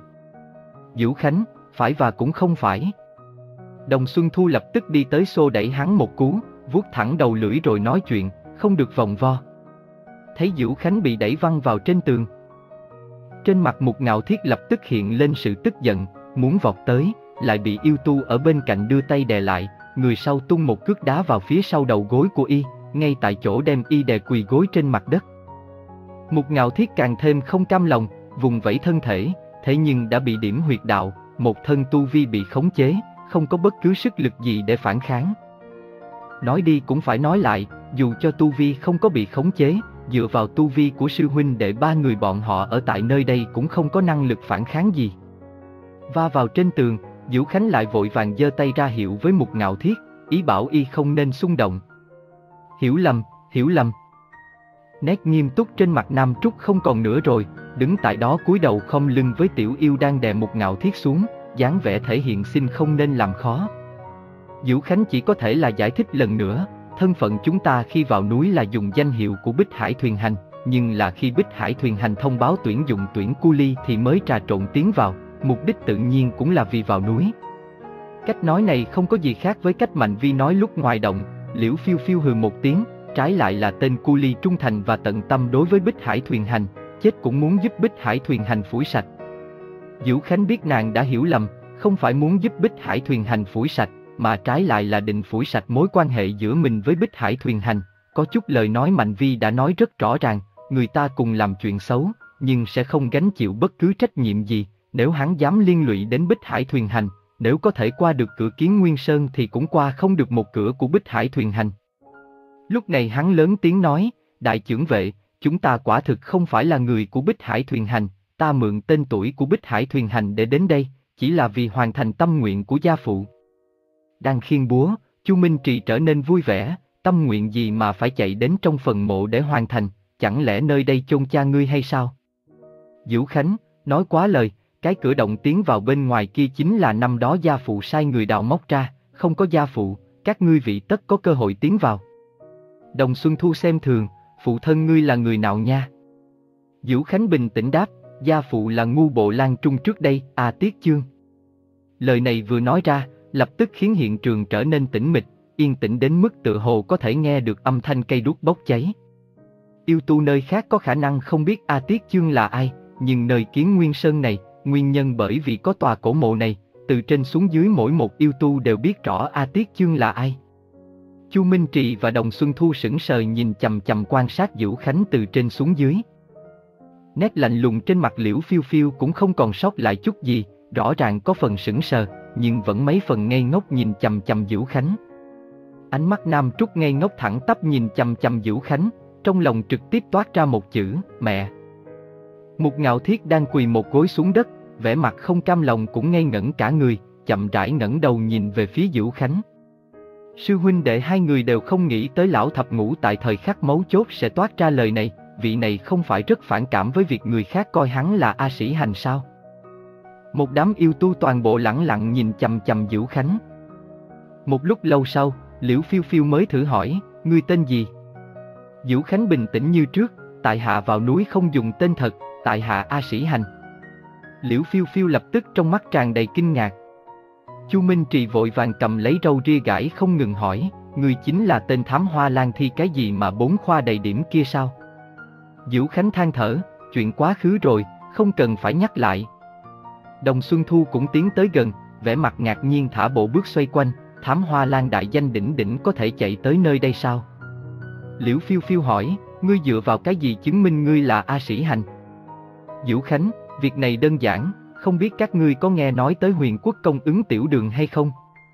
Vũ Khánh, phải và cũng không phải. Đồng Xuân Thu lập tức đi tới xô đẩy hắn một cú, vuốt thẳng đầu lưỡi rồi nói chuyện, không được vòng vo. Thấy Vũ Khánh bị đẩy văng vào trên tường. Trên mặt Mục Ngạo Thiết lập tức hiện lên sự tức giận, muốn vọt tới, lại bị yêu tu ở bên cạnh đưa tay đè lại, người sau tung một cước đá vào phía sau đầu gối của y, ngay tại chỗ đem y đè quỳ gối trên mặt đất. Mục Ngạo Thiết càng thêm không cam lòng, vùng vẫy thân thể, thế nhưng đã bị điểm huyệt đạo, một thân tu vi bị khống chế, không có bất cứ sức lực gì để phản kháng. Nói đi cũng phải nói lại, dù cho tu vi không có bị khống chế, dựa vào tu vi của sư huynh đệ ba người bọn họ ở tại nơi đây cũng không có năng lực phản kháng gì. Va vào trên tường, Vũ Khánh lại vội vàng giơ tay ra hiệu với Mục Ngạo Thiết, ý bảo y không nên xung động. Hiểu lầm, hiểu lầm. Nét nghiêm túc trên mặt Nam Trúc không còn nữa rồi, đứng tại đó cúi đầu khom lưng với tiểu yêu đang đè Mục Ngạo Thiết xuống, dáng vẻ thể hiện xin không nên làm khó. Vũ Khánh chỉ có thể là giải thích lần nữa, thân phận chúng ta khi vào núi là dùng danh hiệu của Bích Hải Thuyền Hành, nhưng là khi Bích Hải Thuyền Hành thông báo tuyển dụng tuyển cu ly thì mới trà trộn tiến vào, mục đích tự nhiên cũng là vì vào núi. Cách nói này không có gì khác với cách Mạnh Vi nói lúc ngoài động. Liễu Phiêu Phiêu hừ một tiếng, trái lại là tên cu ly trung thành và tận tâm đối với Bích Hải Thuyền Hành, chết cũng muốn giúp Bích Hải Thuyền Hành phủi sạch. Vũ Khánh biết nàng đã hiểu lầm, không phải muốn giúp Bích Hải Thuyền Hành phủi sạch, mà trái lại là định phủi sạch mối quan hệ giữa mình với Bích Hải Thuyền Hành. Có chút lời nói Mạnh Vi đã nói rất rõ ràng, người ta cùng làm chuyện xấu, nhưng sẽ không gánh chịu bất cứ trách nhiệm gì. Nếu hắn dám liên lụy đến Bích Hải Thuyền Hành, nếu có thể qua được cửa Kiến Nguyên Sơn thì cũng qua không được một cửa của Bích Hải Thuyền Hành. Lúc này hắn lớn tiếng nói, đại chưởng vệ, chúng ta quả thực không phải là người của Bích Hải Thuyền Hành, ta mượn tên tuổi của Bích Hải Thuyền Hành để đến đây, chỉ là vì hoàn thành tâm nguyện của gia phụ. Đang khiêng búa, Chu Minh Trì trở nên vui vẻ, tâm nguyện gì mà phải chạy đến trong phần mộ để hoàn thành, chẳng lẽ nơi đây chôn cha ngươi hay sao? Vũ Khánh, nói quá lời, cái cửa động tiến vào bên ngoài kia chính là năm đó gia phụ sai người đào móc ra, không có gia phụ, các ngươi vị tất có cơ hội tiến vào. Đồng Xuân Thu xem thường, phụ thân ngươi là người nào nha? Vũ Khánh bình tĩnh đáp, gia phụ là Ngu Bộ Lan Trung trước đây, A Tiết Chương. Lời này vừa nói ra, lập tức khiến hiện trường trở nên tĩnh mịch, yên tĩnh đến mức tựa hồ có thể nghe được âm thanh cây đuốc bốc cháy. Yêu tu nơi khác có khả năng không biết A Tiết Chương là ai, nhưng nơi Kiến Nguyên Sơn này, nguyên nhân bởi vì có tòa cổ mộ này, từ trên xuống dưới mỗi một yêu tu đều biết rõ A Tiết Chương là ai. Chu Minh Trì và Đồng Xuân Thu sững sờ nhìn chằm chằm quan sát Vũ Khánh từ trên xuống dưới. Nét lạnh lùng trên mặt Liễu Phiêu Phiêu cũng không còn sót lại chút gì, rõ ràng có phần sững sờ, nhưng vẫn mấy phần ngây ngốc nhìn chằm chằm Vũ Khánh. Ánh mắt Nam Trúc ngây ngốc thẳng tắp nhìn chằm chằm Vũ Khánh, trong lòng trực tiếp toát ra một chữ, mẹ. Mục Ngạo Thiết đang quỳ một gối xuống đất, vẻ mặt không cam lòng cũng ngây ngẩn cả người, chậm rãi ngẩng đầu nhìn về phía Vũ Khánh. Sư huynh đệ hai người đều không nghĩ tới lão thập ngũ tại thời khắc mấu chốt sẽ toát ra lời này, vị này không phải rất phản cảm với việc người khác coi hắn là A Sĩ Hành sao? Một đám yêu tu toàn bộ lẳng lặng nhìn chằm chằm Vũ Khánh. Một lúc lâu sau, Liễu Phiêu Phiêu mới thử hỏi, ngươi tên gì? Vũ Khánh bình tĩnh như trước, tại hạ vào núi không dùng tên thật, tại hạ A Sĩ Hành. Liễu Phiêu Phiêu lập tức trong mắt tràn đầy kinh ngạc. Chu Minh Trì vội vàng cầm lấy râu ria gãi không ngừng hỏi, ngươi chính là tên thám hoa lang thi cái gì mà bốn khoa đầy điểm kia sao? Vũ Khánh than thở, chuyện quá khứ rồi, không cần phải nhắc lại. Đồng Xuân Thu cũng tiến tới gần, vẻ mặt ngạc nhiên thả bộ bước xoay quanh, thám hoa lang đại danh đỉnh đỉnh có thể chạy tới nơi đây sao? Liễu Phiêu Phiêu hỏi, ngươi dựa vào cái gì chứng minh ngươi là A Sĩ Hành? Vũ Khánh, việc này đơn giản, không biết các ngươi có nghe nói tới Huyền Quốc công ứng Tiểu Đường hay không?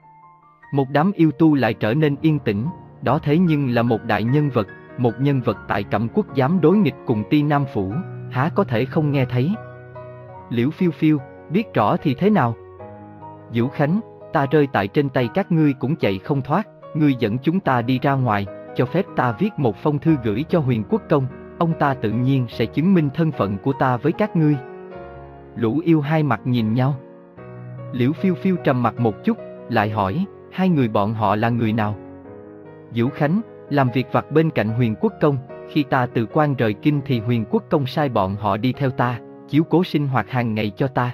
Một đám yêu tu lại trở nên yên tĩnh, đó thế nhưng là một đại nhân vật, một nhân vật tại Cẩm Quốc dám đối nghịch cùng Ti Nam Phủ, há có thể không nghe thấy? Liễu Phiêu Phiêu, biết rõ thì thế nào? Vũ Khánh, ta rơi tại trên tay các ngươi cũng chạy không thoát, ngươi dẫn chúng ta đi ra ngoài, cho phép ta viết một phong thư gửi cho Huyền Quốc công, ông ta tự nhiên sẽ chứng minh thân phận của ta với các ngươi. Lũ yêu hai mặt nhìn nhau. Liễu Phiêu Phiêu trầm mặt một chút, lại hỏi, hai người bọn họ là người nào? Dữu Khánh, làm việc vặt bên cạnh Huyền Quốc Công, khi ta từ quan rời kinh thì Huyền Quốc Công sai bọn họ đi theo ta, chiếu cố sinh hoạt hàng ngày cho ta.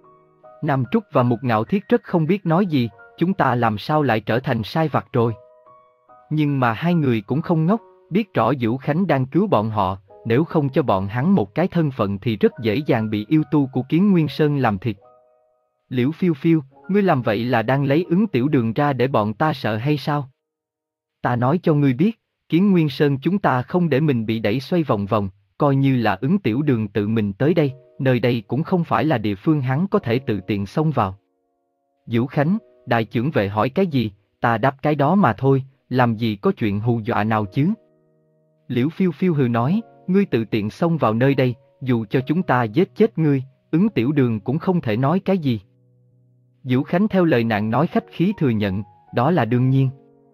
Nam Trúc và Mục Ngạo Thiết rất không biết nói gì, chúng ta làm sao lại trở thành sai vặt rồi. Nhưng mà hai người cũng không ngốc, biết rõ Dữu Khánh đang cứu bọn họ, nếu không cho bọn hắn một cái thân phận thì rất dễ dàng bị yêu tu của Kiến Nguyên Sơn làm thịt. Liễu Phiêu Phiêu, ngươi làm vậy là đang lấy Ứng Tiểu Đường ra để bọn ta sợ hay sao? Ta nói cho ngươi biết, Kiến Nguyên Sơn chúng ta không để mình bị đẩy xoay vòng vòng, coi như là Ứng Tiểu Đường tự mình tới đây, nơi đây cũng không phải là địa phương hắn có thể tự tiện xông vào. Dữu Khánh, đại chưởng vệ hỏi cái gì, ta đáp cái đó mà thôi, làm gì có chuyện hù dọa nào chứ? Liễu Phiêu Phiêu hừ nói, ngươi tự tiện xông vào nơi đây, dù cho chúng ta giết chết ngươi, Ứng Tiểu Đường cũng không thể nói cái gì. Dữu Khánh theo lời nàng nói khách khí thừa nhận, đó là đương nhiên.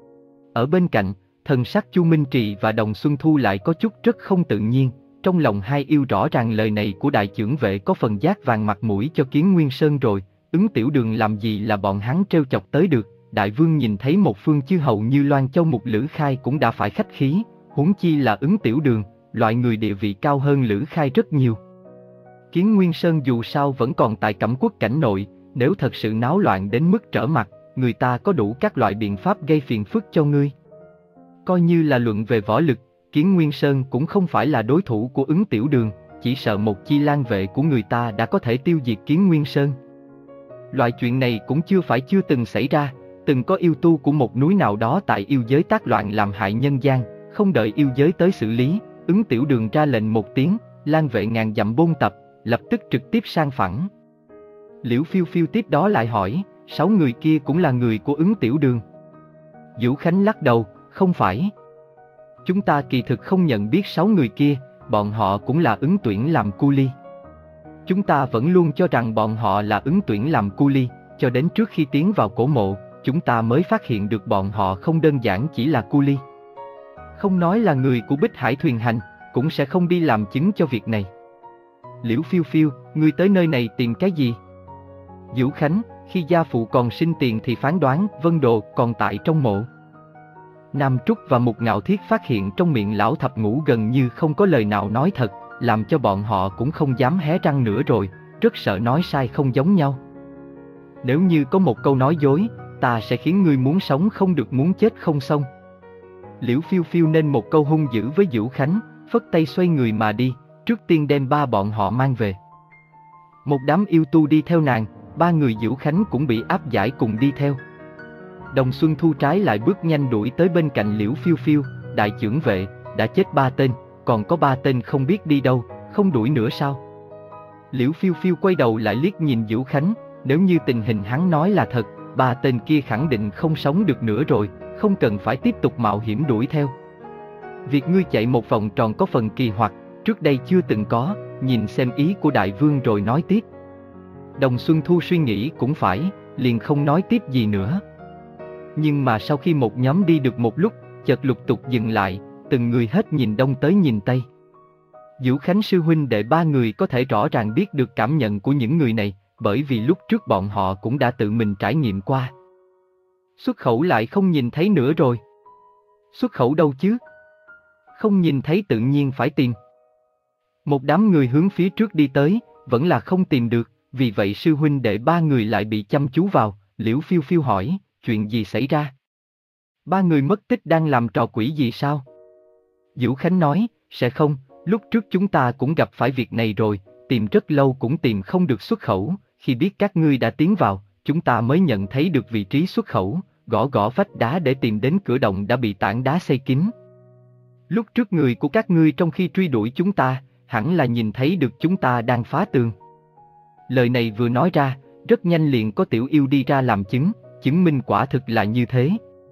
Ở bên cạnh, thần sắc Chu Minh Trì và Đồng Xuân Thu lại có chút rất không tự nhiên, trong lòng hai yêu rõ ràng lời này của đại chưởng vệ có phần giác vàng mặt mũi cho Kiến Nguyên Sơn rồi, Ứng Tiểu Đường làm gì là bọn hắn trêu chọc tới được, đại vương nhìn thấy một phương chư hầu như Loan Châu Mục Lữ Khai cũng đã phải khách khí, huống chi là Ứng Tiểu Đường, loại người địa vị cao hơn Lữ Khai rất nhiều. Kiến Nguyên Sơn dù sao vẫn còn tại Cẩm Quốc cảnh nội, nếu thật sự náo loạn đến mức trở mặt, người ta có đủ các loại biện pháp gây phiền phức cho ngươi. Coi như là luận về võ lực, Kiến Nguyên Sơn cũng không phải là đối thủ của Ứng Tiểu Đường, chỉ sợ một chi lang vệ của người ta đã có thể tiêu diệt Kiến Nguyên Sơn. Loại chuyện này cũng chưa phải chưa từng xảy ra, từng có yêu tu của một núi nào đó tại yêu giới tác loạn làm hại nhân gian, không đợi yêu giới tới xử lý, Ứng Tiểu Đường ra lệnh một tiếng, lang vệ ngàn dặm bôn tập, lập tức trực tiếp sang phẳng. Liễu Phiêu Phiêu tiếp đó lại hỏi, sáu người kia cũng là người của Ứng Tiểu Đường? Dữu Khánh lắc đầu, không phải. Chúng ta kỳ thực không nhận biết sáu người kia, bọn họ cũng là ứng tuyển làm cu ly. Chúng ta vẫn luôn cho rằng bọn họ là ứng tuyển làm cu ly, cho đến trước khi tiến vào cổ mộ, chúng ta mới phát hiện được bọn họ không đơn giản chỉ là cu ly. Không nói là người của Bích Hải Thuyền Hành, cũng sẽ không đi làm chứng cho việc này. Liễu Phiêu Phiêu, ngươi tới nơi này tìm cái gì? Dữu Khánh, khi gia phụ còn sinh tiền thì phán đoán Vân Đồ còn tại trong mộ. Nam Trúc và Mục Ngạo Thiết phát hiện trong miệng lão thập ngũ gần như không có lời nào nói thật, làm cho bọn họ cũng không dám hé răng nữa rồi, rất sợ nói sai không giống nhau. Nếu như có một câu nói dối, ta sẽ khiến ngươi muốn sống không được muốn chết không xong. Liễu Phiêu Phiêu nên một câu hung dữ với Dữu Khánh, phất tay xoay người mà đi, trước tiên đem ba bọn họ mang về. Một đám yêu tu đi theo nàng, ba người Dữu Khánh cũng bị áp giải cùng đi theo. Đồng Xuân Thu trái lại bước nhanh đuổi tới bên cạnh Liễu Phiêu Phiêu, đại chưởng vệ, đã chết ba tên, còn có ba tên không biết đi đâu, không đuổi nữa sao? Liễu Phiêu Phiêu quay đầu lại liếc nhìn Dữu Khánh, nếu như tình hình hắn nói là thật, ba tên kia khẳng định không sống được nữa rồi, không cần phải tiếp tục mạo hiểm đuổi theo. Việc ngươi chạy một vòng tròn có phần kỳ hoặc, trước đây chưa từng có, nhìn xem ý của đại vương rồi nói tiếp. Đồng Xuân Thu suy nghĩ cũng phải, liền không nói tiếp gì nữa. Nhưng mà sau khi một nhóm đi được một lúc, chợt lục tục dừng lại, từng người hết nhìn đông tới nhìn tây. Dữu Khánh sư huynh đệ ba người có thể rõ ràng biết được cảm nhận của những người này, bởi vì lúc trước bọn họ cũng đã tự mình trải nghiệm qua. Xuất khẩu lại không nhìn thấy nữa rồi. Xuất khẩu đâu chứ? Không nhìn thấy tự nhiên phải tìm. Một đám người hướng phía trước đi tới, vẫn là không tìm được, vì vậy sư huynh đệ ba người lại bị chăm chú vào. Liễu Phiêu Phiêu hỏi, chuyện gì xảy ra? Ba người mất tích đang làm trò quỷ gì sao? Dữu Khánh nói, sẽ không, lúc trước chúng ta cũng gặp phải việc này rồi, tìm rất lâu cũng tìm không được xuất khẩu, khi biết các ngươi đã tiến vào, chúng ta mới nhận thấy được vị trí xuất khẩu, gõ gõ vách đá để tìm đến cửa động đã bị tảng đá xây kín. Lúc trước người của các ngươi trong khi truy đuổi chúng ta, hẳn là nhìn thấy được chúng ta đang phá tường. Lời này vừa nói ra, rất nhanh liền có tiểu yêu đi ra làm chứng, chứng minh quả thực là như thế.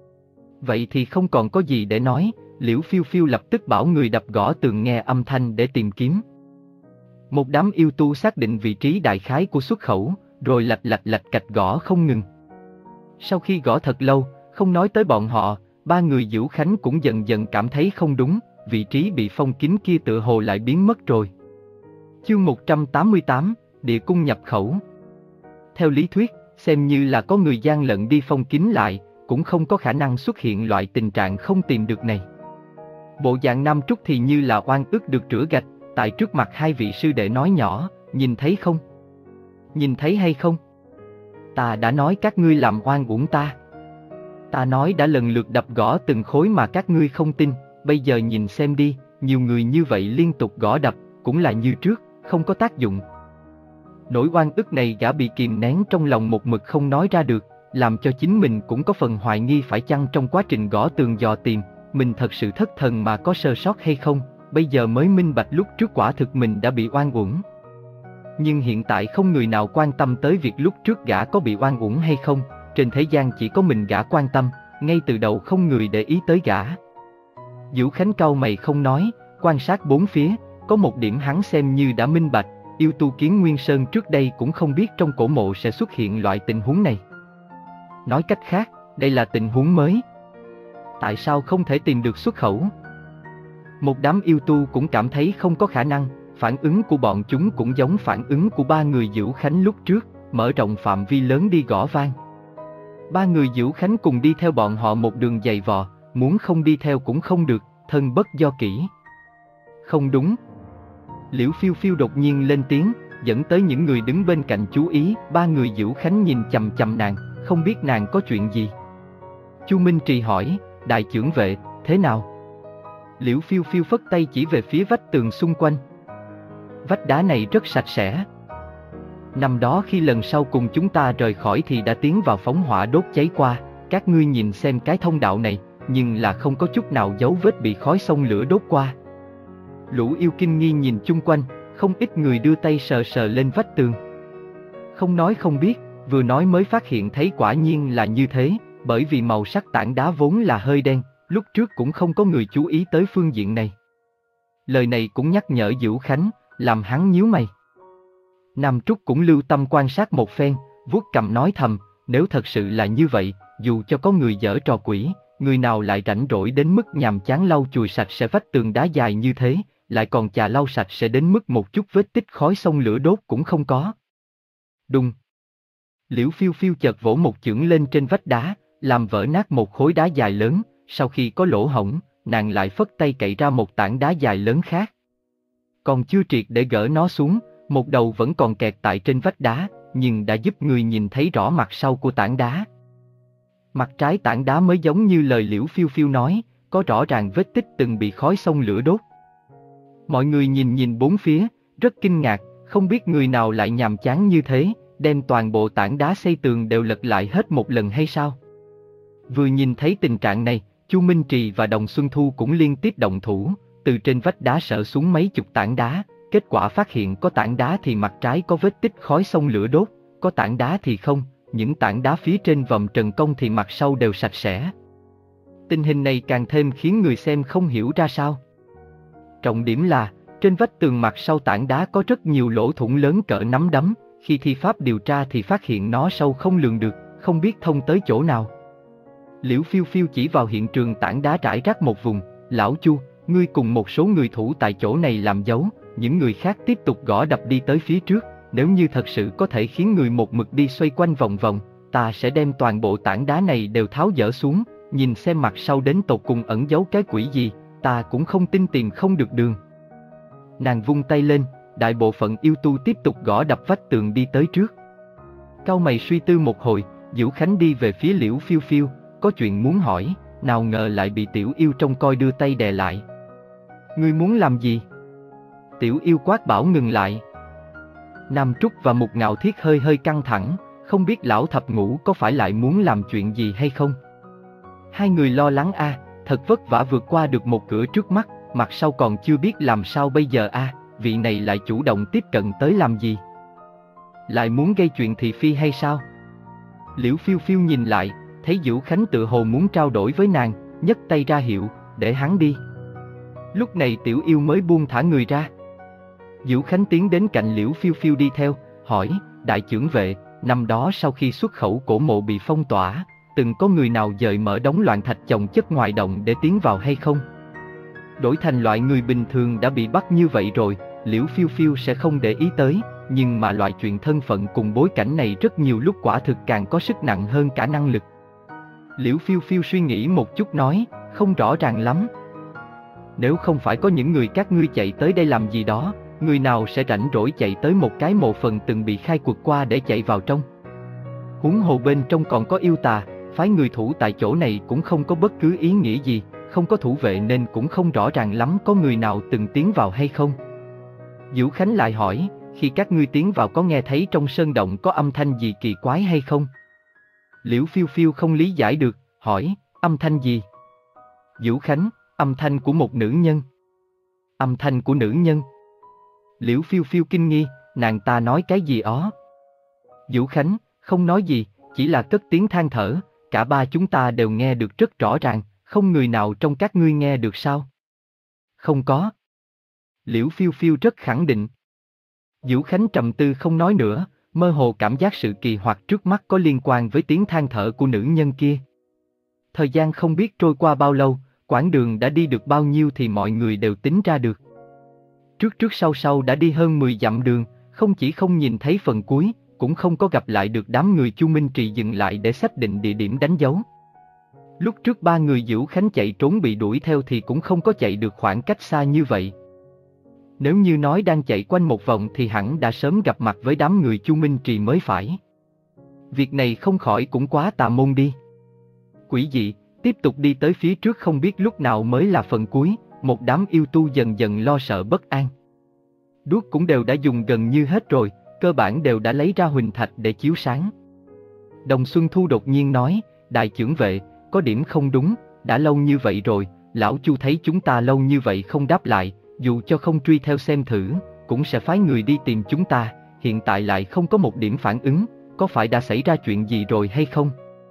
Vậy thì không còn có gì để nói, Liễu Phiêu Phiêu lập tức bảo người đập gõ tường nghe âm thanh để tìm kiếm. Một đám yêu tu xác định vị trí đại khái của xuất khẩu, rồi lạch lạch lạch cạch gõ không ngừng. Sau khi gõ thật lâu, không nói tới bọn họ, ba người Dữu Khánh cũng dần dần cảm thấy không đúng, vị trí bị phong kín kia tựa hồ lại biến mất rồi. Chương một trăm tám mươi tám, Địa cung nhập khẩu. Theo lý thuyết, xem như là có người gian lận đi phong kín lại, cũng không có khả năng xuất hiện loại tình trạng không tìm được này. Bộ dạng Nam Trúc thì như là oan ức được rửa gạch, tại trước mặt hai vị sư đệ nói nhỏ, nhìn thấy không? Nhìn thấy hay không? Ta đã nói các ngươi làm oan uổng ta. Ta nói đã lần lượt đập gõ từng khối mà các ngươi không tin, bây giờ nhìn xem đi, nhiều người như vậy liên tục gõ đập, cũng là như trước, không có tác dụng. Nỗi oan ức này gã bị kìm nén trong lòng một mực không nói ra được, làm cho chính mình cũng có phần hoài nghi phải chăng trong quá trình gõ tường dò tìm, mình thật sự thất thần mà có sơ sót hay không, bây giờ mới minh bạch lúc trước quả thực mình đã bị oan uổng. Nhưng hiện tại không người nào quan tâm tới việc lúc trước gã có bị oan uổng hay không, trên thế gian chỉ có mình gã quan tâm, ngay từ đầu không người để ý tới gã. Vũ Khánh cau mày không nói, quan sát bốn phía, có một điểm hắn xem như đã minh bạch, yêu tu Kiến Nguyên Sơn trước đây cũng không biết trong cổ mộ sẽ xuất hiện loại tình huống này. Nói cách khác, đây là tình huống mới. Tại sao không thể tìm được xuất khẩu? Một đám yêu tu cũng cảm thấy không có khả năng, phản ứng của bọn chúng cũng giống phản ứng của ba người Vũ Khánh lúc trước, mở rộng phạm vi lớn đi gõ vang. Ba người Vũ Khánh cùng đi theo bọn họ một đường dày vò, muốn không đi theo cũng không được, thân bất do kỷ. Không đúng. Liễu Phiêu Phiêu đột nhiên lên tiếng, dẫn tới những người đứng bên cạnh chú ý, ba người Vũ Khánh nhìn chằm chằm nàng, không biết nàng có chuyện gì. Chu Minh Trì hỏi, đại chưởng vệ, thế nào? Liễu Phiêu Phiêu phất tay chỉ về phía vách tường xung quanh. Vách đá này rất sạch sẽ. Năm đó khi lần sau cùng chúng ta rời khỏi thì đã tiến vào phóng hỏa đốt cháy qua, các ngươi nhìn xem cái thông đạo này, nhưng là không có chút nào dấu vết bị khói xông lửa đốt qua. Lũ yêu kinh nghi nhìn chung quanh, không ít người đưa tay sờ sờ lên vách tường. Không nói không biết, vừa nói mới phát hiện thấy quả nhiên là như thế, bởi vì màu sắc tảng đá vốn là hơi đen, lúc trước cũng không có người chú ý tới phương diện này. Lời này cũng nhắc nhở Vũ Khánh, làm hắn nhíu mày. Nam Trúc cũng lưu tâm quan sát một phen, vuốt cằm nói thầm, nếu thật sự là như vậy, dù cho có người giở trò quỷ, người nào lại rảnh rỗi đến mức nhàm chán lau chùi sạch sẽ vách tường đá dài như thế, lại còn chà lau sạch sẽ đến mức một chút vết tích khói xông lửa đốt cũng không có. Đùng. Liễu Phiêu Phiêu chợt vỗ một chưởng lên trên vách đá, làm vỡ nát một khối đá dài lớn, sau khi có lỗ hổng, nàng lại phất tay cậy ra một tảng đá dài lớn khác. Còn chưa triệt để gỡ nó xuống, một đầu vẫn còn kẹt tại trên vách đá, nhưng đã giúp người nhìn thấy rõ mặt sau của tảng đá. Mặt trái tảng đá mới giống như lời Liễu Phiêu Phiêu nói, có rõ ràng vết tích từng bị khói xông lửa đốt. Mọi người nhìn nhìn bốn phía, rất kinh ngạc, không biết người nào lại nhàm chán như thế, đem toàn bộ tảng đá xây tường đều lật lại hết một lần hay sao? Vừa nhìn thấy tình trạng này, Chu Minh Trì và Đồng Xuân Thu cũng liên tiếp động thủ, từ trên vách đá sợ xuống mấy chục tảng đá, kết quả phát hiện có tảng đá thì mặt trái có vết tích khói xông lửa đốt, có tảng đá thì không, những tảng đá phía trên vòm trần công thì mặt sau đều sạch sẽ. Tình hình này càng thêm khiến người xem không hiểu ra sao. Trọng điểm là, trên vách tường mặt sau tảng đá có rất nhiều lỗ thủng lớn cỡ nắm đấm, khi thi pháp điều tra thì phát hiện nó sâu không lường được, không biết thông tới chỗ nào. Liễu Phiêu Phiêu chỉ vào hiện trường tảng đá rải rác một vùng, lão Chu, ngươi cùng một số người thủ tại chỗ này làm dấu, những người khác tiếp tục gõ đập đi tới phía trước, nếu như thật sự có thể khiến người một mực đi xoay quanh vòng vòng, ta sẽ đem toàn bộ tảng đá này đều tháo dỡ xuống, nhìn xem mặt sau đến tột cùng ẩn giấu cái quỷ gì, ta cũng không tin tìm không được đường. Nàng vung tay lên, đại bộ phận yêu tu tiếp tục gõ đập vách tường đi tới trước. Cau mày suy tư một hồi, Vũ Khánh đi về phía Liễu Phiêu Phiêu, có chuyện muốn hỏi, nào ngờ lại bị tiểu yêu trông coi đưa tay đè lại. Ngươi muốn làm gì? Tiểu yêu quát bảo ngừng lại. Nam Trúc và Mục Ngạo Thiết hơi hơi căng thẳng, không biết lão thập ngũ có phải lại muốn làm chuyện gì hay không. Hai người lo lắng a, à, thật vất vả vượt qua được một cửa trước mắt, mặt sau còn chưa biết làm sao bây giờ a, à, vị này lại chủ động tiếp cận tới làm gì? Lại muốn gây chuyện thị phi hay sao? Liễu Phiêu Phiêu nhìn lại, thấy Vũ Khánh tự hồ muốn trao đổi với nàng, nhấc tay ra hiệu, để hắn đi. Lúc này tiểu yêu mới buông thả người ra. Vũ Khánh tiến đến cạnh Liễu Phiêu Phiêu đi theo, hỏi, đại chưởng vệ, năm đó sau khi xuất khẩu cổ mộ bị phong tỏa, từng có người nào dời mở đống loạn thạch chồng chất ngoài động để tiến vào hay không? Đổi thành loại người bình thường đã bị bắt như vậy rồi, Liễu Phiêu Phiêu sẽ không để ý tới, nhưng mà loại chuyện thân phận cùng bối cảnh này rất nhiều lúc quả thực càng có sức nặng hơn cả năng lực. Liễu Phiêu Phiêu suy nghĩ một chút nói, không rõ ràng lắm. Nếu không phải có những người các ngươi chạy tới đây làm gì đó, người nào sẽ rảnh rỗi chạy tới một cái mộ phần từng bị khai quật qua để chạy vào trong. Huống hồ bên trong còn có yêu tà, phái người thủ tại chỗ này cũng không có bất cứ ý nghĩa gì, không có thủ vệ nên cũng không rõ ràng lắm có người nào từng tiến vào hay không. Vũ Khánh lại hỏi, khi các ngươi tiến vào có nghe thấy trong sơn động có âm thanh gì kỳ quái hay không? Liễu Phiêu Phiêu không lý giải được, hỏi, âm thanh gì? Vũ Khánh, âm thanh của một nữ nhân. Âm thanh của nữ nhân? Liễu Phiêu Phiêu kinh nghi, nàng ta nói cái gì ó? Vũ Khánh, không nói gì, chỉ là cất tiếng than thở, cả ba chúng ta đều nghe được rất rõ ràng, không người nào trong các ngươi nghe được sao? Không có. Liễu Phiêu Phiêu rất khẳng định. Vũ Khánh trầm tư không nói nữa, mơ hồ cảm giác sự kỳ hoặc trước mắt có liên quan với tiếng than thở của nữ nhân kia. Thời gian không biết trôi qua bao lâu, quãng đường đã đi được bao nhiêu thì mọi người đều tính ra được. Trước trước sau sau đã đi hơn mười dặm đường, không chỉ không nhìn thấy phần cuối, cũng không có gặp lại được đám người Chu Minh Trì dừng lại để xác định địa điểm đánh dấu. Lúc trước ba người Vũ Khánh chạy trốn bị đuổi theo thì cũng không có chạy được khoảng cách xa như vậy. Nếu như nói đang chạy quanh một vòng thì hẳn đã sớm gặp mặt với đám người Chu Minh Trì mới phải. Việc này không khỏi cũng quá tà môn đi. Quỷ dị, tiếp tục đi tới phía trước không biết lúc nào mới là phần cuối, một đám yêu tu dần dần lo sợ bất an. Đuốc cũng đều đã dùng gần như hết rồi, cơ bản đều đã lấy ra huỳnh thạch để chiếu sáng. Đồng Xuân Thu đột nhiên nói, đại chưởng vệ, có điểm không đúng, đã lâu như vậy rồi, lão Chu thấy chúng ta lâu như vậy không đáp lại, dù cho không truy theo xem thử, cũng sẽ phái người đi tìm chúng ta, hiện tại lại không có một điểm phản ứng, có phải đã xảy ra chuyện gì rồi hay không?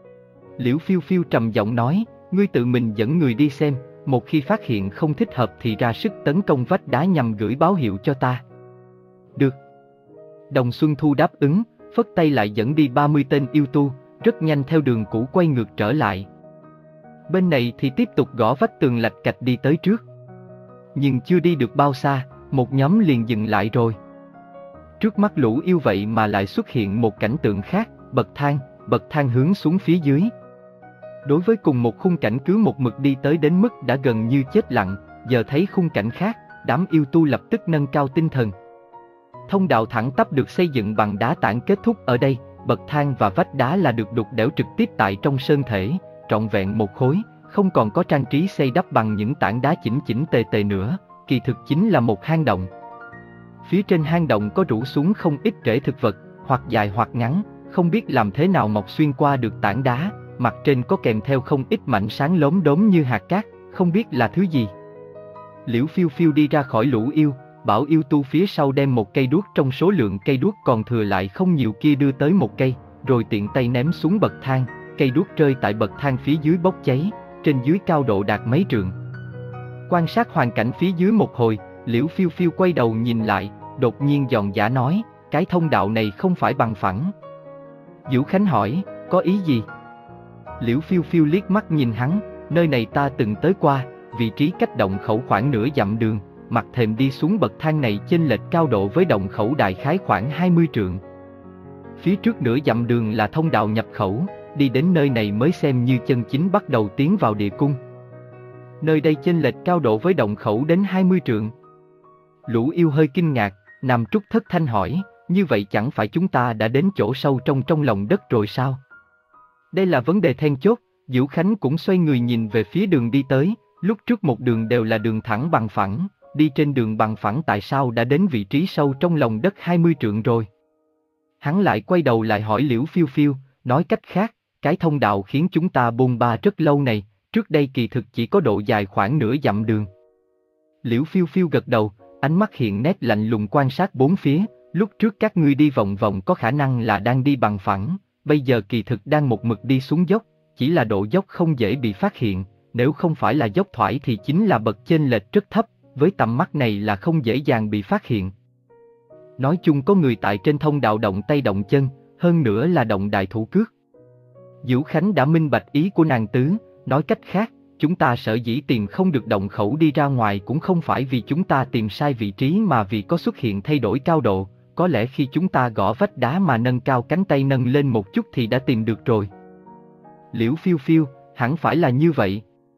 Liễu Phiêu Phiêu trầm giọng nói, ngươi tự mình dẫn người đi xem, một khi phát hiện không thích hợp thì ra sức tấn công vách đá nhằm gửi báo hiệu cho ta. Được. Đồng Xuân Thu đáp ứng, phất tay lại dẫn đi ba mươi tên yêu tu, rất nhanh theo đường cũ quay ngược trở lại. Bên này thì tiếp tục gõ vách tường lạch cạch đi tới trước. Nhưng chưa đi được bao xa, một nhóm liền dừng lại rồi. Trước mắt lũ yêu vậy mà lại xuất hiện một cảnh tượng khác, bậc thang, bậc thang hướng xuống phía dưới. Đối với cùng một khung cảnh cứ một mực đi tới đến mức đã gần như chết lặng, giờ thấy khung cảnh khác, đám yêu tu lập tức nâng cao tinh thần. Thông đạo thẳng tắp được xây dựng bằng đá tảng kết thúc ở đây, bậc thang và vách đá là được đục đẽo trực tiếp tại trong sơn thể, trọn vẹn một khối, không còn có trang trí xây đắp bằng những tảng đá chỉnh chỉnh tề tề nữa, kỳ thực chính là một hang động. Phía trên hang động có rủ xuống không ít rễ thực vật, hoặc dài hoặc ngắn, không biết làm thế nào mọc xuyên qua được tảng đá, mặt trên có kèm theo không ít mảnh sáng lốm đốm như hạt cát, không biết là thứ gì. Liễu Phiêu Phiêu đi ra khỏi lũ yêu, bảo yêu tu phía sau đem một cây đuốc trong số lượng cây đuốc còn thừa lại không nhiều kia đưa tới một cây, rồi tiện tay ném xuống bậc thang, cây đuốc rơi tại bậc thang phía dưới bốc cháy, trên dưới cao độ đạt mấy trượng. Quan sát hoàn cảnh phía dưới một hồi, Liễu Phiêu Phiêu quay đầu nhìn lại, đột nhiên giòn giã nói, cái thông đạo này không phải bằng phẳng. Vũ Khánh hỏi, có ý gì? Liễu Phiêu Phiêu liếc mắt nhìn hắn, nơi này ta từng tới qua, vị trí cách động khẩu khoảng nửa dặm đường, mặt thềm đi xuống bậc thang này chênh lệch cao độ với động khẩu đại khái khoảng hai mươi trượng. Phía trước nửa dặm đường là thông đạo nhập khẩu, đi đến nơi này mới xem như chân chính bắt đầu tiến vào địa cung. Nơi đây chênh lệch cao độ với động khẩu đến hai mươi trượng. Lũ yêu hơi kinh ngạc, Nam Trúc thất thanh hỏi, như vậy chẳng phải chúng ta đã đến chỗ sâu trong trong lòng đất rồi sao? Đây là vấn đề then chốt. Vũ Khánh cũng xoay người nhìn về phía đường đi tới, lúc trước một đường đều là đường thẳng bằng phẳng, đi trên đường bằng phẳng tại sao đã đến vị trí sâu trong lòng đất hai mươi trượng rồi? Hắn lại quay đầu lại hỏi Liễu Phiêu Phiêu, nói cách khác, cái thông đạo khiến chúng ta bôn ba rất lâu này, trước đây kỳ thực chỉ có độ dài khoảng nửa dặm đường. Liễu Phiêu Phiêu gật đầu, ánh mắt hiện nét lạnh lùng quan sát bốn phía, lúc trước các ngươi đi vòng vòng có khả năng là đang đi bằng phẳng, bây giờ kỳ thực đang một mực đi xuống dốc, chỉ là độ dốc không dễ bị phát hiện, nếu không phải là dốc thoải thì chính là bậc chênh lệch rất thấp, với tầm mắt này là không dễ dàng bị phát hiện. Nói chung có người tại trên thông đạo động tay động chân, hơn nữa là động đại thủ cước. Vũ Khánh đã minh bạch ý của nàng tứ, nói cách khác, chúng ta sở dĩ tìm không được động khẩu đi ra ngoài cũng không phải vì chúng ta tìm sai vị trí mà vì có xuất hiện thay đổi cao độ, có lẽ khi chúng ta gõ vách đá mà nâng cao cánh tay nâng lên một chút thì đã tìm được rồi. Liễu Phiêu Phiêu, hẳn phải là như vậy.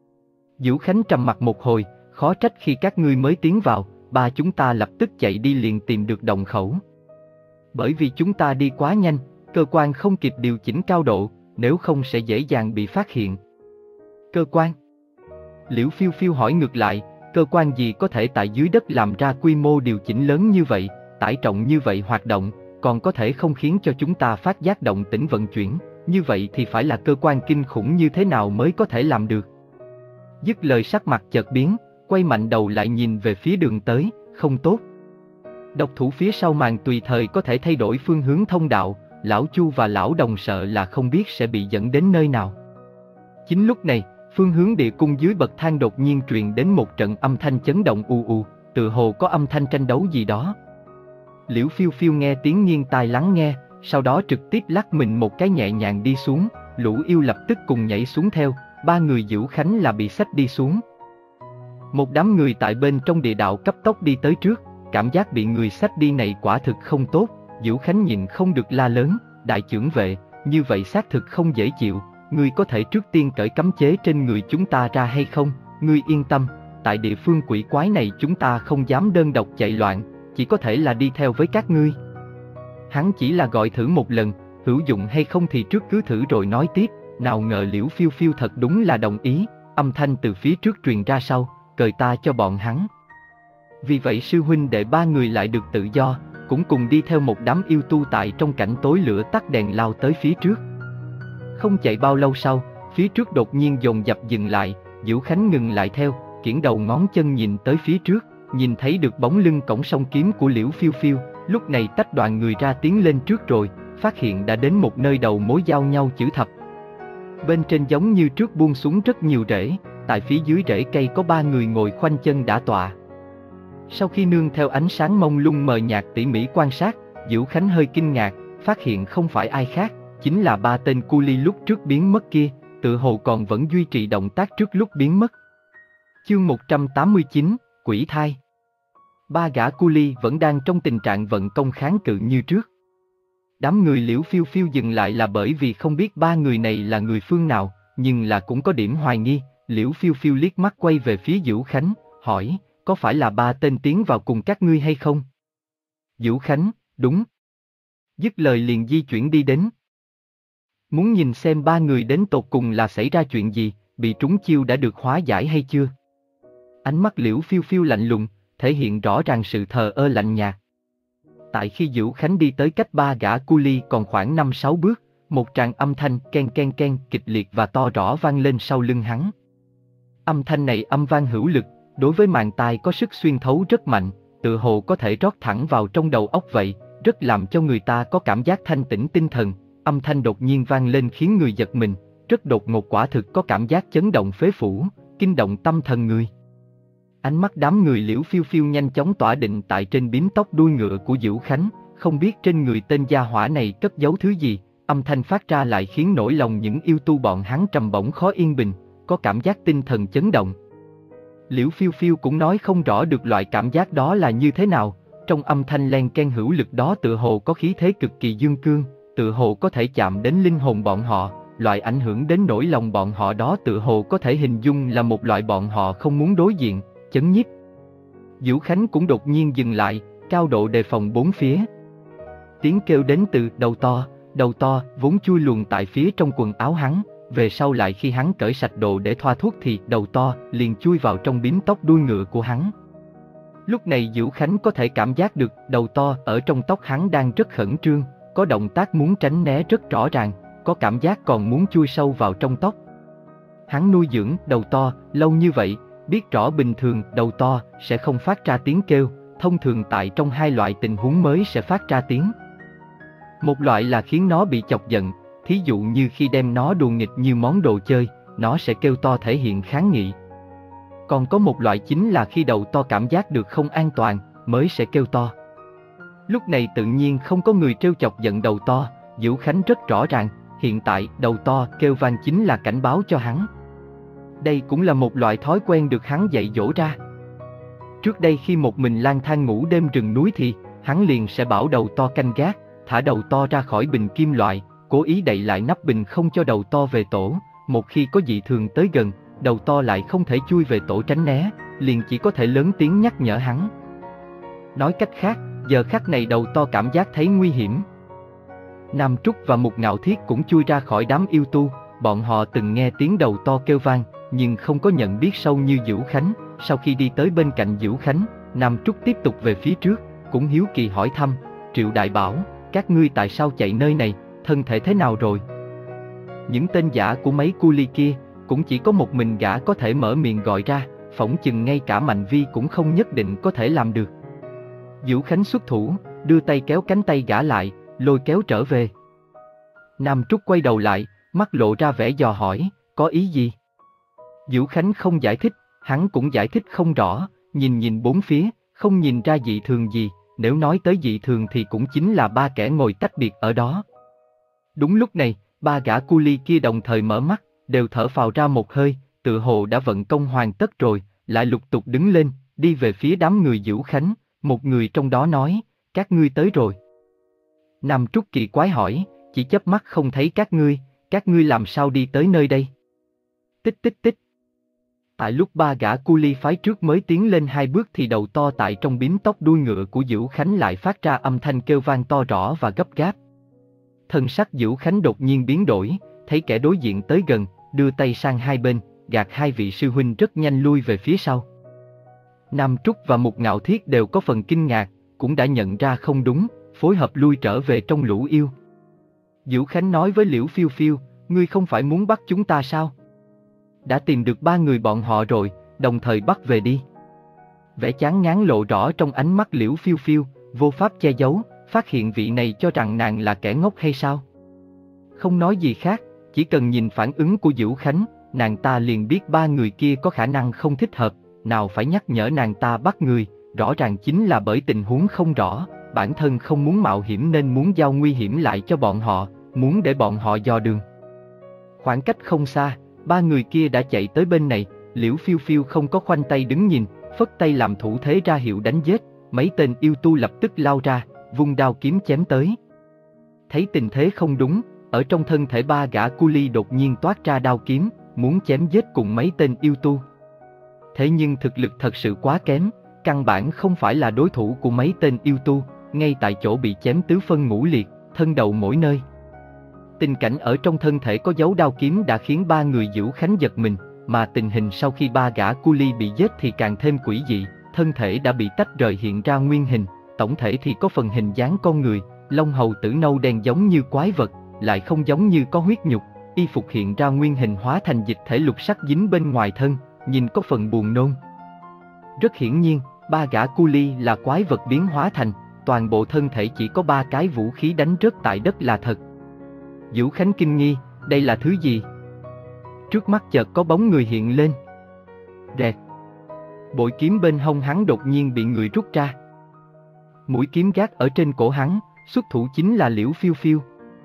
Vũ Khánh trầm mặt một hồi, khó trách khi các ngươi mới tiến vào, ba chúng ta lập tức chạy đi liền tìm được động khẩu. Bởi vì chúng ta đi quá nhanh, cơ quan không kịp điều chỉnh cao độ, nếu không sẽ dễ dàng bị phát hiện. Cơ quan? Liễu Phiêu Phiêu hỏi ngược lại, cơ quan gì có thể tại dưới đất làm ra quy mô điều chỉnh lớn như vậy, tải trọng như vậy hoạt động, còn có thể không khiến cho chúng ta phát giác động tĩnh vận chuyển, như vậy thì phải là cơ quan kinh khủng như thế nào mới có thể làm được. Dứt lời sắc mặt chợt biến, quay mạnh đầu lại nhìn về phía đường tới, không tốt. Độc thủ phía sau màn tùy thời có thể thay đổi phương hướng thông đạo, lão Chu và lão Đồng sợ là không biết sẽ bị dẫn đến nơi nào. Chính lúc này, phương hướng địa cung dưới bậc thang đột nhiên truyền đến một trận âm thanh chấn động u u, tự hồ có âm thanh tranh đấu gì đó. Liễu Phiêu Phiêu nghe tiếng nghiêng tai lắng nghe, sau đó trực tiếp lắc mình một cái nhẹ nhàng đi xuống, lũ yêu lập tức cùng nhảy xuống theo, ba người Vũ Khánh là bị xách đi xuống. Một đám người tại bên trong địa đạo cấp tốc đi tới trước, cảm giác bị người xách đi này quả thực không tốt, Vũ Khánh nhìn không được la lớn, đại trưởng vệ, như vậy xác thực không dễ chịu, ngươi có thể trước tiên cởi cấm chế trên người chúng ta ra hay không, ngươi yên tâm, tại địa phương quỷ quái này chúng ta không dám đơn độc chạy loạn, chỉ có thể là đi theo với các ngươi. Hắn chỉ là gọi thử một lần, hữu dụng hay không thì trước cứ thử rồi nói tiếp, nào ngờ Liễu Phiêu Phiêu thật đúng là đồng ý, âm thanh từ phía trước truyền ra sau, cởi ta cho bọn hắn. Vì vậy sư huynh đệ ba người lại được tự do, cũng cùng đi theo một đám yêu tu tại trong cảnh tối lửa tắt đèn lao tới phía trước. Không chạy bao lâu sau, phía trước đột nhiên dồn dập dừng lại, Vũ Khánh ngừng lại theo, kiễng đầu ngón chân nhìn tới phía trước, nhìn thấy được bóng lưng cổng song kiếm của Liễu Phiêu Phiêu, lúc này tách đoàn người ra tiến lên trước rồi, phát hiện đã đến một nơi đầu mối giao nhau chữ thập. Bên trên giống như trước buông xuống rất nhiều rễ, tại phía dưới rễ cây có ba người ngồi khoanh chân đả tọa. Sau khi nương theo ánh sáng mông lung mờ nhạt tỉ mỉ quan sát, Vũ Khánh hơi kinh ngạc, phát hiện không phải ai khác, chính là ba tên cu li lúc trước biến mất kia, tự hồ còn vẫn duy trì động tác trước lúc biến mất. Chương một trăm tám mươi chín, Quỷ Thai. Ba gã cu li vẫn đang trong tình trạng vận công kháng cự như trước. Đám người Liễu Phiêu Phiêu dừng lại là bởi vì không biết ba người này là người phương nào, nhưng là cũng có điểm hoài nghi. Liễu Phiêu Phiêu liếc mắt quay về phía Vũ Khánh, hỏi, có phải là ba tên tiến vào cùng các ngươi hay không? Vũ Khánh, đúng. Dứt lời liền di chuyển đi đến. Muốn nhìn xem ba người đến tột cùng là xảy ra chuyện gì, bị trúng chiêu đã được hóa giải hay chưa? Ánh mắt Liễu Phiêu Phiêu lạnh lùng, thể hiện rõ ràng sự thờ ơ lạnh nhạt. Tại khi Vũ Khánh đi tới cách ba gã cu li còn khoảng năm sáu bước, một tràng âm thanh ken ken ken kịch liệt và to rõ vang lên sau lưng hắn. Âm thanh này âm vang hữu lực, đối với màng tai có sức xuyên thấu rất mạnh, tự hồ có thể rót thẳng vào trong đầu óc vậy, rất làm cho người ta có cảm giác thanh tĩnh tinh thần. Âm thanh đột nhiên vang lên khiến người giật mình, rất đột ngột quả thực có cảm giác chấn động phế phủ, kinh động tâm thần người. Ánh mắt đám người Liễu Phiêu Phiêu nhanh chóng tỏa định tại trên bím tóc đuôi ngựa của Vũ Khánh, không biết trên người tên gia hỏa này cất giấu thứ gì, âm thanh phát ra lại khiến nỗi lòng những yêu tu bọn hắn trầm bổng khó yên bình, có cảm giác tinh thần chấn động. Liễu Phiêu Phiêu cũng nói không rõ được loại cảm giác đó là như thế nào, trong âm thanh len ken hữu lực đó tựa hồ có khí thế cực kỳ dương cương, tựa hồ có thể chạm đến linh hồn bọn họ, loại ảnh hưởng đến nỗi lòng bọn họ đó tựa hồ có thể hình dung là một loại bọn họ không muốn đối diện, chấn nhiếp. Vũ Khánh cũng đột nhiên dừng lại, cao độ đề phòng bốn phía. Tiếng kêu đến từ đầu to, đầu to vốn chui luồn tại phía trong quần áo hắn, về sau lại khi hắn cởi sạch đồ để thoa thuốc thì đầu to liền chui vào trong bím tóc đuôi ngựa của hắn. Lúc này Vũ Khánh có thể cảm giác được đầu to ở trong tóc hắn đang rất khẩn trương, có động tác muốn tránh né rất rõ ràng, có cảm giác còn muốn chui sâu vào trong tóc. Hắn nuôi dưỡng đầu to lâu như vậy, biết rõ bình thường đầu to sẽ không phát ra tiếng kêu, thông thường tại trong hai loại tình huống mới sẽ phát ra tiếng. Một loại là khiến nó bị chọc giận, thí dụ như khi đem nó đùa nghịch như món đồ chơi, nó sẽ kêu to thể hiện kháng nghị. Còn có một loại chính là khi đầu to cảm giác được không an toàn, mới sẽ kêu to. Lúc này tự nhiên không có người trêu chọc giận đầu to, Vũ Khánh rất rõ ràng, hiện tại đầu to kêu vang chính là cảnh báo cho hắn. Đây cũng là một loại thói quen được hắn dạy dỗ ra. Trước đây khi một mình lang thang ngủ đêm rừng núi thì, hắn liền sẽ bảo đầu to canh gác, thả đầu to ra khỏi bình kim loại, cố ý đậy lại nắp bình không cho đầu to về tổ, một khi có dị thường tới gần, đầu to lại không thể chui về tổ tránh né, liền chỉ có thể lớn tiếng nhắc nhở hắn. Nói cách khác, giờ khắc này đầu to cảm giác thấy nguy hiểm. Nam Trúc và Mục Ngạo Thiết cũng chui ra khỏi đám yêu tu, bọn họ từng nghe tiếng đầu to kêu vang, nhưng không có nhận biết sâu như Dữu Khánh. Sau khi đi tới bên cạnh Dữu Khánh, Nam Trúc tiếp tục về phía trước, cũng hiếu kỳ hỏi thăm, Triệu Đại Bảo, các ngươi tại sao chạy nơi này, thân thể thế nào rồi? Những tên giả của mấy cu li kia, cũng chỉ có một mình gã có thể mở miệng gọi ra, phỏng chừng ngay cả Mạnh Vi cũng không nhất định có thể làm được. Dữu Khánh xuất thủ, đưa tay kéo cánh tay gã lại, lôi kéo trở về. Nam Trúc quay đầu lại, mắt lộ ra vẻ dò hỏi, có ý gì? Dữu Khánh không giải thích, hắn cũng giải thích không rõ, nhìn nhìn bốn phía, không nhìn ra dị thường gì, nếu nói tới dị thường thì cũng chính là ba kẻ ngồi tách biệt ở đó. Đúng lúc này, ba gã cu li kia đồng thời mở mắt, đều thở phào ra một hơi, tự hồ đã vận công hoàn tất rồi, lại lục tục đứng lên, đi về phía đám người Dữu Khánh, một người trong đó nói, các ngươi tới rồi. Nam Trúc kỳ quái hỏi, chỉ chớp mắt không thấy các ngươi, các ngươi làm sao đi tới nơi đây? Tích tích tích. Tại lúc ba gã cu li phái trước mới tiến lên hai bước thì đầu to tại trong bím tóc đuôi ngựa của Dữu Khánh lại phát ra âm thanh kêu vang to rõ và gấp gáp. Thân sắc Dữu Khánh đột nhiên biến đổi, thấy kẻ đối diện tới gần, đưa tay sang hai bên, gạt hai vị sư huynh rất nhanh lui về phía sau. Nam Trúc và Mục Ngạo Thiết đều có phần kinh ngạc, cũng đã nhận ra không đúng, phối hợp lui trở về trong lũ yêu. Dữu Khánh nói với Liễu Phiêu Phiêu, ngươi không phải muốn bắt chúng ta sao? Đã tìm được ba người bọn họ rồi, đồng thời bắt về đi. Vẻ chán ngán lộ rõ trong ánh mắt Liễu Phiêu Phiêu, vô pháp che giấu, phát hiện vị này cho rằng nàng là kẻ ngốc hay sao? Không nói gì khác, chỉ cần nhìn phản ứng của Dữu Khánh, nàng ta liền biết ba người kia có khả năng không thích hợp, nào phải nhắc nhở nàng ta bắt người, rõ ràng chính là bởi tình huống không rõ, bản thân không muốn mạo hiểm nên muốn giao nguy hiểm lại cho bọn họ, muốn để bọn họ dò đường. Khoảng cách không xa, ba người kia đã chạy tới bên này, Liễu Phiêu Phiêu không có khoanh tay đứng nhìn, phất tay làm thủ thế ra hiệu đánh giết, mấy tên yêu tu lập tức lao ra, vung đao kiếm chém tới. Thấy tình thế không đúng, ở trong thân thể ba gã cu li đột nhiên toát ra đao kiếm, muốn chém giết cùng mấy tên yêu tu. Thế nhưng thực lực thật sự quá kém, căn bản không phải là đối thủ của mấy tên yêu tu, ngay tại chỗ bị chém tứ phân ngũ liệt, thân đầu mỗi nơi. Tình cảnh ở trong thân thể có dấu đao kiếm đã khiến ba người Dữu Khánh giật mình, mà tình hình sau khi ba gã cu li bị giết thì càng thêm quỷ dị, thân thể đã bị tách rời hiện ra nguyên hình, tổng thể thì có phần hình dáng con người, lông hầu tử nâu đen giống như quái vật, lại không giống như có huyết nhục, y phục hiện ra nguyên hình hóa thành dịch thể lục sắc dính bên ngoài thân, nhìn có phần buồn nôn. Rất hiển nhiên, ba gã cu li là quái vật biến hóa thành, toàn bộ thân thể chỉ có ba cái vũ khí đánh rớt tại đất là thật. Dữu Khánh kinh nghi, đây là thứ gì? Trước mắt chợt có bóng người hiện lên. Rẹt. Bội kiếm bên hông hắn đột nhiên bị người rút ra. Mũi kiếm gác ở trên cổ hắn, xuất thủ chính là Liễu Phiêu Phiêu.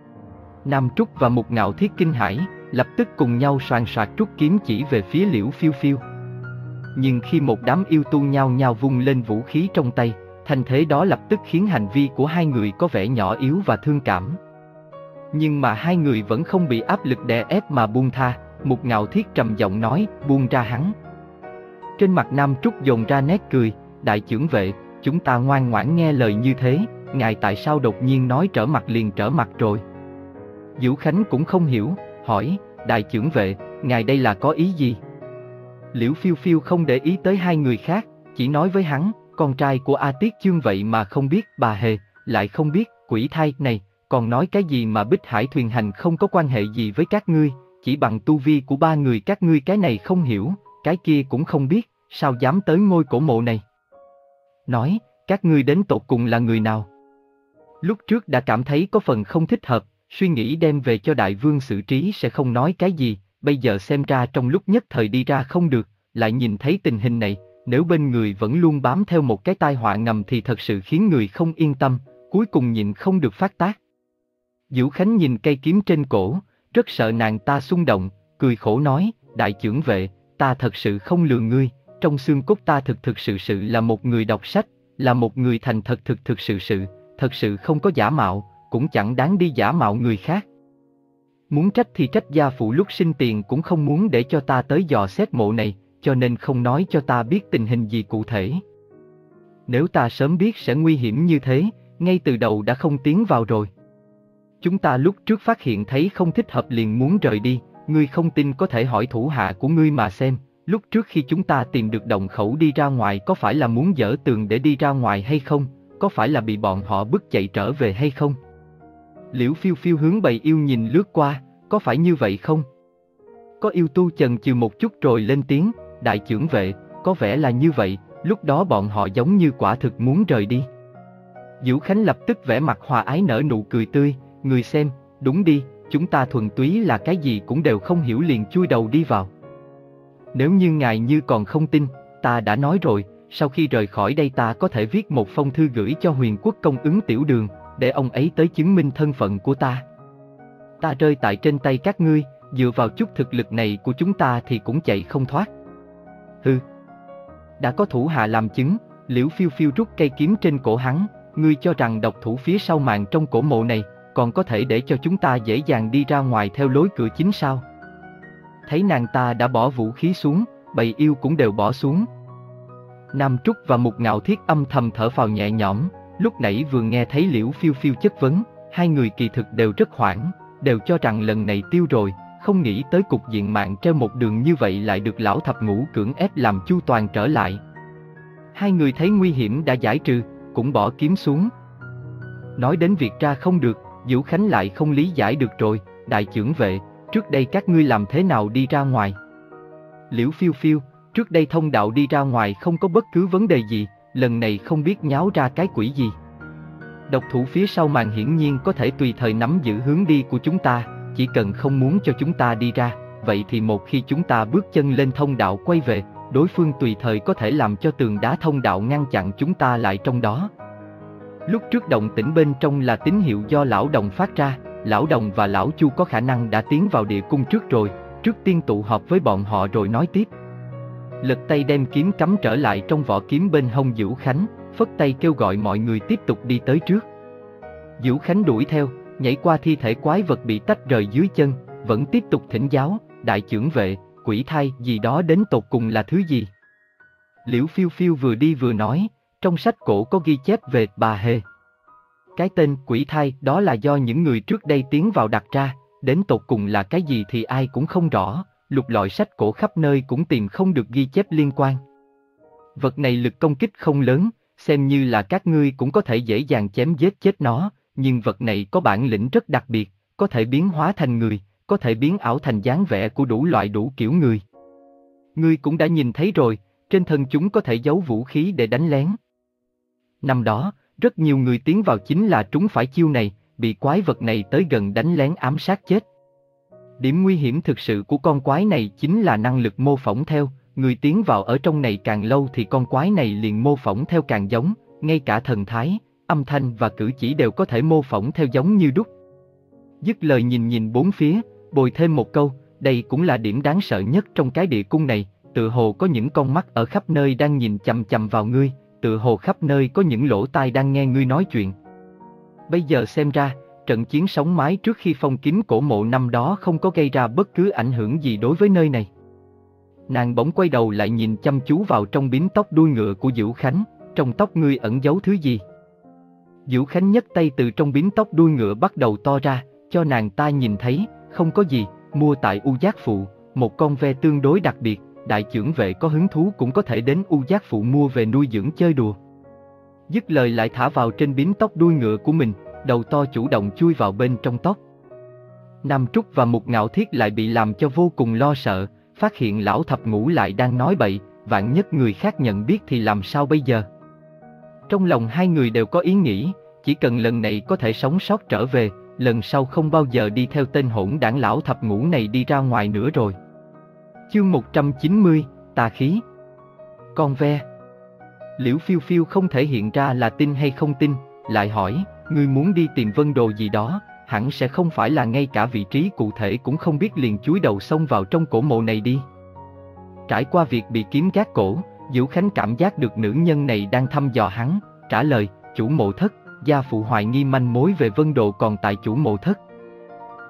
Nam Trúc và Mục Ngạo Thiết kinh hãi, lập tức cùng nhau soàn soạt rút kiếm chỉ về phía Liễu Phiêu Phiêu. Nhưng khi một đám yêu tu nhao nhao vung lên vũ khí trong tay, thành thế đó lập tức khiến hành vi của hai người có vẻ nhỏ yếu và thương cảm. Nhưng mà hai người vẫn không bị áp lực đè ép mà buông tha, Mục Ngạo Thiết trầm giọng nói, buông ra hắn. Trên mặt Nam Trúc dồn ra nét cười, đại chưởng vệ, chúng ta ngoan ngoãn nghe lời như thế, ngài tại sao đột nhiên nói trở mặt liền trở mặt rồi? Dữu Khánh cũng không hiểu, hỏi, đại chưởng vệ, ngài đây là có ý gì? Liễu Phiêu Phiêu không để ý tới hai người khác, chỉ nói với hắn, con trai của A Tiết Chương vậy mà không biết, bà Hề, lại không biết, quỷ thai này, còn nói cái gì mà Bích Hải thuyền hành không có quan hệ gì với các ngươi, chỉ bằng tu vi của ba người các ngươi cái này không hiểu, cái kia cũng không biết, sao dám tới ngôi cổ mộ này? Nói, các ngươi đến tột cùng là người nào? Lúc trước đã cảm thấy có phần không thích hợp, suy nghĩ đem về cho đại vương xử trí sẽ không nói cái gì, bây giờ xem ra trong lúc nhất thời đi ra không được, lại nhìn thấy tình hình này, nếu bên người vẫn luôn bám theo một cái tai họa ngầm thì thật sự khiến người không yên tâm, cuối cùng nhịn không được phát tác. Dữu Khánh nhìn cây kiếm trên cổ, rất sợ nàng ta xung động, cười khổ nói, đại chưởng vệ, ta thật sự không lừa ngươi, trong xương cốt ta thực thực sự sự là một người đọc sách, là một người thành thật thực thực sự sự, thật sự không có giả mạo, cũng chẳng đáng đi giả mạo người khác. Muốn trách thì trách gia phụ lúc sinh tiền cũng không muốn để cho ta tới dò xét mộ này, cho nên không nói cho ta biết tình hình gì cụ thể. Nếu ta sớm biết sẽ nguy hiểm như thế, ngay từ đầu đã không tiến vào rồi. Chúng ta lúc trước phát hiện thấy không thích hợp liền muốn rời đi, ngươi không tin có thể hỏi thủ hạ của ngươi mà xem, lúc trước khi chúng ta tìm được động khẩu đi ra ngoài có phải là muốn dỡ tường để đi ra ngoài hay không, có phải là bị bọn họ bức chạy trở về hay không? Liễu Phiêu Phiêu hướng bầy yêu nhìn lướt qua, có phải như vậy không? Có yêu tu chần chừ một chút rồi lên tiếng, đại trưởng vệ, có vẻ là như vậy, lúc đó bọn họ giống như quả thực muốn rời đi. Vũ Khánh lập tức vẻ mặt hòa ái nở nụ cười tươi, người xem, đúng đi, chúng ta thuần túy là cái gì cũng đều không hiểu liền chui đầu đi vào. Nếu như ngài như còn không tin, ta đã nói rồi, sau khi rời khỏi đây ta có thể viết một phong thư gửi cho Huyền Quốc công ứng Tiểu Đường, để ông ấy tới chứng minh thân phận của ta. Ta rơi tại trên tay các ngươi, dựa vào chút thực lực này của chúng ta thì cũng chạy không thoát. Hừ. Đã có thủ hạ làm chứng, Liễu Phiêu Phiêu rút cây kiếm trên cổ hắn, ngươi cho rằng độc thủ phía sau màn trong cổ mộ này, còn có thể để cho chúng ta dễ dàng đi ra ngoài theo lối cửa chính sao? Thấy nàng ta đã bỏ vũ khí xuống, bầy yêu cũng đều bỏ xuống. Nam Trúc và Mục Ngạo Thiết âm thầm thở phào nhẹ nhõm, lúc nãy vừa nghe thấy Liễu Phiêu Phiêu chất vấn, hai người kỳ thực đều rất hoảng, đều cho rằng lần này tiêu rồi, không nghĩ tới cục diện mạng treo một đường như vậy lại được lão thập ngũ cưỡng ép làm chu toàn trở lại. Hai người thấy nguy hiểm đã giải trừ, cũng bỏ kiếm xuống. Nói đến việc ra không được, Vũ Khánh lại không lý giải được rồi, đại trưởng vệ, trước đây các ngươi làm thế nào đi ra ngoài? Liễu Phiêu Phiêu, trước đây thông đạo đi ra ngoài không có bất cứ vấn đề gì, lần này không biết nháo ra cái quỷ gì. Độc thủ phía sau màn hiển nhiên có thể tùy thời nắm giữ hướng đi của chúng ta, chỉ cần không muốn cho chúng ta đi ra, vậy thì một khi chúng ta bước chân lên thông đạo quay về, đối phương tùy thời có thể làm cho tường đá thông đạo ngăn chặn chúng ta lại trong đó. Lúc trước động tĩnh bên trong là tín hiệu do lão đồng phát ra, lão đồng và lão Chu có khả năng đã tiến vào địa cung trước rồi, trước tiên tụ họp với bọn họ rồi nói tiếp. Lật tay đem kiếm cắm trở lại trong vỏ kiếm bên hông Vũ Khánh, phất tay kêu gọi mọi người tiếp tục đi tới trước. Vũ Khánh đuổi theo, nhảy qua thi thể quái vật bị tách rời dưới chân, vẫn tiếp tục thỉnh giáo, đại trưởng vệ, quỷ thai gì đó đến tột cùng là thứ gì? Liễu Phiêu Phiêu vừa đi vừa nói, trong sách cổ có ghi chép về bà Hề. Cái tên quỷ thai đó là do những người trước đây tiến vào đặt ra, đến tột cùng là cái gì thì ai cũng không rõ, lục lọi sách cổ khắp nơi cũng tìm không được ghi chép liên quan. Vật này lực công kích không lớn, xem như là các ngươi cũng có thể dễ dàng chém giết chết nó, nhưng vật này có bản lĩnh rất đặc biệt, có thể biến hóa thành người, có thể biến ảo thành dáng vẻ của đủ loại đủ kiểu người. Ngươi cũng đã nhìn thấy rồi, trên thân chúng có thể giấu vũ khí để đánh lén. Năm đó, rất nhiều người tiến vào chính là trúng phải chiêu này, bị quái vật này tới gần đánh lén ám sát chết. Điểm nguy hiểm thực sự của con quái này chính là năng lực mô phỏng theo, người tiến vào ở trong này càng lâu thì con quái này liền mô phỏng theo càng giống, ngay cả thần thái, âm thanh và cử chỉ đều có thể mô phỏng theo giống như đúc. Dứt lời nhìn nhìn bốn phía, bồi thêm một câu, đây cũng là điểm đáng sợ nhất trong cái địa cung này, tựa hồ có những con mắt ở khắp nơi đang nhìn chằm chằm vào ngươi, tựa hồ khắp nơi có những lỗ tai đang nghe ngươi nói chuyện. Bây giờ xem ra, trận chiến sống mái trước khi phong kín cổ mộ năm đó không có gây ra bất cứ ảnh hưởng gì đối với nơi này. Nàng bỗng quay đầu lại nhìn chăm chú vào trong bím tóc đuôi ngựa của Vũ Khánh, trong tóc ngươi ẩn giấu thứ gì? Vũ Khánh nhấc tay từ trong bím tóc đuôi ngựa bắt đầu to ra, cho nàng ta nhìn thấy, không có gì, mua tại U Giác Phụ, một con ve tương đối đặc biệt, đại trưởng vệ có hứng thú cũng có thể đến U Giác Phụ mua về nuôi dưỡng chơi đùa. Dứt lời lại thả vào trên bím tóc đuôi ngựa của mình, đầu to chủ động chui vào bên trong tóc. Nam Trúc và Mục Ngạo Thiết lại bị làm cho vô cùng lo sợ, phát hiện lão thập ngũ lại đang nói bậy, vạn nhất người khác nhận biết thì làm sao bây giờ? Trong lòng hai người đều có ý nghĩ, chỉ cần lần này có thể sống sót trở về, lần sau không bao giờ đi theo tên hỗn đảng lão thập ngũ này đi ra ngoài nữa rồi. Chương một trăm chín mươi, tà khí. Con ve. Liễu Phiêu Phiêu không thể hiện ra là tin hay không tin, lại hỏi, ngươi muốn đi tìm Vân Đồ gì đó, hẳn sẽ không phải là ngay cả vị trí cụ thể cũng không biết liền chúi đầu xông vào trong cổ mộ này đi. Trải qua việc bị kiếm gác cổ, Vũ Khánh cảm giác được nữ nhân này đang thăm dò hắn, trả lời, chủ mộ thất, gia phụ hoài nghi manh mối về Vân Đồ còn tại chủ mộ thất.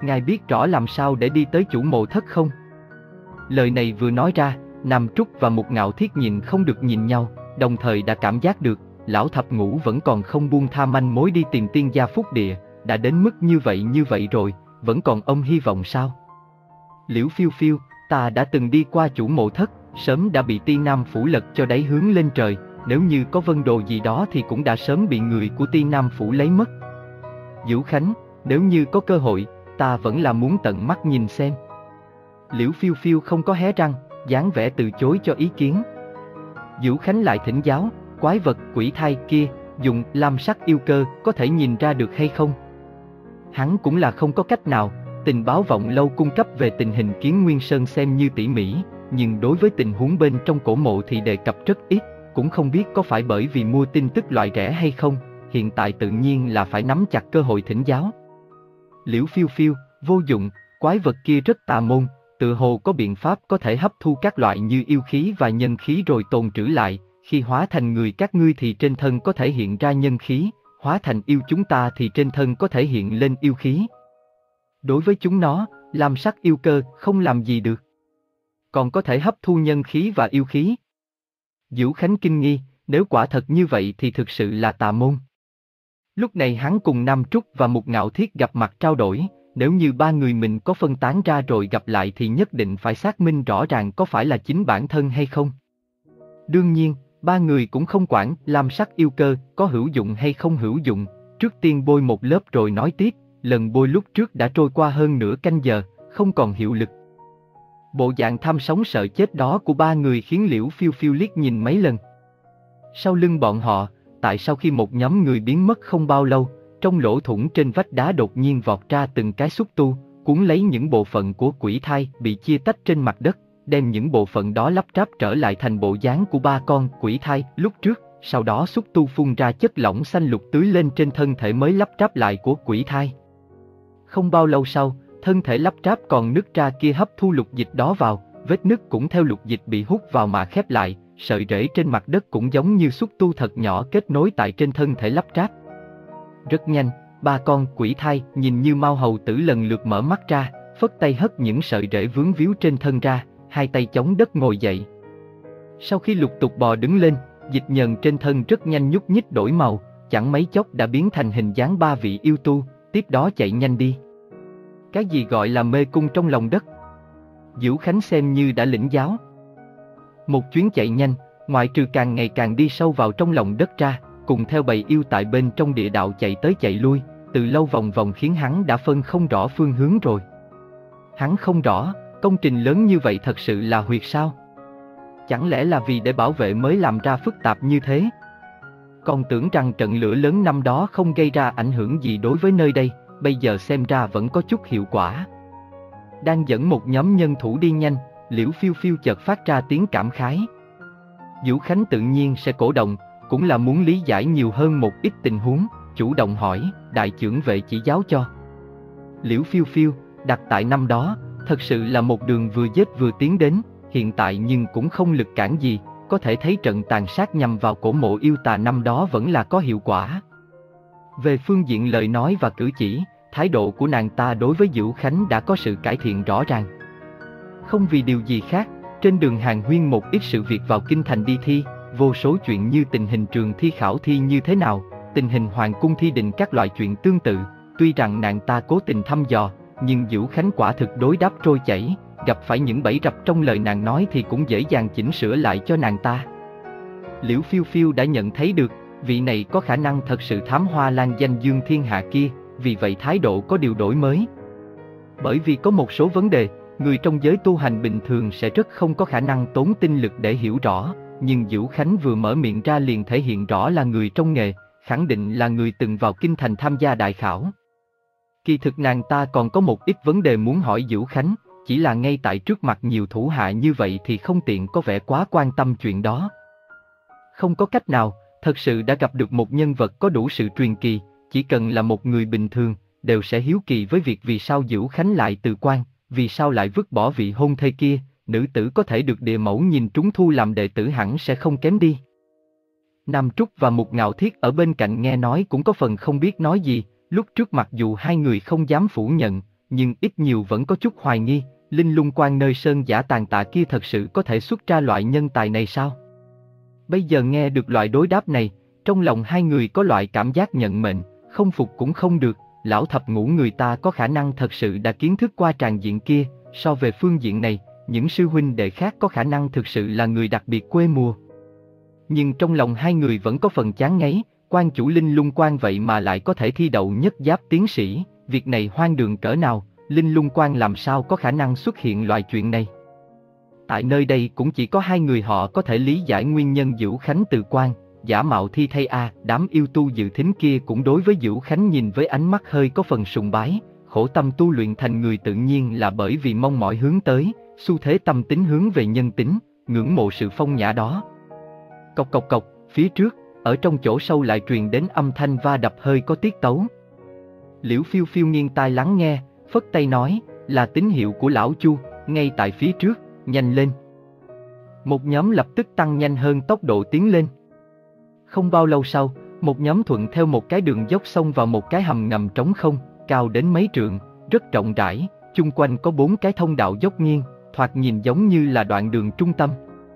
ngài biết rõ làm sao để đi tới chủ mộ thất không? Lời này vừa nói ra, Nam Trúc và Mục Ngạo Thiết nhìn không được nhìn nhau, đồng thời đã cảm giác được, lão thập ngũ vẫn còn không buông tha manh mối đi tìm tiên gia phúc địa, đã đến mức như vậy như vậy rồi, vẫn còn ông hy vọng sao? Liễu Phiêu Phiêu, ta đã từng đi qua chủ mộ thất, sớm đã bị Tiên Nam Phủ lật cho đáy hướng lên trời, nếu như có vân đồ gì đó thì cũng đã sớm bị người của Tiên Nam Phủ lấy mất. Vũ Khánh, nếu như có cơ hội, ta vẫn là muốn tận mắt nhìn xem. Liễu Phiêu Phiêu không có hé răng, dáng vẻ từ chối cho ý kiến. Vũ Khánh lại thỉnh giáo, quái vật quỷ thai kia, dùng lam sắc yêu cơ có thể nhìn ra được hay không? Hắn cũng là không có cách nào, tình báo vọng lâu cung cấp về tình hình Kiến Nguyên Sơn xem như tỉ mỉ, nhưng đối với tình huống bên trong cổ mộ thì đề cập rất ít, cũng không biết có phải bởi vì mua tin tức loại rẻ hay không, hiện tại tự nhiên là phải nắm chặt cơ hội thỉnh giáo. Liễu Phiêu Phiêu, vô dụng, quái vật kia rất tà môn, tự hồ có biện pháp có thể hấp thu các loại như yêu khí và nhân khí rồi tồn trữ lại, khi hóa thành người các ngươi thì trên thân có thể hiện ra nhân khí, hóa thành yêu chúng ta thì trên thân có thể hiện lên yêu khí. Đối với chúng nó, lam sắc yêu cơ không làm gì được, còn có thể hấp thu nhân khí và yêu khí. Vũ Khánh kinh nghi, nếu quả thật như vậy thì thực sự là tà môn. Lúc này hắn cùng Nam Trúc và Mục Ngạo Thiết gặp mặt trao đổi, nếu như ba người mình có phân tán ra rồi gặp lại thì nhất định phải xác minh rõ ràng có phải là chính bản thân hay không. Đương nhiên, ba người cũng không quản lam sắc yêu cơ có hữu dụng hay không hữu dụng, trước tiên bôi một lớp rồi nói tiếp, lần bôi lúc trước đã trôi qua hơn nửa canh giờ, không còn hiệu lực. Bộ dạng tham sống sợ chết đó của ba người khiến Liễu Phiêu Phiêu liếc nhìn mấy lần. Sau lưng bọn họ, tại sao khi một nhóm người biến mất không bao lâu, trong lỗ thủng trên vách đá đột nhiên vọt ra từng cái xúc tu, cuốn lấy những bộ phận của quỷ thai bị chia tách trên mặt đất, đem những bộ phận đó lắp ráp trở lại thành bộ dáng của ba con quỷ thai lúc trước, sau đó xúc tu phun ra chất lỏng xanh lục tưới lên trên thân thể mới lắp ráp lại của quỷ thai. Không bao lâu sau, thân thể lắp ráp còn nứt ra kia hấp thu lục dịch đó vào, vết nứt cũng theo lục dịch bị hút vào mà khép lại, sợi rễ trên mặt đất cũng giống như xúc tu thật nhỏ kết nối tại trên thân thể lắp ráp. Rất nhanh, ba con quỷ thai nhìn như Mao Hầu Tử lần lượt mở mắt ra, phất tay hất những sợi rễ vướng víu trên thân ra, hai tay chống đất ngồi dậy. Sau khi lục tục bò đứng lên, dịch nhờn trên thân rất nhanh nhúc nhích đổi màu, chẳng mấy chốc đã biến thành hình dáng ba vị yêu tu, tiếp đó chạy nhanh đi. Cái gì gọi là mê cung trong lòng đất? Vũ Khánh xem như đã lĩnh giáo. Một chuyến chạy nhanh, ngoại trừ càng ngày càng đi sâu vào trong lòng đất ra, cùng theo bầy yêu tại bên trong địa đạo chạy tới chạy lui, từ lâu vòng vòng khiến hắn đã phân không rõ phương hướng rồi. Hắn không rõ, công trình lớn như vậy thật sự là huyệt sao? Chẳng lẽ là vì để bảo vệ mới làm ra phức tạp như thế? Còn tưởng rằng trận lửa lớn năm đó không gây ra ảnh hưởng gì đối với nơi đây, bây giờ xem ra vẫn có chút hiệu quả. Đang dẫn một nhóm nhân thủ đi nhanh, Liễu Phiêu Phiêu chợt phát ra tiếng cảm khái. Vũ Khánh tự nhiên sẽ cổ động, cũng là muốn lý giải nhiều hơn một ít tình huống, chủ động hỏi, đại trưởng vệ chỉ giáo cho. Liễu Phiêu Phiêu, đặt tại năm đó, thật sự là một đường vừa dết vừa tiến đến, hiện tại nhưng cũng không lực cản gì, có thể thấy trận tàn sát nhằm vào cổ mộ yêu tà năm đó vẫn là có hiệu quả. Về phương diện lời nói và cử chỉ, thái độ của nàng ta đối với Vũ Khánh đã có sự cải thiện rõ ràng. Không vì điều gì khác, trên đường hàng huyên một ít sự việc vào kinh thành đi thi, vô số chuyện như tình hình trường thi khảo thi như thế nào, tình hình hoàng cung thi định các loại chuyện tương tự, tuy rằng nàng ta cố tình thăm dò, nhưng Vũ Khánh quả thực đối đáp trôi chảy, gặp phải những bẫy rập trong lời nàng nói thì cũng dễ dàng chỉnh sửa lại cho nàng ta. Liễu Phiêu Phiêu đã nhận thấy được, vị này có khả năng thật sự thám hoa lan danh dương thiên hạ kia, vì vậy thái độ có điều đổi mới. Bởi vì có một số vấn đề, người trong giới tu hành bình thường sẽ rất không có khả năng tốn tinh lực để hiểu rõ, nhưng Vũ Khánh vừa mở miệng ra liền thể hiện rõ là người trong nghề, khẳng định là người từng vào kinh thành tham gia đại khảo. Kỳ thực nàng ta còn có một ít vấn đề muốn hỏi Vũ Khánh, chỉ là ngay tại trước mặt nhiều thủ hạ như vậy thì không tiện có vẻ quá quan tâm chuyện đó. Không có cách nào, thật sự đã gặp được một nhân vật có đủ sự truyền kỳ, chỉ cần là một người bình thường, đều sẽ hiếu kỳ với việc vì sao Vũ Khánh lại từ quan, vì sao lại vứt bỏ vị hôn thê kia, nữ tử có thể được địa mẫu nhìn trúng thu làm đệ tử hẳn sẽ không kém đi. Nam Trúc và Mục Ngạo Thiết ở bên cạnh nghe nói cũng có phần không biết nói gì, lúc trước mặc dù hai người không dám phủ nhận, nhưng ít nhiều vẫn có chút hoài nghi, linh lung quan nơi sơn giả tàn tạ kia thật sự có thể xuất ra loại nhân tài này sao? Bây giờ nghe được loại đối đáp này, trong lòng hai người có loại cảm giác nhận mệnh, không phục cũng không được, lão thập ngũ người ta có khả năng thật sự đã kiến thức qua tràng diện kia, so về phương diện này, những sư huynh đệ khác có khả năng thực sự là người đặc biệt quê mùa. Nhưng trong lòng hai người vẫn có phần chán ngấy, quan chủ linh lung quan vậy mà lại có thể thi đậu nhất giáp tiến sĩ, việc này hoang đường cỡ nào, linh lung quan làm sao có khả năng xuất hiện loại chuyện này. Tại nơi đây cũng chỉ có hai người họ có thể lý giải nguyên nhân Dữu Khánh từ quan, giả mạo thi thay a, à, đám yêu tu dự thính kia cũng đối với Dữu Khánh nhìn với ánh mắt hơi có phần sùng bái, khổ tâm tu luyện thành người tự nhiên là bởi vì mong mỏi hướng tới, xu thế tâm tính hướng về nhân tính, ngưỡng mộ sự phong nhã đó. Cộc cộc cộc, phía trước, ở trong chỗ sâu lại truyền đến âm thanh va đập hơi có tiết tấu. Liễu Phiêu Phiêu nghiêng tai lắng nghe, phất tay nói, là tín hiệu của lão Chu, ngay tại phía trước, nhanh lên. Một nhóm lập tức tăng nhanh hơn tốc độ tiến lên. Không bao lâu sau, một nhóm thuận theo một cái đường dốc xông vào một cái hầm ngầm trống không, cao đến mấy trượng, rất rộng rãi, chung quanh có bốn cái thông đạo dốc nghiêng, thoạt nhìn giống như là đoạn đường trung tâm.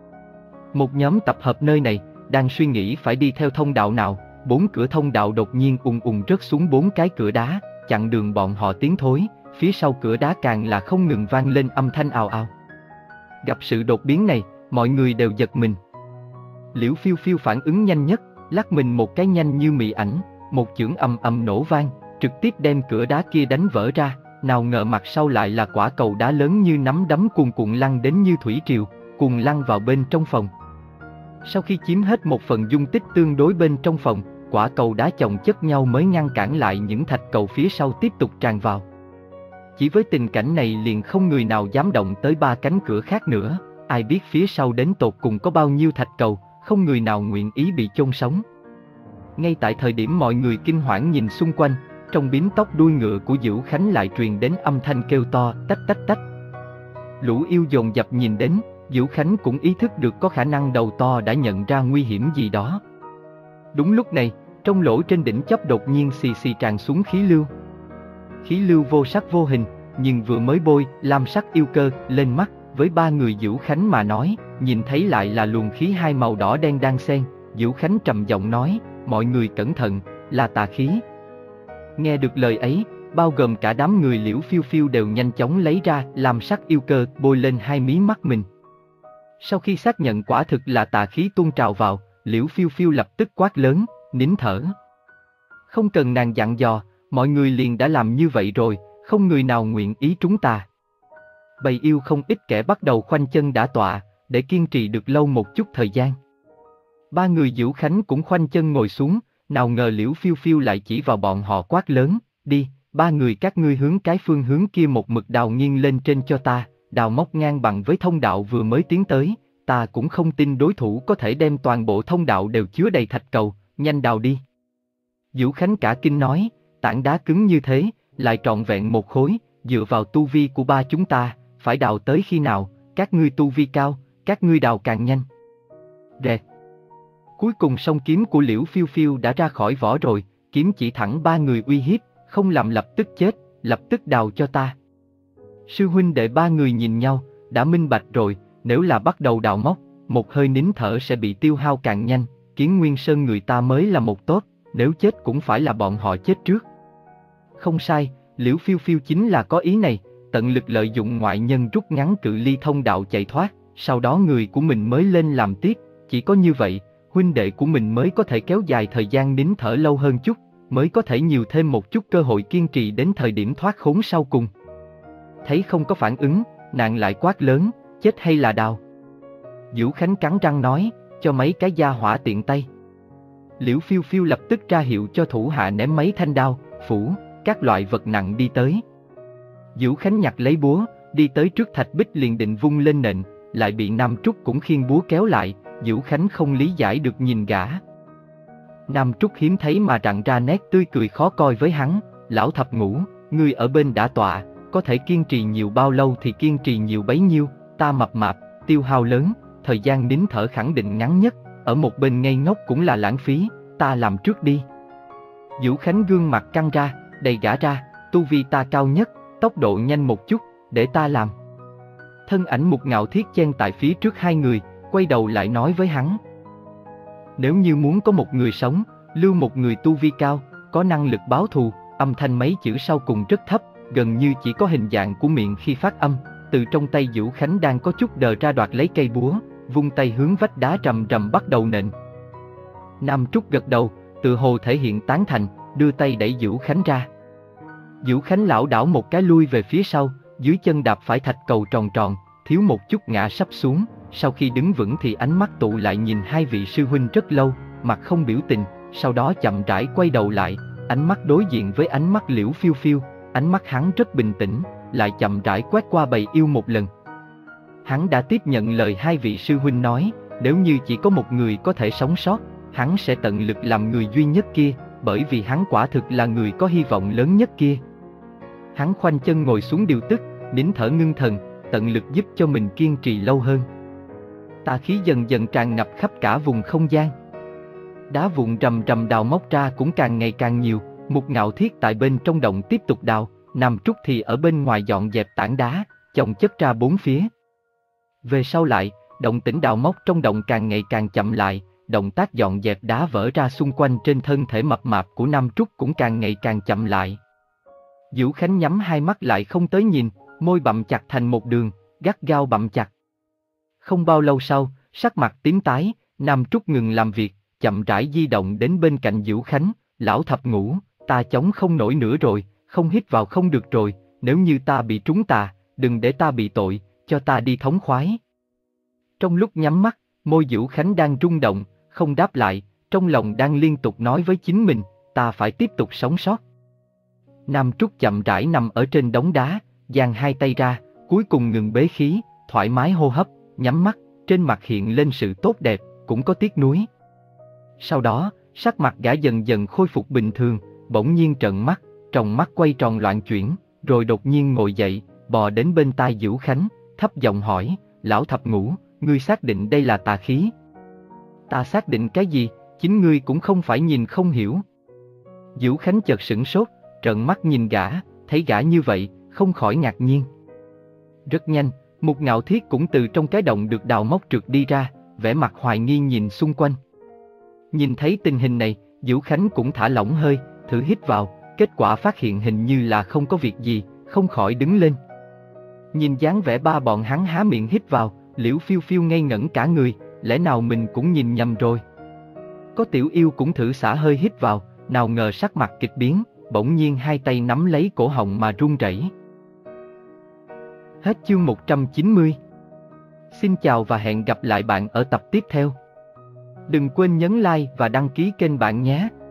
Một nhóm tập hợp nơi này, đang suy nghĩ phải đi theo thông đạo nào, bốn cửa thông đạo đột nhiên ùng ùng rớt xuống bốn cái cửa đá, chặn đường bọn họ tiến thối, phía sau cửa đá càng là không ngừng vang lên âm thanh ào ào. Gặp sự đột biến này, mọi người đều giật mình. Liễu Phiêu Phiêu phản ứng nhanh nhất, lắc mình một cái nhanh như mị ảnh, một chưởng ầm ầm nổ vang, trực tiếp đem cửa đá kia đánh vỡ ra, nào ngờ mặt sau lại là quả cầu đá lớn như nắm đấm cuồn cuộn lăn đến như thủy triều, cuồn lăn vào bên trong phòng. Sau khi chiếm hết một phần dung tích tương đối bên trong phòng, quả cầu đá chồng chất nhau mới ngăn cản lại những thạch cầu phía sau tiếp tục tràn vào. Chỉ với tình cảnh này liền không người nào dám động tới ba cánh cửa khác nữa, ai biết phía sau đến tột cùng có bao nhiêu thạch cầu, không người nào nguyện ý bị chôn sống. Ngay tại thời điểm mọi người kinh hoảng nhìn xung quanh, trong bím tóc đuôi ngựa của Dữu Khánh lại truyền đến âm thanh kêu to, tách tách tách. Lũ yêu dồn dập nhìn đến, Dữu Khánh cũng ý thức được có khả năng đầu to đã nhận ra nguy hiểm gì đó. Đúng lúc này, trong lỗ trên đỉnh chóp đột nhiên xì xì tràn xuống khí lưu. Khí lưu vô sắc vô hình, nhưng vừa mới bôi lam sắc yêu cơ lên mắt, với ba người Dữu Khánh mà nói, nhìn thấy lại là luồng khí hai màu đỏ đen đang xen. Dữu Khánh trầm giọng nói, mọi người cẩn thận, là tà khí. Nghe được lời ấy, bao gồm cả đám người Liễu Phiêu Phiêu đều nhanh chóng lấy ra lam sắc yêu cơ bôi lên hai mí mắt mình. Sau khi xác nhận quả thực là tà khí tuôn trào vào, Liễu Phiêu Phiêu lập tức quát lớn, nín thở. Không cần nàng dặn dò, mọi người liền đã làm như vậy rồi, không người nào nguyện ý trúng tà. Bầy yêu không ít kẻ bắt đầu khoanh chân đả tọa, để kiên trì được lâu một chút thời gian. Ba người Dữu Khánh cũng khoanh chân ngồi xuống, nào ngờ Liễu Phiêu Phiêu lại chỉ vào bọn họ quát lớn, đi, ba người các ngươi hướng cái phương hướng kia một mực đào nghiêng lên trên cho ta, đào móc ngang bằng với thông đạo vừa mới tiến tới, ta cũng không tin đối thủ có thể đem toàn bộ thông đạo đều chứa đầy thạch cầu, nhanh đào đi. Dữu Khánh cả kinh nói, tảng đá cứng như thế, lại trọn vẹn một khối, dựa vào tu vi của ba chúng ta, phải đào tới khi nào, các ngươi tu vi cao, các ngươi đào càng nhanh. Rẹt. Cuối cùng song kiếm của Liễu Phiêu Phiêu đã ra khỏi vỏ rồi, kiếm chỉ thẳng ba người uy hiếp, không làm lập tức chết, lập tức đào cho ta. Sư huynh đệ ba người nhìn nhau, đã minh bạch rồi, nếu là bắt đầu đào móc, một hơi nín thở sẽ bị tiêu hao càng nhanh, Kiến Nguyên Sơn người ta mới là một tốt, nếu chết cũng phải là bọn họ chết trước. Không sai, Liễu Phiêu Phiêu chính là có ý này, tận lực lợi dụng ngoại nhân rút ngắn cự ly thông đạo chạy thoát, sau đó người của mình mới lên làm tiếp, chỉ có như vậy, huynh đệ của mình mới có thể kéo dài thời gian nín thở lâu hơn chút, mới có thể nhiều thêm một chút cơ hội kiên trì đến thời điểm thoát khốn sau cùng. Thấy không có phản ứng, nàng lại quát lớn, chết hay là đào? Dữu Khánh cắn răng nói, cho mấy cái gia hỏa tiện tay. Liễu Phiêu Phiêu lập tức ra hiệu cho thủ hạ ném mấy thanh đao, phủ, các loại vật nặng đi tới. Dữu Khánh nhặt lấy búa, đi tới trước thạch bích liền định vung lên nện, lại bị Nam Trúc cũng khiêng búa kéo lại. Dữu Khánh không lý giải được nhìn gã. Nam Trúc hiếm thấy mà rặn ra nét tươi cười khó coi với hắn, lão thập ngũ, ngươi ở bên đã tọa, có thể kiên trì nhiều bao lâu thì kiên trì nhiều bấy nhiêu, ta mập mạp, tiêu hao lớn, thời gian nín thở khẳng định ngắn nhất, ở một bên ngây ngốc cũng là lãng phí, ta làm trước đi. Dữu Khánh gương mặt căng ra, đầy gã ra, tu vi ta cao nhất, tốc độ nhanh một chút, để ta làm. Thân ảnh Mục Ngạo Thiết chen tại phía trước hai người, quay đầu lại nói với hắn. Nếu như muốn có một người sống, lưu một người tu vi cao, có năng lực báo thù, âm thanh mấy chữ sau cùng rất thấp, gần như chỉ có hình dạng của miệng khi phát âm. Từ trong tay Vũ Khánh đang có chút đờ ra đoạt lấy cây búa, vung tay hướng vách đá rầm rầm bắt đầu nện. Nam Trúc gật đầu, tự hồ thể hiện tán thành, đưa tay đẩy Vũ Khánh ra. Vũ Khánh lảo đảo một cái lui về phía sau, dưới chân đạp phải thạch cầu tròn tròn, thiếu một chút ngã sắp xuống. Sau khi đứng vững thì ánh mắt tụ lại nhìn hai vị sư huynh rất lâu, mặt không biểu tình, sau đó chậm rãi quay đầu lại, ánh mắt đối diện với ánh mắt Liễu Phiêu Phiêu, ánh mắt hắn rất bình tĩnh, lại chậm rãi quét qua bầy yêu một lần. Hắn đã tiếp nhận lời hai vị sư huynh nói, nếu như chỉ có một người có thể sống sót, hắn sẽ tận lực làm người duy nhất kia, bởi vì hắn quả thực là người có hy vọng lớn nhất kia. Hắn khoanh chân ngồi xuống điều tức, nín thở ngưng thần, tận lực giúp cho mình kiên trì lâu hơn. Tà khí dần dần tràn ngập khắp cả vùng không gian. Đá vụn rầm rầm đào móc ra cũng càng ngày càng nhiều. Mục Ngạo Thiết tại bên trong động tiếp tục đào, Nam Trúc thì ở bên ngoài dọn dẹp tảng đá, chồng chất ra bốn phía. Về sau lại, động tĩnh đào móc trong động càng ngày càng chậm lại, động tác dọn dẹp đá vỡ ra xung quanh trên thân thể mập mạp của Nam Trúc cũng càng ngày càng chậm lại. Vũ Khánh nhắm hai mắt lại không tới nhìn, môi bặm chặt thành một đường, gắt gao bặm chặt. Không bao lâu sau, sắc mặt tím tái, Nam Trúc ngừng làm việc, chậm rãi di động đến bên cạnh Vũ Khánh. Lão thập ngũ, ta chống không nổi nữa rồi, không hít vào không được rồi, nếu như ta bị trúng tà, đừng để ta bị tội, cho ta đi thống khoái. Trong lúc nhắm mắt, môi Vũ Khánh đang rung động, không đáp lại, trong lòng đang liên tục nói với chính mình, ta phải tiếp tục sống sót. Nam Trúc chậm rãi nằm ở trên đống đá, giang hai tay ra, cuối cùng ngừng bế khí, thoải mái hô hấp, nhắm mắt, trên mặt hiện lên sự tốt đẹp, cũng có tiếc nuối. Sau đó, sắc mặt gã dần dần khôi phục bình thường, bỗng nhiên trợn mắt, tròng mắt quay tròn loạn chuyển, rồi đột nhiên ngồi dậy, bò đến bên tai Vũ Khánh, thấp giọng hỏi, lão thập ngũ, ngươi xác định đây là tà khí? Ta xác định cái gì, chính ngươi cũng không phải nhìn không hiểu. Vũ Khánh chợt sửng sốt, trợn mắt nhìn gã, thấy gã như vậy, không khỏi ngạc nhiên. Rất nhanh, Mục Ngạo Thiết cũng từ trong cái động được đào móc trượt đi ra, vẻ mặt hoài nghi nhìn xung quanh. Nhìn thấy tình hình này, Vũ Khánh cũng thả lỏng hơi, thử hít vào, kết quả phát hiện hình như là không có việc gì, không khỏi đứng lên. Nhìn dáng vẻ ba bọn hắn há miệng hít vào, Liễu Phiêu Phiêu ngây ngẩn cả người, lẽ nào mình cũng nhìn nhầm rồi. Có tiểu yêu cũng thử xả hơi hít vào, nào ngờ sắc mặt kịch biến, bỗng nhiên hai tay nắm lấy cổ họng mà run rẩy. Hết chương một trăm chín mươi. Xin chào và hẹn gặp lại bạn ở tập tiếp theo. Đừng quên nhấn like và đăng ký kênh bạn nhé.